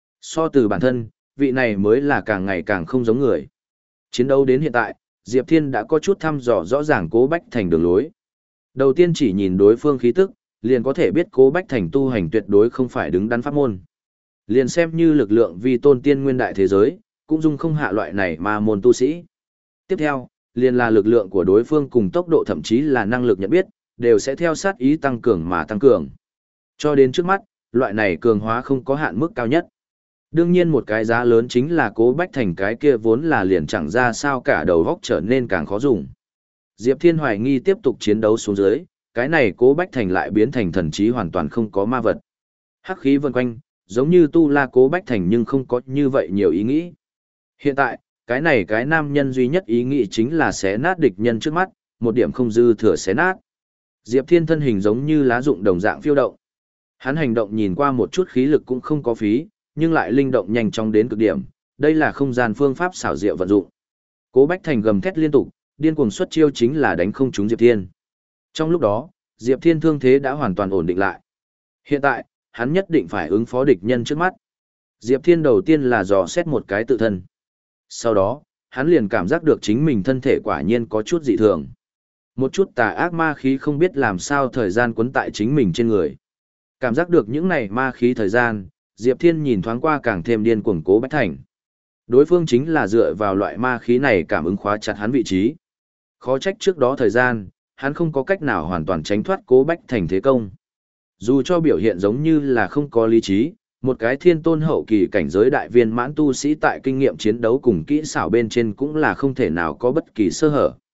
So từ bản thân, vị này mới là càng ngày càng không giống người. Chiến đấu đến hiện tại, Diệp Thiên đã có chút thăm dò rõ ràng Cố Bách Thành đường lối. Đầu tiên chỉ nhìn đối phương khí tức, liền có thể biết Cố Bách Thành tu hành tuyệt đối không phải đứng đắn pháp môn. Liền xem như lực lượng vi tôn tiên nguyên đại thế giới, cũng dung không hạ loại này mà môn tu sĩ. Tiếp theo, liền là lực lượng của đối phương cùng tốc độ thậm chí là năng lực nhận biết, đều sẽ theo sát ý tăng cường mà tăng cường. Cho đến trước mắt, loại này cường hóa không có hạn mức cao nhất. Đương nhiên một cái giá lớn chính là Cố Bách Thành cái kia vốn là liền chẳng ra sao cả đầu góc trở nên càng khó dùng. Diệp Thiên hoài nghi tiếp tục chiến đấu xuống dưới, cái này Cố Bách Thành lại biến thành thần trí hoàn toàn không có ma vật. Hắc khí vần quanh, giống như tu la Cố Bách Thành nhưng không có như vậy nhiều ý nghĩ. Hiện tại, cái này cái nam nhân duy nhất ý nghĩ chính là xé nát địch nhân trước mắt, một điểm không dư thừa xé nát. Diệp Thiên thân hình giống như lá rụng đồng dạng phiêu động. Hắn hành động nhìn qua một chút khí lực cũng không có phí, nhưng lại linh động nhanh chóng đến cực điểm, đây là không gian phương pháp xảo diệu vận dụng. Cố Bách Thành gầm thét liên tục, điên cuồng xuất chiêu chính là đánh không trúng Diệp Thiên. Trong lúc đó, Diệp Thiên thương thế đã hoàn toàn ổn định lại. Hiện tại, hắn nhất định phải ứng phó địch nhân trước mắt. Diệp Thiên đầu tiên là dò xét một cái tự thân. Sau đó, hắn liền cảm giác được chính mình thân thể quả nhiên có chút dị thường. Một chút tà ác ma khí không biết làm sao thời gian quấn tại chính mình trên người. Cảm giác được những này ma khí thời gian, Diệp Thiên nhìn thoáng qua càng thêm điên cuồng Cố Bách Thành. Đối phương chính là dựa vào loại ma khí này cảm ứng khóa chặt hắn vị trí. Khó trách trước đó thời gian, hắn không có cách nào hoàn toàn tránh thoát Cố Bách Thành thế công. Dù cho biểu hiện giống như là không có lý trí, một cái thiên tôn hậu kỳ cảnh giới đại viên mãn tu sĩ tại kinh nghiệm chiến đấu cùng kỹ xảo bên trên cũng là không thể nào có bất kỳ sơ hở.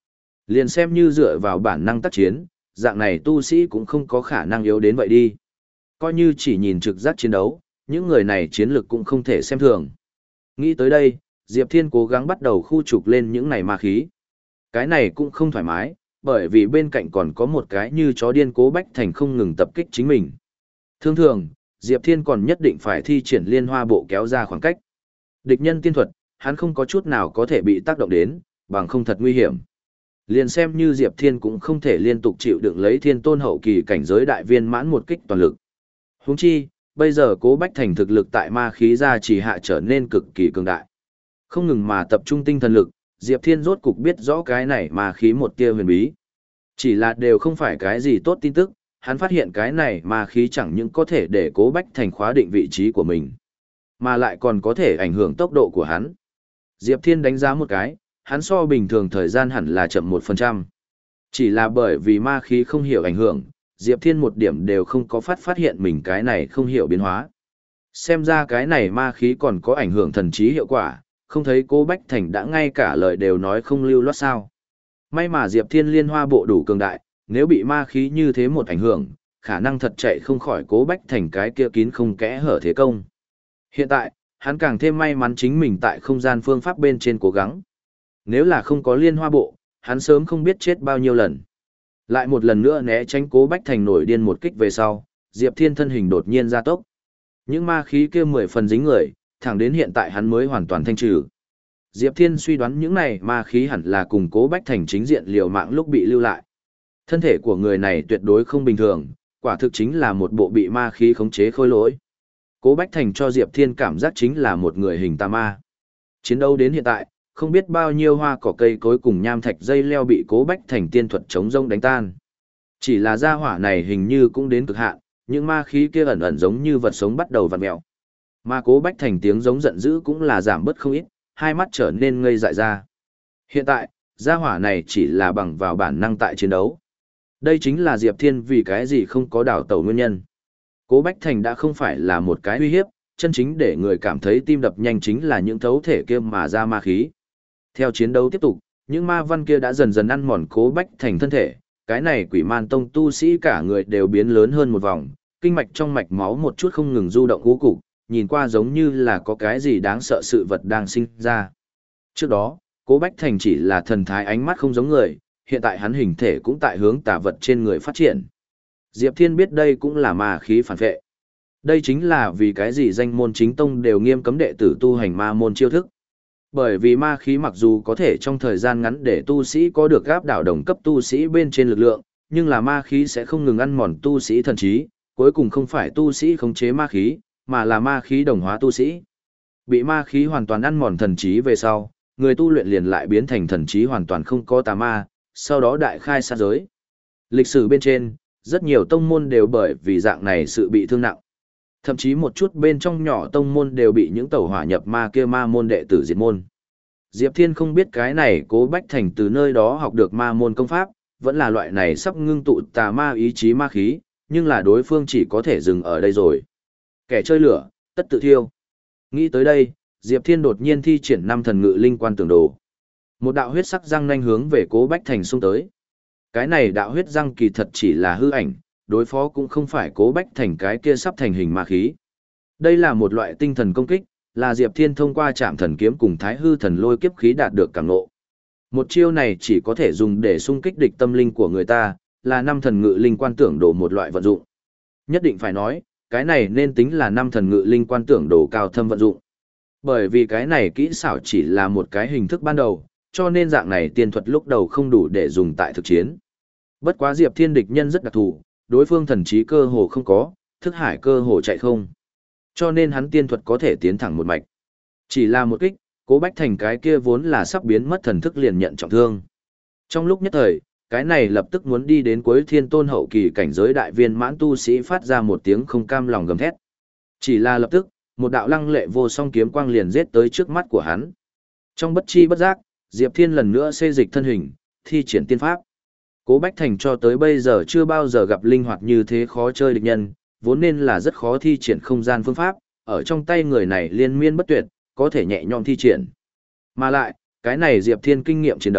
Liền xem như dựa vào bản năng tác chiến, dạng này tu sĩ cũng không có khả năng yếu đến vậy đi. Coi như chỉ nhìn trực giác chiến đấu, những người này chiến lực cũng không thể xem thường. Nghĩ tới đây, Diệp Thiên cố gắng bắt đầu khu trục lên những này ma khí. Cái này cũng không thoải mái, bởi vì bên cạnh còn có một cái như chó điên Cố Bách Thành không ngừng tập kích chính mình. Thường thường, Diệp Thiên còn nhất định phải thi triển liên hoa bộ kéo ra khoảng cách. Địch nhân tiên thuật, hắn không có chút nào có thể bị tác động đến, bằng không thật nguy hiểm. Liền xem như Diệp Thiên cũng không thể liên tục chịu đựng lấy thiên tôn hậu kỳ cảnh giới đại viên mãn một kích toàn lực. Huống chi, bây giờ Cố Bách Thành thực lực tại ma khí gia chỉ hạ trở nên cực kỳ cường đại. Không ngừng mà tập trung tinh thần lực, Diệp Thiên rốt cục biết rõ cái này ma khí một tia huyền bí. Chỉ là đều không phải cái gì tốt tin tức, hắn phát hiện cái này ma khí chẳng những có thể để Cố Bách Thành khóa định vị trí của mình, mà lại còn có thể ảnh hưởng tốc độ của hắn. Diệp Thiên đánh giá một cái, hắn so bình thường thời gian hẳn là chậm một phần trăm. Chỉ là bởi vì ma khí không hiểu ảnh hưởng, Diệp Thiên một điểm đều không có phát phát hiện mình cái này không hiểu biến hóa. Xem ra cái này ma khí còn có ảnh hưởng thần trí hiệu quả, không thấy Cố Bách Thành đã ngay cả lời đều nói không lưu loát sao. May mà Diệp Thiên liên hoa bộ đủ cường đại, nếu bị ma khí như thế một ảnh hưởng, khả năng thật chạy không khỏi Cố Bách Thành cái kia kín không kẽ hở thế công. Hiện tại, hắn càng thêm may mắn chính mình tại không gian phương pháp bên trên cố gắng. Nếu là không có liên hoa bộ, hắn sớm không biết chết bao nhiêu lần. Lại một lần nữa né tránh Cố Bách Thành nổi điên một kích về sau, Diệp Thiên thân hình đột nhiên gia tốc. Những ma khí kia mười phần dính người, thẳng đến hiện tại hắn mới hoàn toàn thanh trừ. Diệp Thiên suy đoán những này ma khí hẳn là cùng Cố Bách Thành chính diện liều mạng lúc bị lưu lại. Thân thể của người này tuyệt đối không bình thường, quả thực chính là một bộ bị ma khí khống chế khôi lỗi. Cố Bách Thành cho Diệp Thiên cảm giác chính là một người hình tà ma. Chiến đấu đến hiện tại, không biết bao nhiêu hoa cỏ cây cối cùng nham thạch dây leo bị Cố Bách Thành tiên thuật chống rông đánh tan. Chỉ là gia hỏa này hình như cũng đến cực hạn, những ma khí kia ẩn ẩn giống như vật sống bắt đầu vặn mèo. Mà Cố Bách Thành tiếng giống giận dữ cũng là giảm bớt không ít, hai mắt trở nên ngây dại ra. Hiện tại, gia hỏa này chỉ là bằng vào bản năng tại chiến đấu. Đây chính là Diệp Thiên vì cái gì không có đảo tàu nguyên nhân. Cố Bách Thành đã không phải là một cái uy hiếp, chân chính để người cảm thấy tim đập nhanh chính là những thấu thể kia mà ra ma khí. Theo chiến đấu tiếp tục, những ma văn kia đã dần dần ăn mòn Cố Bách Thành thân thể, cái này Quỷ Man Tông tu sĩ cả người đều biến lớn hơn một vòng, kinh mạch trong mạch máu một chút không ngừng du động ngũ cục, nhìn qua giống như là có cái gì đáng sợ sự vật đang sinh ra. Trước đó, Cố Bách Thành chỉ là thần thái ánh mắt không giống người, hiện tại hắn hình thể cũng tại hướng tà vật trên người phát triển. Diệp Thiên biết đây cũng là ma khí phản vệ. Đây chính là vì cái gì danh môn chính tông đều nghiêm cấm đệ tử tu hành ma môn chiêu thức. Bởi vì ma khí mặc dù có thể trong thời gian ngắn để tu sĩ có được áp đảo đồng cấp tu sĩ bên trên lực lượng, nhưng là ma khí sẽ không ngừng ăn mòn tu sĩ thần trí, cuối cùng không phải tu sĩ khống chế ma khí, mà là ma khí đồng hóa tu sĩ. Bị ma khí hoàn toàn ăn mòn thần trí về sau, người tu luyện liền lại biến thành thần trí hoàn toàn không có tà ma, sau đó đại khai sát giới. Lịch sử bên trên, rất nhiều tông môn đều bởi vì dạng này sự bị thương nặng. Thậm chí một chút bên trong nhỏ tông môn đều bị những tẩu hỏa nhập ma kia ma môn đệ tử diệt môn. Diệp Thiên không biết cái này Cố Bách Thành từ nơi đó học được ma môn công pháp, vẫn là loại này sắp ngưng tụ tà ma ý chí ma khí, nhưng là đối phương chỉ có thể dừng ở đây rồi. Kẻ chơi lửa, tất tự thiêu. Nghĩ tới đây, Diệp Thiên đột nhiên thi triển năm thần ngự linh quan tưởng đồ. Một đạo huyết sắc răng nanh hướng về Cố Bách Thành xung tới. Cái này đạo huyết răng kỳ thật chỉ là hư ảnh, đối phó cũng không phải Cố Bách Thành cái kia sắp thành hình ma khí. Đây là một loại tinh thần công kích, là Diệp Thiên thông qua Trảm Thần kiếm cùng Thái Hư Thần Lôi kiếp khí đạt được cảm ngộ. Một chiêu này chỉ có thể dùng để xung kích địch tâm linh của người ta, là năm thần ngự linh quan tưởng đồ một loại vận dụng. Nhất định phải nói, cái này nên tính là năm thần ngự linh quan tưởng đồ cao thâm vận dụng. Bởi vì cái này kỹ xảo chỉ là một cái hình thức ban đầu, cho nên dạng này tiên thuật lúc đầu không đủ để dùng tại thực chiến. Bất quá Diệp Thiên địch nhân rất đặc thù, đối phương thần trí cơ hồ không có, thức hải cơ hồ chạy không. Cho nên hắn tiên thuật có thể tiến thẳng một mạch. Chỉ là một kích, Cố Bách Thành cái kia vốn là sắp biến mất thần thức liền nhận trọng thương. Trong lúc nhất thời, cái này lập tức muốn đi đến cuối thiên tôn hậu kỳ cảnh giới đại viên mãn tu sĩ phát ra một tiếng không cam lòng gầm thét. Chỉ là lập tức, một đạo lăng lệ vô song kiếm quang liền giết tới trước mắt của hắn. Trong bất chi bất giác, Diệp Thiên lần nữa xê dịch thân hình, thi triển tiên pháp. Cố Bách Thành cho tới bây giờ chưa bao giờ gặp linh hoạt như thế khó chơi địch nhân, vốn nên là rất khó thi triển không gian phương pháp, ở trong tay người này liên miên bất tuyệt, có thể nhẹ nhõm thi triển. Mà lại, cái này Diệp Thiên kinh nghiệm chiến đấu,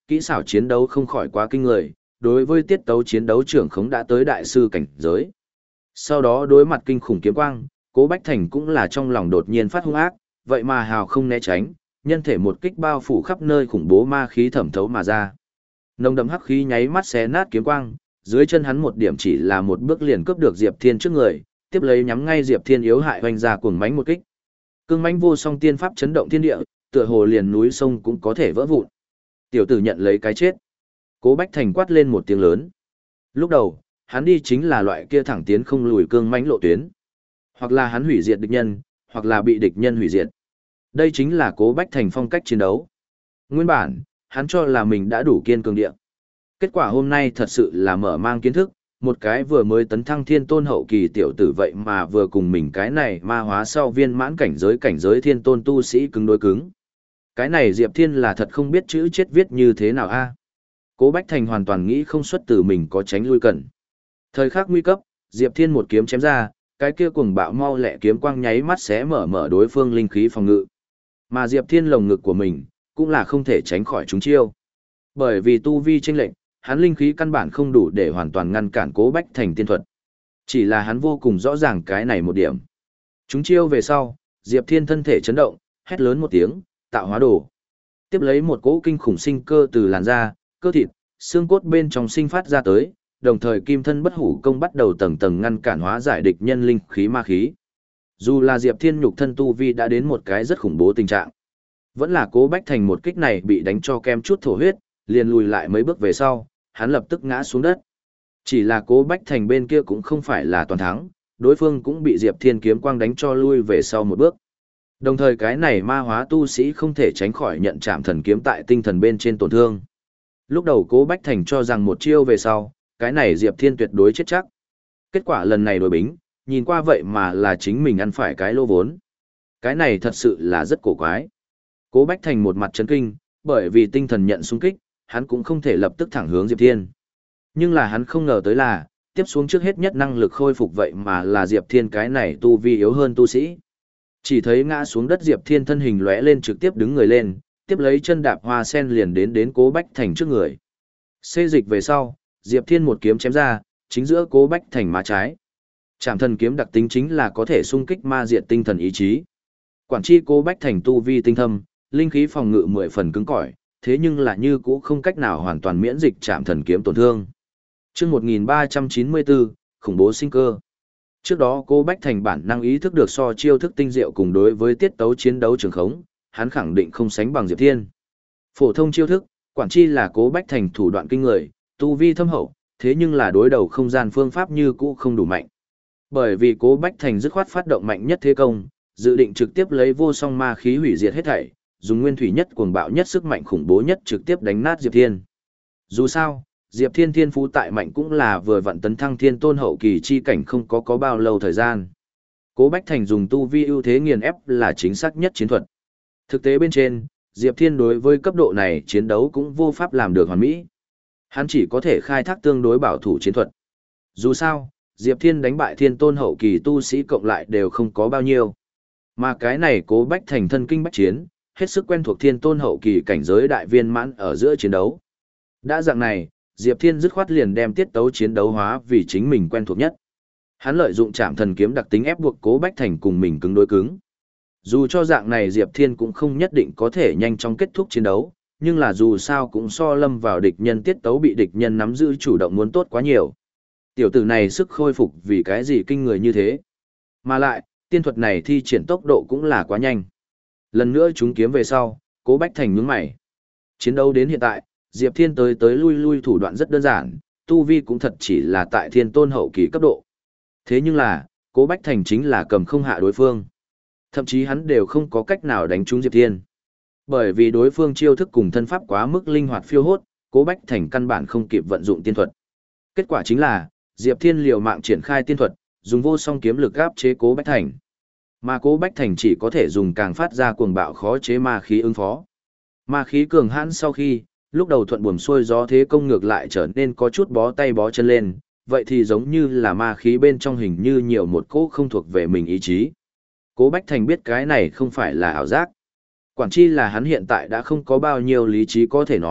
kỹ xảo chiến đấu không khỏi quá kinh người, đối với tiết tấu chiến đấu trưởng khống đã tới đại sư cảnh giới. Sau đó đối mặt kinh khủng kiếm quang, Cố Bách Thành cũng là trong lòng đột nhiên phát hung ác, vậy mà hào không né tránh, nhân thể một kích bao phủ khắp nơi khủng bố ma khí thẩm thấu mà ra. Nồng đậm hắc khí nháy mắt xé nát kiếm quang, dưới chân hắn một điểm chỉ là một bước liền cướp được Diệp Thiên trước người, tiếp lấy nhắm ngay Diệp Thiên yếu hại hoành ra cuồng mãnh một kích. Cương mãnh vô song tiên pháp chấn động thiên địa, tựa hồ liền núi sông cũng có thể vỡ vụn. Tiểu tử nhận lấy cái chết. Cố Bách Thành quát lên một tiếng lớn. Lúc đầu, hắn đi chính là loại kia thẳng tiến không lùi cương mãnh lộ tuyến. Hoặc là hắn hủy diệt địch nhân, hoặc là bị địch nhân hủy diệt. Đây chính là Cố Bách Thành phong cách chiến đấu. Nguyên bản, hắn cho là mình đã đủ kiên cường địa. Kết quả hôm nay thật sự là mở mang kiến thức, một cái vừa mới tấn thăng thiên tôn hậu kỳ tiểu tử vậy mà vừa cùng mình cái này ma hóa sau viên mãn cảnh giới cảnh giới thiên tôn tu sĩ cứng đối cứng. Cái này Diệp Thiên là thật không biết chữ chết viết như thế nào a. Cố Bách Thành hoàn toàn nghĩ không xuất từ mình có tránh lui cần. Thời khắc nguy cấp, Diệp Thiên một kiếm chém ra, cái kia cuồng bạo mau lẹ kiếm quang nháy mắt xé mở mở đối phương linh khí phòng ngự. Mà Diệp Thiên lồng ngực của mình cũng là không thể tránh khỏi chúng chiêu. Bởi vì tu vi chênh lệch, hắn linh khí căn bản không đủ để hoàn toàn ngăn cản Cố Bách Thành tiên thuật. Chỉ là hắn vô cùng rõ ràng cái này một điểm. Chúng chiêu về sau, Diệp Thiên thân thể chấn động, hét lớn một tiếng, tạo hóa đồ. Tiếp lấy một cỗ kinh khủng sinh cơ từ làn da, cơ thịt, xương cốt bên trong sinh phát ra tới, đồng thời kim thân bất hủ công bắt đầu tầng tầng ngăn cản hóa giải địch nhân linh khí ma khí. Dù là Diệp Thiên nhục thân tu vi đã đến một cái rất khủng bố tình trạng, vẫn là Cố Bách Thành một kích này bị đánh cho kem chút thổ huyết, liền lùi lại mấy bước về sau, hắn lập tức ngã xuống đất. Chỉ là Cố Bách Thành bên kia cũng không phải là toàn thắng, đối phương cũng bị Diệp Thiên kiếm quang đánh cho lui về sau một bước. Đồng thời cái này ma hóa tu sĩ không thể tránh khỏi nhận chạm thần kiếm tại tinh thần bên trên tổn thương. Lúc đầu Cố Bách Thành cho rằng một chiêu về sau, cái này Diệp Thiên tuyệt đối chết chắc. Kết quả lần này đối bính, nhìn qua vậy mà là chính mình ăn phải cái lô vốn. Cái này thật sự là rất cổ quái. Cố Bách Thành một mặt chấn kinh, bởi vì tinh thần nhận xung kích, hắn cũng không thể lập tức thẳng hướng Diệp Thiên. Nhưng là hắn không ngờ tới là, tiếp xuống trước hết nhất năng lực khôi phục vậy mà là Diệp Thiên cái này tu vi yếu hơn tu sĩ. Chỉ thấy ngã xuống đất Diệp Thiên thân hình lóe lên trực tiếp đứng người lên, tiếp lấy chân đạp hoa sen liền đến đến Cố Bách Thành trước người. Xê dịch về sau, Diệp Thiên một kiếm chém ra, chính giữa Cố Bách Thành má trái. Trảm thần kiếm đặc tính chính là có thể xung kích ma diệt tinh thần ý chí. Quản chi Cố Bách Thành tu vi tinh thâm, linh khí phòng ngự mười phần cứng cỏi, thế nhưng là như cũ không cách nào hoàn toàn miễn dịch trảm thần kiếm tổn thương. Chương một nghìn ba trăm chín mươi bốn, khủng bố sinh cơ. Trước đó Cố Bách Thành bản năng ý thức được so chiêu thức tinh diệu cùng đối với tiết tấu chiến đấu trường khống, hắn khẳng định không sánh bằng Diệp Thiên. Phổ thông chiêu thức, quản chi là Cố Bách Thành thủ đoạn kinh người, tu vi thâm hậu, thế nhưng là đối đầu không gian phương pháp như cũ không đủ mạnh. Bởi vì Cố Bách Thành dứt khoát phát động mạnh nhất thế công, dự định trực tiếp lấy vô song ma khí hủy diệt hết thảy, dùng nguyên thủy nhất cuồng bạo nhất sức mạnh khủng bố nhất trực tiếp đánh nát Diệp Thiên. Dù sao, Diệp Thiên thiên phú tại mạnh cũng là vừa vận tấn thăng thiên tôn hậu kỳ chi cảnh không có có bao lâu thời gian. Cố Bách Thành dùng tu vi ưu thế nghiền ép là chính xác nhất chiến thuật. Thực tế bên trên, Diệp Thiên đối với cấp độ này chiến đấu cũng vô pháp làm được hoàn mỹ. Hắn chỉ có thể khai thác tương đối bảo thủ chiến thuật. Dù sao, Diệp Thiên đánh bại thiên tôn hậu kỳ tu sĩ cộng lại đều không có bao nhiêu. Mà cái này Cố Bách Thành thân kinh bách chiến, hết sức quen thuộc thiên tôn hậu kỳ cảnh giới đại viên mãn ở giữa chiến đấu. Đã dạng này, Diệp Thiên dứt khoát liền đem tiết tấu chiến đấu hóa vì chính mình quen thuộc nhất. Hắn lợi dụng trảm thần kiếm đặc tính ép buộc Cố Bách Thành cùng mình cứng đối cứng. Dù cho dạng này Diệp Thiên cũng không nhất định có thể nhanh chóng kết thúc chiến đấu, nhưng là dù sao cũng so lâm vào địch nhân tiết tấu bị địch nhân nắm giữ chủ động muốn tốt quá nhiều. Tiểu tử này sức khôi phục vì cái gì kinh người như thế. Mà lại, tiên thuật này thi triển tốc độ cũng là quá nhanh. Lần nữa chúng kiếm về sau, Cố Bách Thành nhướng mày. Chiến đấu đến hiện tại, Diệp Thiên tới tới lui lui thủ đoạn rất đơn giản, tu vi cũng thật chỉ là tại thiên tôn hậu kỳ cấp độ. Thế nhưng là, Cố Bách Thành chính là cầm không hạ đối phương. Thậm chí hắn đều không có cách nào đánh trúng Diệp Thiên. Bởi vì đối phương chiêu thức cùng thân pháp quá mức linh hoạt phiêu hốt, Cố Bách Thành căn bản không kịp vận dụng tiên thuật. Kết quả chính là, Diệp Thiên liều mạng triển khai tiên thuật, dùng vô song kiếm lực áp chế Cố Bách Thành. Mà Cố Bách Thành chỉ có thể dùng càng phát ra cuồng bạo khó chế ma khí ứng phó. Ma khí cường hãn sau khi, lúc đầu thuận buồm xuôi gió thế công ngược lại trở nên có chút bó tay bó chân lên, vậy thì giống như là ma khí bên trong hình như nhiều một cỗ không thuộc về mình ý chí. Cố Bách Thành biết cái này không phải là ảo giác. Quản chi là hắn hiện tại đã không có bao nhiêu lý trí có thể nói,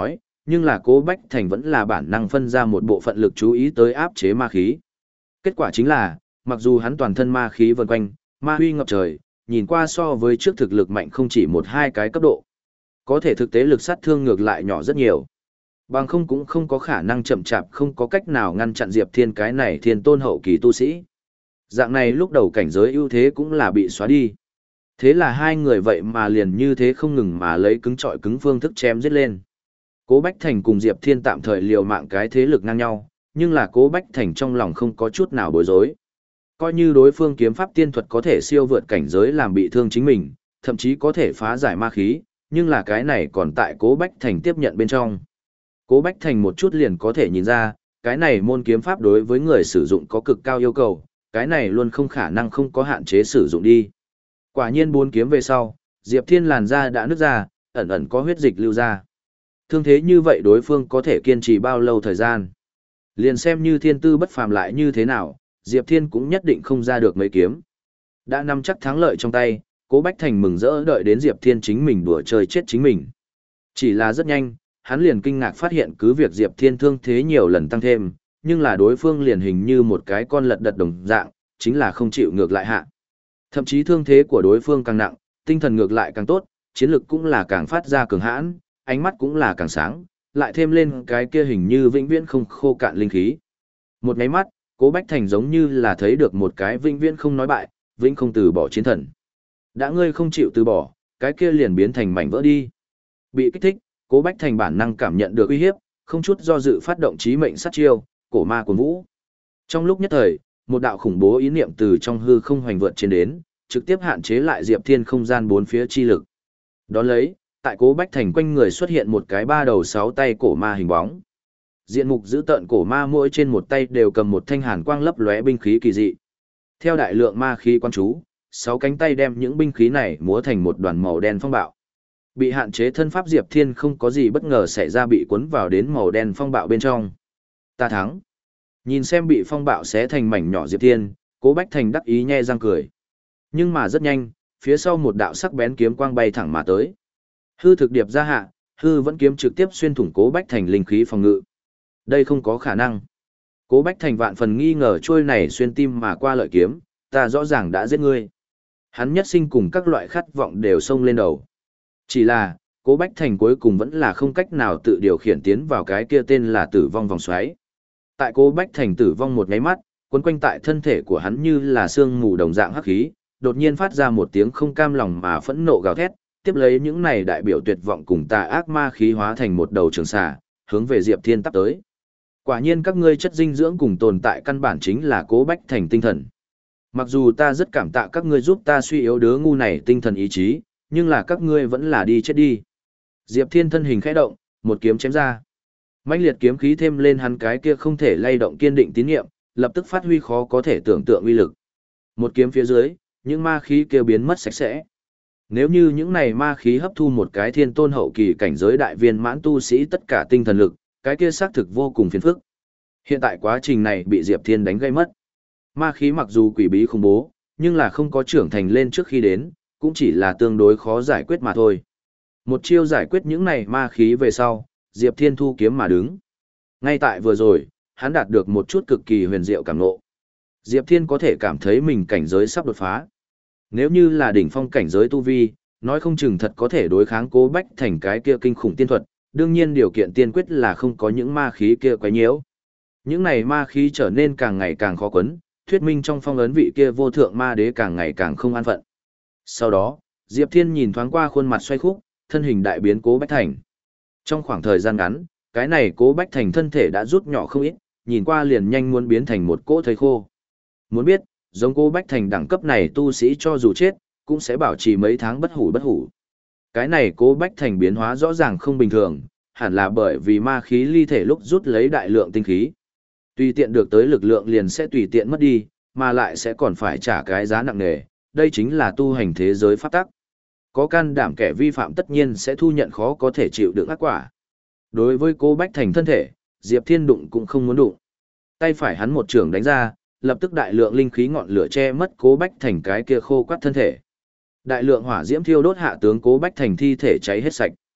nhưng là Cố Bách Thành vẫn là bản năng phân ra một bộ phận lực chú ý tới áp chế ma khí. Kết quả chính là, mặc dù hắn toàn thân ma khí vần quanh, ma huy ngập trời, nhìn qua so với trước thực lực mạnh không chỉ một hai cái cấp độ. Có thể thực tế lực sát thương ngược lại nhỏ rất nhiều. Bằng không cũng không có khả năng chậm chạp không có cách nào ngăn chặn Diệp Thiên cái này thiên tôn hậu kỳ tu sĩ. Dạng này lúc đầu cảnh giới ưu thế cũng là bị xóa đi. Thế là hai người vậy mà liền như thế không ngừng mà lấy cứng trọi cứng phương thức chém giết lên. Cố Bách Thành cùng Diệp Thiên tạm thời liều mạng cái thế lực ngang nhau, nhưng là Cố Bách Thành trong lòng không có chút nào bối rối. Coi như đối phương kiếm pháp tiên thuật có thể siêu vượt cảnh giới làm bị thương chính mình, thậm chí có thể phá giải ma khí, nhưng là cái này còn tại Cố Bách Thành tiếp nhận bên trong. Cố Bách Thành một chút liền có thể nhìn ra, cái này môn kiếm pháp đối với người sử dụng có cực cao yêu cầu, cái này luôn không khả năng không có hạn chế sử dụng đi. Quả nhiên bốn kiếm về sau, Diệp Thiên làn da đã nứt ra, ẩn ẩn có huyết dịch lưu ra. Thương thế như vậy đối phương có thể kiên trì bao lâu thời gian. Liền xem như thiên tư bất phàm lại như thế nào, Diệp Thiên cũng nhất định không ra được mấy kiếm. Đã nắm chắc thắng lợi trong tay, Cố Bách Thành mừng rỡ đợi đến Diệp Thiên chính mình đùa chơi chết chính mình. Chỉ là rất nhanh, hắn liền kinh ngạc phát hiện cứ việc Diệp Thiên thương thế nhiều lần tăng thêm, nhưng là đối phương liền hình như một cái con lật đật đồng dạng, chính là không chịu ngược lại hạ. Thậm chí thương thế của đối phương càng nặng, tinh thần ngược lại càng tốt, chiến lực cũng là càng phát ra cường hãn, ánh mắt cũng là càng sáng, lại thêm lên cái kia hình như vĩnh viễn không khô cạn linh khí. Một nháy mắt, Cố Bách Thành giống như là thấy được một cái vĩnh viễn không nói bại, vĩnh không từ bỏ chiến thần. Đã ngươi không chịu từ bỏ, cái kia liền biến thành mảnh vỡ đi. Bị kích thích, Cố Bách Thành bản năng cảm nhận được uy hiếp, không chút do dự phát động chí mệnh sát chiêu, cổ ma cuồng vũ. Trong lúc nhất thời, một đạo khủng bố ý niệm từ trong hư không hoành vượt trên đến, trực tiếp hạn chế lại Diệp Thiên không gian bốn phía chi lực. Đón lấy, tại Cố Bách Thành quanh người xuất hiện một cái ba đầu sáu tay cổ ma hình bóng. Diện mục dữ tợn cổ ma mỗi trên một tay đều cầm một thanh hàn quang lấp lóe binh khí kỳ dị. Theo đại lượng ma khí quan chú, sáu cánh tay đem những binh khí này múa thành một đoàn màu đen phong bạo. Bị hạn chế thân pháp Diệp Thiên không có gì bất ngờ xảy ra bị cuốn vào đến màu đen phong bạo bên trong. Ta thắng. Nhìn xem bị phong bạo xé thành mảnh nhỏ Diệp Thiên, Cố Bách Thành đắc ý nhe răng cười. Nhưng mà rất nhanh, phía sau một đạo sắc bén kiếm quang bay thẳng mà tới. Hư thực điệp ra hạ, hư vẫn kiếm trực tiếp xuyên thủng Cố Bách Thành linh khí phòng ngự. Đây không có khả năng. Cố Bách Thành vạn phần nghi ngờ trôi này xuyên tim mà qua lợi kiếm, ta rõ ràng đã giết ngươi. Hắn nhất sinh cùng các loại khát vọng đều xông lên đầu. Chỉ là, Cố Bách Thành cuối cùng vẫn là không cách nào tự điều khiển tiến vào cái kia tên là tử vong vòng xoáy. Tại Cố Bách Thành tử vong một nháy mắt, quấn quanh tại thân thể của hắn như là sương mù đồng dạng hắc khí, đột nhiên phát ra một tiếng không cam lòng mà phẫn nộ gào thét, tiếp lấy những này đại biểu tuyệt vọng cùng tà ác ma khí hóa thành một đầu trường xà, hướng về Diệp Thiên tắp tới. Quả nhiên các ngươi chất dinh dưỡng cùng tồn tại căn bản chính là Cố Bách Thành tinh thần. Mặc dù ta rất cảm tạ các ngươi giúp ta suy yếu đứa ngu này tinh thần ý chí, nhưng là các ngươi vẫn là đi chết đi. Diệp Thiên thân hình khẽ động, một kiếm chém ra. Mãnh liệt kiếm khí thêm lên hắn cái kia không thể lay động kiên định tín niệm, lập tức phát huy khó có thể tưởng tượng uy lực. Một kiếm phía dưới, những ma khí kia biến mất sạch sẽ. Nếu như những này ma khí hấp thu một cái thiên tôn hậu kỳ cảnh giới đại viên mãn tu sĩ tất cả tinh thần lực, cái kia xác thực vô cùng phiền phức. Hiện tại quá trình này bị Diệp Thiên đánh gây mất. Ma khí mặc dù quỷ bí khủng bố, nhưng là không có trưởng thành lên trước khi đến, cũng chỉ là tương đối khó giải quyết mà thôi. Một chiêu giải quyết những này ma khí về sau, Diệp Thiên thu kiếm mà đứng. Ngay tại vừa rồi, hắn đạt được một chút cực kỳ huyền diệu cảm ngộ. Diệp Thiên có thể cảm thấy mình cảnh giới sắp đột phá. Nếu như là đỉnh phong cảnh giới tu vi, nói không chừng thật có thể đối kháng Cố Bách Thành cái kia kinh khủng tiên thuật, đương nhiên điều kiện tiên quyết là không có những ma khí kia quấy nhiễu. Những này ma khí trở nên càng ngày càng khó quấn, thuyết minh trong phong ấn vị kia vô thượng ma đế càng ngày càng không an phận. Sau đó, Diệp Thiên nhìn thoáng qua khuôn mặt xoay khúc, thân hình đại biến Cố Bách Thành. Trong khoảng thời gian ngắn, cái này Cố Bách Thành thân thể đã rút nhỏ không ít, nhìn qua liền nhanh muốn biến thành một cỗ thây khô. Muốn biết, giống Cố Bách Thành đẳng cấp này tu sĩ cho dù chết, cũng sẽ bảo trì mấy tháng bất hủ bất hủ. Cái này Cố Bách Thành biến hóa rõ ràng không bình thường, hẳn là bởi vì ma khí ly thể lúc rút lấy đại lượng tinh khí. Tùy tiện được tới lực lượng liền sẽ tùy tiện mất đi, mà lại sẽ còn phải trả cái giá nặng nề, đây chính là tu hành thế giới pháp tắc. Có can đảm kẻ vi phạm tất nhiên sẽ thu nhận khó có thể chịu được ác quả. Đối với Cố Bách Thành thân thể, Diệp Thiên đụng cũng không muốn đụng. Tay phải hắn một trường đánh ra, lập tức đại lượng linh khí ngọn lửa che mất Cố Bách Thành cái kia khô quắt thân thể. Đại lượng hỏa diễm thiêu đốt hạ tướng Cố Bách Thành thi thể cháy hết sạch.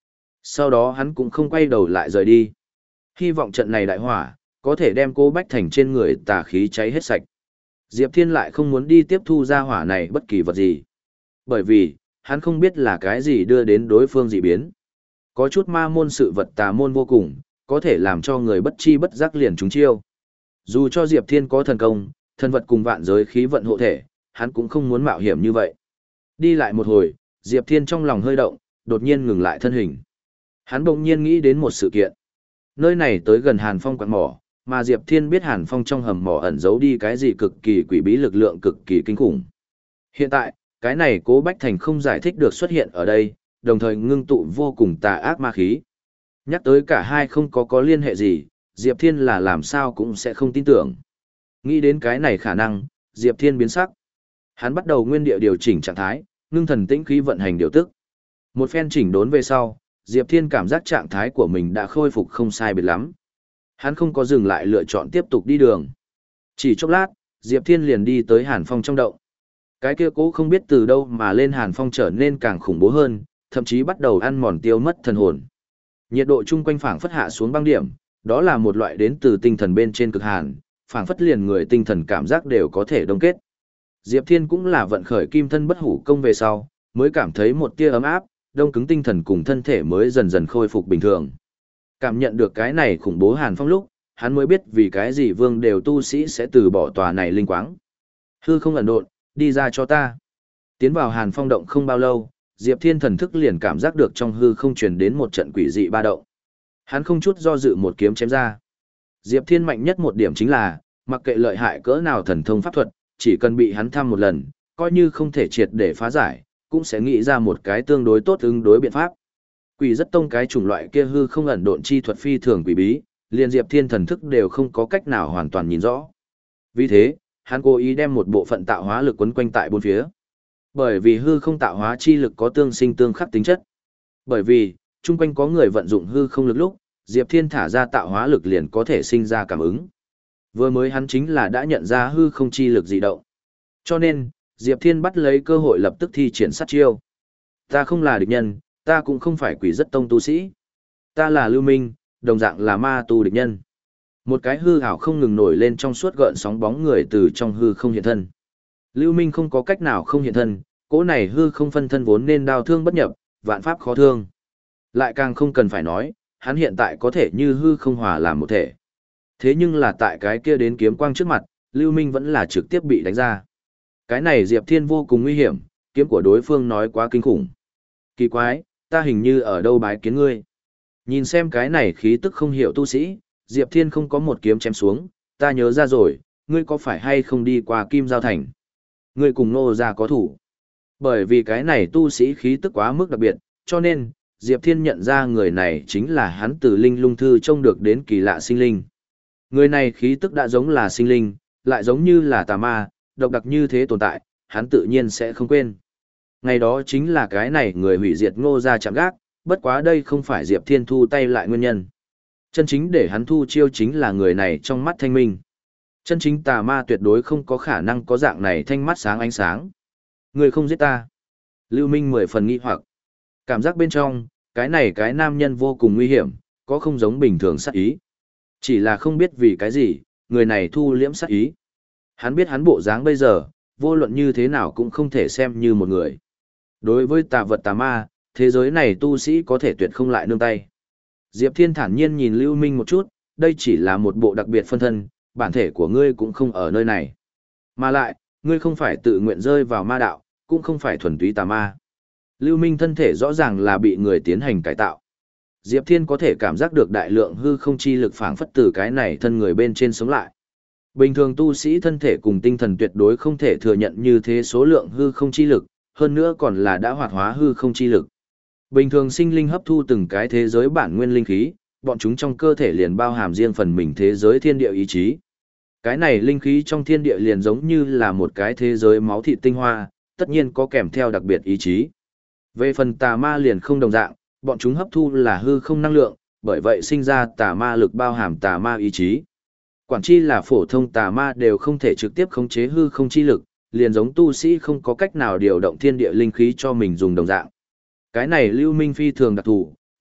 Sau đó hắn cũng không quay đầu lại rời đi. Hy vọng trận này đại hỏa, có thể đem cô Bách Thành trên người tà khí cháy hết sạch. Diệp Thiên lại không muốn đi tiếp thu ra hỏa này bất kỳ vật gì. Bởi vì, hắn không biết là cái gì đưa đến đối phương dị biến. Có chút ma môn sự vật tà môn vô cùng, có thể làm cho người bất chi bất giác liền trúng chiêu. Dù cho Diệp Thiên có thần công, thần vật cùng vạn giới khí vận hộ thể, hắn cũng không muốn mạo hiểm như vậy. Đi lại một hồi, Diệp Thiên trong lòng hơi động, đột nhiên ngừng lại thân hình. Hắn bỗng nhiên nghĩ đến một sự kiện. Nơi này tới gần Hàn Phong quặng mỏ, mà Diệp Thiên biết Hàn Phong trong hầm mỏ ẩn giấu đi cái gì cực kỳ quỷ bí lực lượng cực kỳ kinh khủng. Hiện tại, cái này Cố Bách Thành không giải thích được xuất hiện ở đây, đồng thời ngưng tụ vô cùng tà ác ma khí. Nhắc tới cả hai không có có liên hệ gì, Diệp Thiên là làm sao cũng sẽ không tin tưởng. Nghĩ đến cái này khả năng, Diệp Thiên biến sắc. Hắn bắt đầu nguyên địa điều chỉnh trạng thái, ngưng thần tĩnh khí vận hành điều tức. Một phen chỉnh đốn về sau, Diệp Thiên cảm giác trạng thái của mình đã khôi phục không sai biệt lắm. Hắn không có dừng lại lựa chọn tiếp tục đi đường. Chỉ chốc lát, Diệp Thiên liền đi tới Hàn Phong trong động. Cái kia cố không biết từ đâu mà lên Hàn Phong trở nên càng khủng bố hơn, thậm chí bắt đầu ăn mòn tiêu mất thần hồn. Nhiệt độ chung quanh phảng phất hạ xuống băng điểm, đó là một loại đến từ tinh thần bên trên cực hàn, phảng phất liền người tinh thần cảm giác đều có thể đông kết. Diệp Thiên cũng là vận khởi kim thân bất hủ công về sau, mới cảm thấy một tia ấm áp, đông cứng tinh thần cùng thân thể mới dần dần khôi phục bình thường. Cảm nhận được cái này khủng bố Hàn Phong lúc, hắn mới biết vì cái gì vương đều tu sĩ sẽ từ bỏ tòa này linh quáng. Hư không ẩn độn, đi ra cho ta. Tiến vào Hàn Phong động không bao lâu, Diệp Thiên thần thức liền cảm giác được trong hư không truyền đến một trận quỷ dị ba động. Hắn không chút do dự một kiếm chém ra. Diệp Thiên mạnh nhất một điểm chính là, mặc kệ lợi hại cỡ nào thần thông pháp thuật, chỉ cần bị hắn thăm một lần, coi như không thể triệt để phá giải, cũng sẽ nghĩ ra một cái tương đối tốt ứng đối biện pháp. Quỷ rất tông cái chủng loại kia hư không ẩn độn chi thuật phi thường quỷ bí, liền Diệp Thiên thần thức đều không có cách nào hoàn toàn nhìn rõ. Vì thế, hắn cố ý đem một bộ phận tạo hóa lực quấn quanh tại bốn phía. Bởi vì hư không tạo hóa chi lực có tương sinh tương khắc tính chất. Bởi vì, chung quanh có người vận dụng hư không lực lúc, Diệp Thiên thả ra tạo hóa lực liền có thể sinh ra cảm ứng. Vừa mới hắn chính là đã nhận ra hư không chi lực dị động. Cho nên, Diệp Thiên bắt lấy cơ hội lập tức thi triển sát chiêu. Ta không là địch nhân, ta cũng không phải quỷ rất tông tu sĩ. Ta là Lưu Minh, đồng dạng là ma tu địch nhân. Một cái hư ảo không ngừng nổi lên trong suốt gợn sóng bóng người từ trong hư không hiện thân. Lưu Minh không có cách nào không hiện thân, cỗ này hư không phân thân vốn nên đau thương bất nhập, vạn pháp khó thương. Lại càng không cần phải nói, hắn hiện tại có thể như hư không hòa làm một thể. Thế nhưng là tại cái kia đến kiếm quang trước mặt, Lưu Minh vẫn là trực tiếp bị đánh ra. Cái này Diệp Thiên vô cùng nguy hiểm, kiếm của đối phương nói quá kinh khủng. Kỳ quái, ta hình như ở đâu bái kiến ngươi. Nhìn xem cái này khí tức không hiểu tu sĩ, Diệp Thiên không có một kiếm chém xuống, ta nhớ ra rồi, ngươi có phải hay không đi qua Kim Giao Thành? Ngươi cùng Nô gia có thủ. Bởi vì cái này tu sĩ khí tức quá mức đặc biệt, cho nên, Diệp Thiên nhận ra người này chính là hắn từ linh lung thư trông được đến kỳ lạ sinh linh. Người này khí tức đã giống là sinh linh, lại giống như là tà ma, độc đặc như thế tồn tại, hắn tự nhiên sẽ không quên. Ngày đó chính là cái này người hủy diệt Ngô gia chạm gác, bất quá đây không phải Diệp Thiên thu tay lại nguyên nhân. Chân chính để hắn thu chiêu chính là người này trong mắt thanh minh. Chân chính tà ma tuyệt đối không có khả năng có dạng này thanh mắt sáng ánh sáng. Người không giết ta. Lưu Minh mười phần nghi hoặc. Cảm giác bên trong, cái này cái nam nhân vô cùng nguy hiểm, có không giống bình thường sát ý. Chỉ là không biết vì cái gì, người này thu liễm sát ý. Hắn biết hắn bộ dáng bây giờ, vô luận như thế nào cũng không thể xem như một người. Đối với tà vật tà ma, thế giới này tu sĩ có thể tuyệt không lại nương tay. Diệp Thiên thản nhiên nhìn Lưu Minh một chút, đây chỉ là một bộ đặc biệt phân thân, bản thể của ngươi cũng không ở nơi này. Mà lại, ngươi không phải tự nguyện rơi vào ma đạo, cũng không phải thuần túy tà ma. Lưu Minh thân thể rõ ràng là bị người tiến hành cải tạo. Diệp Thiên có thể cảm giác được đại lượng hư không chi lực phảng phất từ cái này thân người bên trên sống lại. Bình thường tu sĩ thân thể cùng tinh thần tuyệt đối không thể thừa nhận như thế số lượng hư không chi lực, hơn nữa còn là đã hoạt hóa hư không chi lực. Bình thường sinh linh hấp thu từng cái thế giới bản nguyên linh khí, bọn chúng trong cơ thể liền bao hàm riêng phần mình thế giới thiên địa ý chí. Cái này linh khí trong thiên địa liền giống như là một cái thế giới máu thịt tinh hoa, tất nhiên có kèm theo đặc biệt ý chí. Về phần tà ma liền không đồng dạng, bọn chúng hấp thu là hư không năng lượng, bởi vậy sinh ra tà ma lực bao hàm tà ma ý chí. Quản chi là phổ thông tà ma đều không thể trực tiếp khống chế hư không chi lực, liền giống tu sĩ không có cách nào điều động thiên địa linh khí cho mình dùng đồng dạng. Cái này Lưu Minh phi thường đặc thù,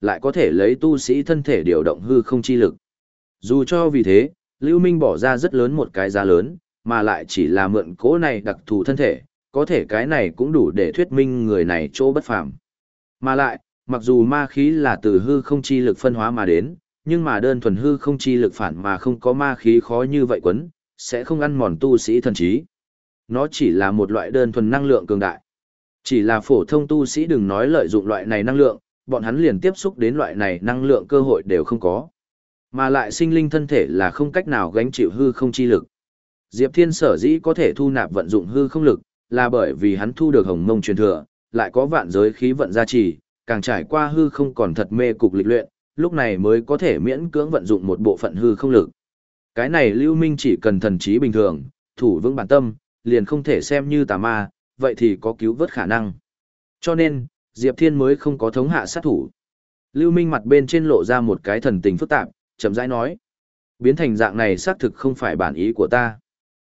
lại có thể lấy tu sĩ thân thể điều động hư không chi lực. Dù cho vì thế, Lưu Minh bỏ ra rất lớn một cái giá lớn, mà lại chỉ là mượn cỗ này đặc thù thân thể, có thể cái này cũng đủ để thuyết minh người này chỗ bất phàm. Mà lại, mặc dù ma khí là từ hư không chi lực phân hóa mà đến, nhưng mà đơn thuần hư không chi lực phản mà không có ma khí khó như vậy quấn, sẽ không ăn mòn tu sĩ thần trí. Nó chỉ là một loại đơn thuần năng lượng cường đại. Chỉ là phổ thông tu sĩ đừng nói lợi dụng loại này năng lượng, bọn hắn liền tiếp xúc đến loại này năng lượng cơ hội đều không có. Mà lại sinh linh thân thể là không cách nào gánh chịu hư không chi lực. Diệp Thiên sở dĩ có thể thu nạp vận dụng hư không lực, là bởi vì hắn thu được hồng mông truyền thừa, lại có vạn giới khí vận gia trì, càng trải qua hư không còn thật mê cục lịch luyện, lúc này mới có thể miễn cưỡng vận dụng một bộ phận hư không lực. Cái này Lưu Minh chỉ cần thần trí bình thường, thủ vững bản tâm, liền không thể xem như tà ma, vậy thì có cứu vớt khả năng. Cho nên, Diệp Thiên mới không có thống hạ sát thủ. Lưu Minh mặt bên trên lộ ra một cái thần tình phức tạp, chậm rãi nói. Biến thành dạng này xác thực không phải bản ý của ta.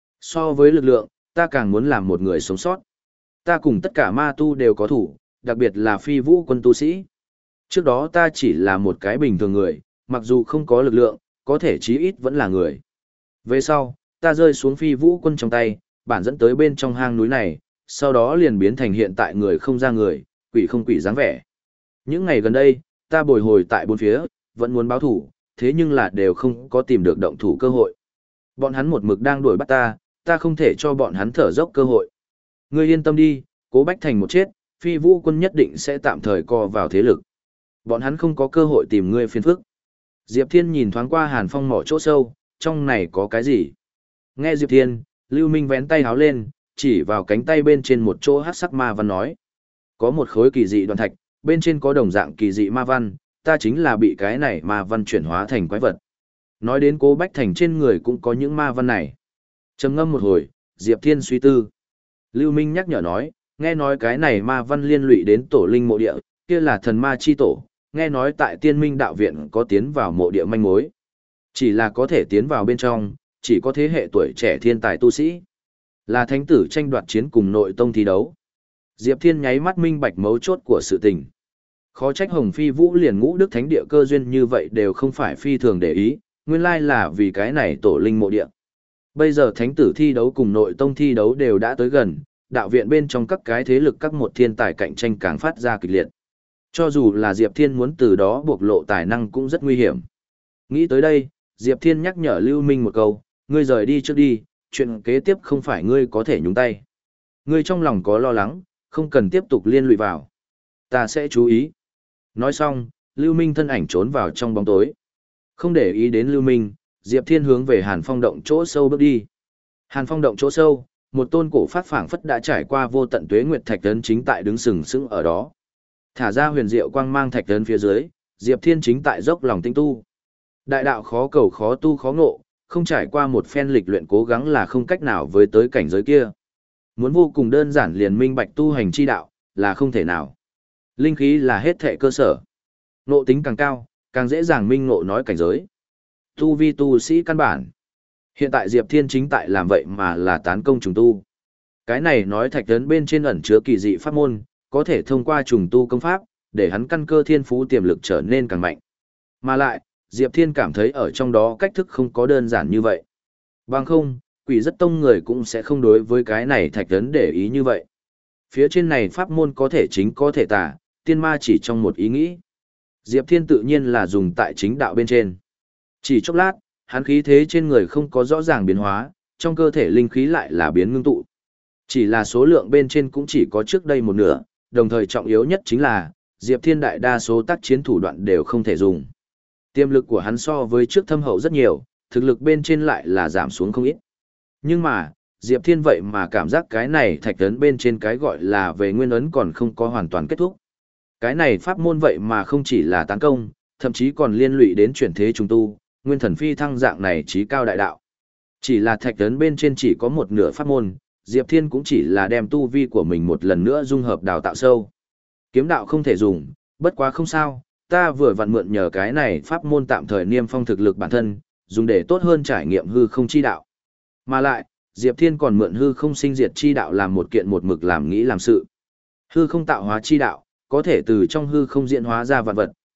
So với lực lượng, ta càng muốn làm một người sống sót. Ta cùng tất cả ma tu đều có thủ, đặc biệt là phi vũ quân tu sĩ. Trước đó ta chỉ là một cái bình thường người, mặc dù không có lực lượng, có thể chí ít vẫn là người. Về sau, ta rơi xuống phi vũ quân trong tay, bản dẫn tới bên trong hang núi này, sau đó liền biến thành hiện tại người không ra người, quỷ không quỷ dáng vẻ. Những ngày gần đây, ta bồi hồi tại bốn phía, vẫn muốn báo thủ, thế nhưng là đều không có tìm được động thủ cơ hội. Bọn hắn một mực đang đuổi bắt ta, ta không thể cho bọn hắn thở dốc cơ hội. Ngươi yên tâm đi, Cố Bách Thành một chết, phi vũ quân nhất định sẽ tạm thời co vào thế lực. Bọn hắn không có cơ hội tìm ngươi phiền phức. Diệp Thiên nhìn thoáng qua Hàn Phong mỏ chỗ sâu, trong này có cái gì? Nghe Diệp Thiên, Lưu Minh vén tay háo lên, chỉ vào cánh tay bên trên một chỗ hắc sắc ma văn nói. Có một khối kỳ dị đoàn thạch, bên trên có đồng dạng kỳ dị ma văn, ta chính là bị cái này ma văn chuyển hóa thành quái vật. Nói đến Cố Bách Thành trên người cũng có những ma văn này. Trầm ngâm một hồi, Diệp Thiên suy tư. Lưu Minh nhắc nhở nói, nghe nói cái này ma văn liên lụy đến tổ linh mộ địa, kia là thần ma chi tổ, nghe nói tại tiên minh đạo viện có tiến vào mộ địa manh mối. Chỉ là có thể tiến vào bên trong, chỉ có thế hệ tuổi trẻ thiên tài tu sĩ. Là thánh tử tranh đoạt chiến cùng nội tông thi đấu. Diệp Thiên nháy mắt minh bạch mấu chốt của sự tình. Khó trách Hồng Phi Vũ liền ngũ đức thánh địa cơ duyên như vậy đều không phải phi thường để ý, nguyên lai là vì cái này tổ linh mộ địa. Bây giờ thánh tử thi đấu cùng nội tông thi đấu đều đã tới gần, đạo viện bên trong các cái thế lực các một thiên tài cạnh tranh càng phát ra kịch liệt. Cho dù là Diệp Thiên muốn từ đó bộc lộ tài năng cũng rất nguy hiểm. Nghĩ tới đây, Diệp Thiên nhắc nhở Lưu Minh một câu, ngươi rời đi trước đi, chuyện kế tiếp không phải ngươi có thể nhúng tay. Ngươi trong lòng có lo lắng, không cần tiếp tục liên lụy vào. Ta sẽ chú ý. Nói xong, Lưu Minh thân ảnh trốn vào trong bóng tối. Không để ý đến Lưu Minh, Diệp Thiên hướng về Hàn Phong động chỗ sâu bước đi. Hàn Phong động chỗ sâu, một tôn cổ phát phảng phất đã trải qua vô tận tuế nguyệt thạch tấn chính tại đứng sừng sững ở đó. Thả ra huyền diệu quang mang thạch tấn phía dưới, Diệp Thiên chính tại dốc lòng tinh tu. Đại đạo khó cầu khó tu khó ngộ, không trải qua một phen lịch luyện cố gắng là không cách nào với tới cảnh giới kia. Muốn vô cùng đơn giản liền minh bạch tu hành chi đạo, là không thể nào. Linh khí là hết thệ cơ sở. Ngộ tính càng cao, càng dễ dàng minh ngộ nói cảnh giới. Tu vi tu sĩ căn bản. Hiện tại Diệp Thiên chính tại làm vậy mà là tán công trùng tu. Cái này nói thạch tấn bên trên ẩn chứa kỳ dị pháp môn, có thể thông qua trùng tu công pháp, để hắn căn cơ thiên phú tiềm lực trở nên càng mạnh. Mà lại, Diệp Thiên cảm thấy ở trong đó cách thức không có đơn giản như vậy. Bằng không, quỷ rất tông người cũng sẽ không đối với cái này thạch tấn để ý như vậy. Phía trên này pháp môn có thể chính có thể tà, tiên ma chỉ trong một ý nghĩ. Diệp Thiên tự nhiên là dùng tại chính đạo bên trên. Chỉ chốc lát, hắn khí thế trên người không có rõ ràng biến hóa, trong cơ thể linh khí lại là biến ngưng tụ. Chỉ là số lượng bên trên cũng chỉ có trước đây một nửa, đồng thời trọng yếu nhất chính là, Diệp Thiên đại đa số tác chiến thủ đoạn đều không thể dùng. Tiềm lực của hắn so với trước thâm hậu rất nhiều, thực lực bên trên lại là giảm xuống không ít. Nhưng mà, Diệp Thiên vậy mà cảm giác cái này thạch ấn bên trên cái gọi là về nguyên ấn còn không có hoàn toàn kết thúc. Cái này pháp môn vậy mà không chỉ là tấn công, thậm chí còn liên lụy đến chuyển thế trùng tu, nguyên thần phi thăng dạng này trí cao đại đạo. Chỉ là thạch ấn bên trên chỉ có một nửa pháp môn, Diệp Thiên cũng chỉ là đem tu vi của mình một lần nữa dung hợp đào tạo sâu. Kiếm đạo không thể dùng, bất quá không sao, ta vừa vặn mượn nhờ cái này pháp môn tạm thời niêm phong thực lực bản thân, dùng để tốt hơn trải nghiệm hư không chi đạo. Mà lại, Diệp Thiên còn mượn hư không sinh diệt chi đạo làm một kiện một mực làm nghĩ làm sự. Hư không tạo hóa chi đạo, có thể từ trong hư không diễn hóa ra vạn vật,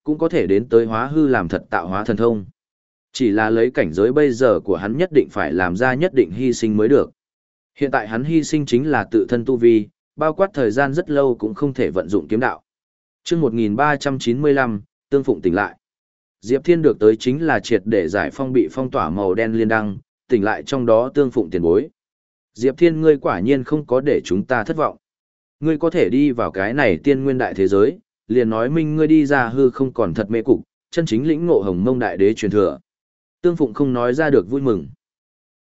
cũng có thể đến tới hóa hư làm thật tạo hóa thần thông. Chỉ là lấy cảnh giới bây giờ của hắn nhất định phải làm ra nhất định hy sinh mới được. Hiện tại hắn hy sinh chính là tự thân tu vi, bao quát thời gian rất lâu cũng không thể vận dụng kiếm đạo. Chương một nghìn ba trăm chín mươi lăm, Tương Phụng tỉnh lại. Diệp Thiên được tới chính là triệt để giải phong bị phong tỏa màu đen liên đăng, tỉnh lại trong đó Tương Phụng tiền bối. Diệp Thiên, ngươi quả nhiên không có để chúng ta thất vọng. Ngươi có thể đi vào cái này tiên nguyên đại thế giới, liền nói minh ngươi đi ra hư không còn thật mê cục, chân chính lĩnh ngộ Hồng Mông đại đế truyền thừa. Tương Phụng không nói ra được vui mừng.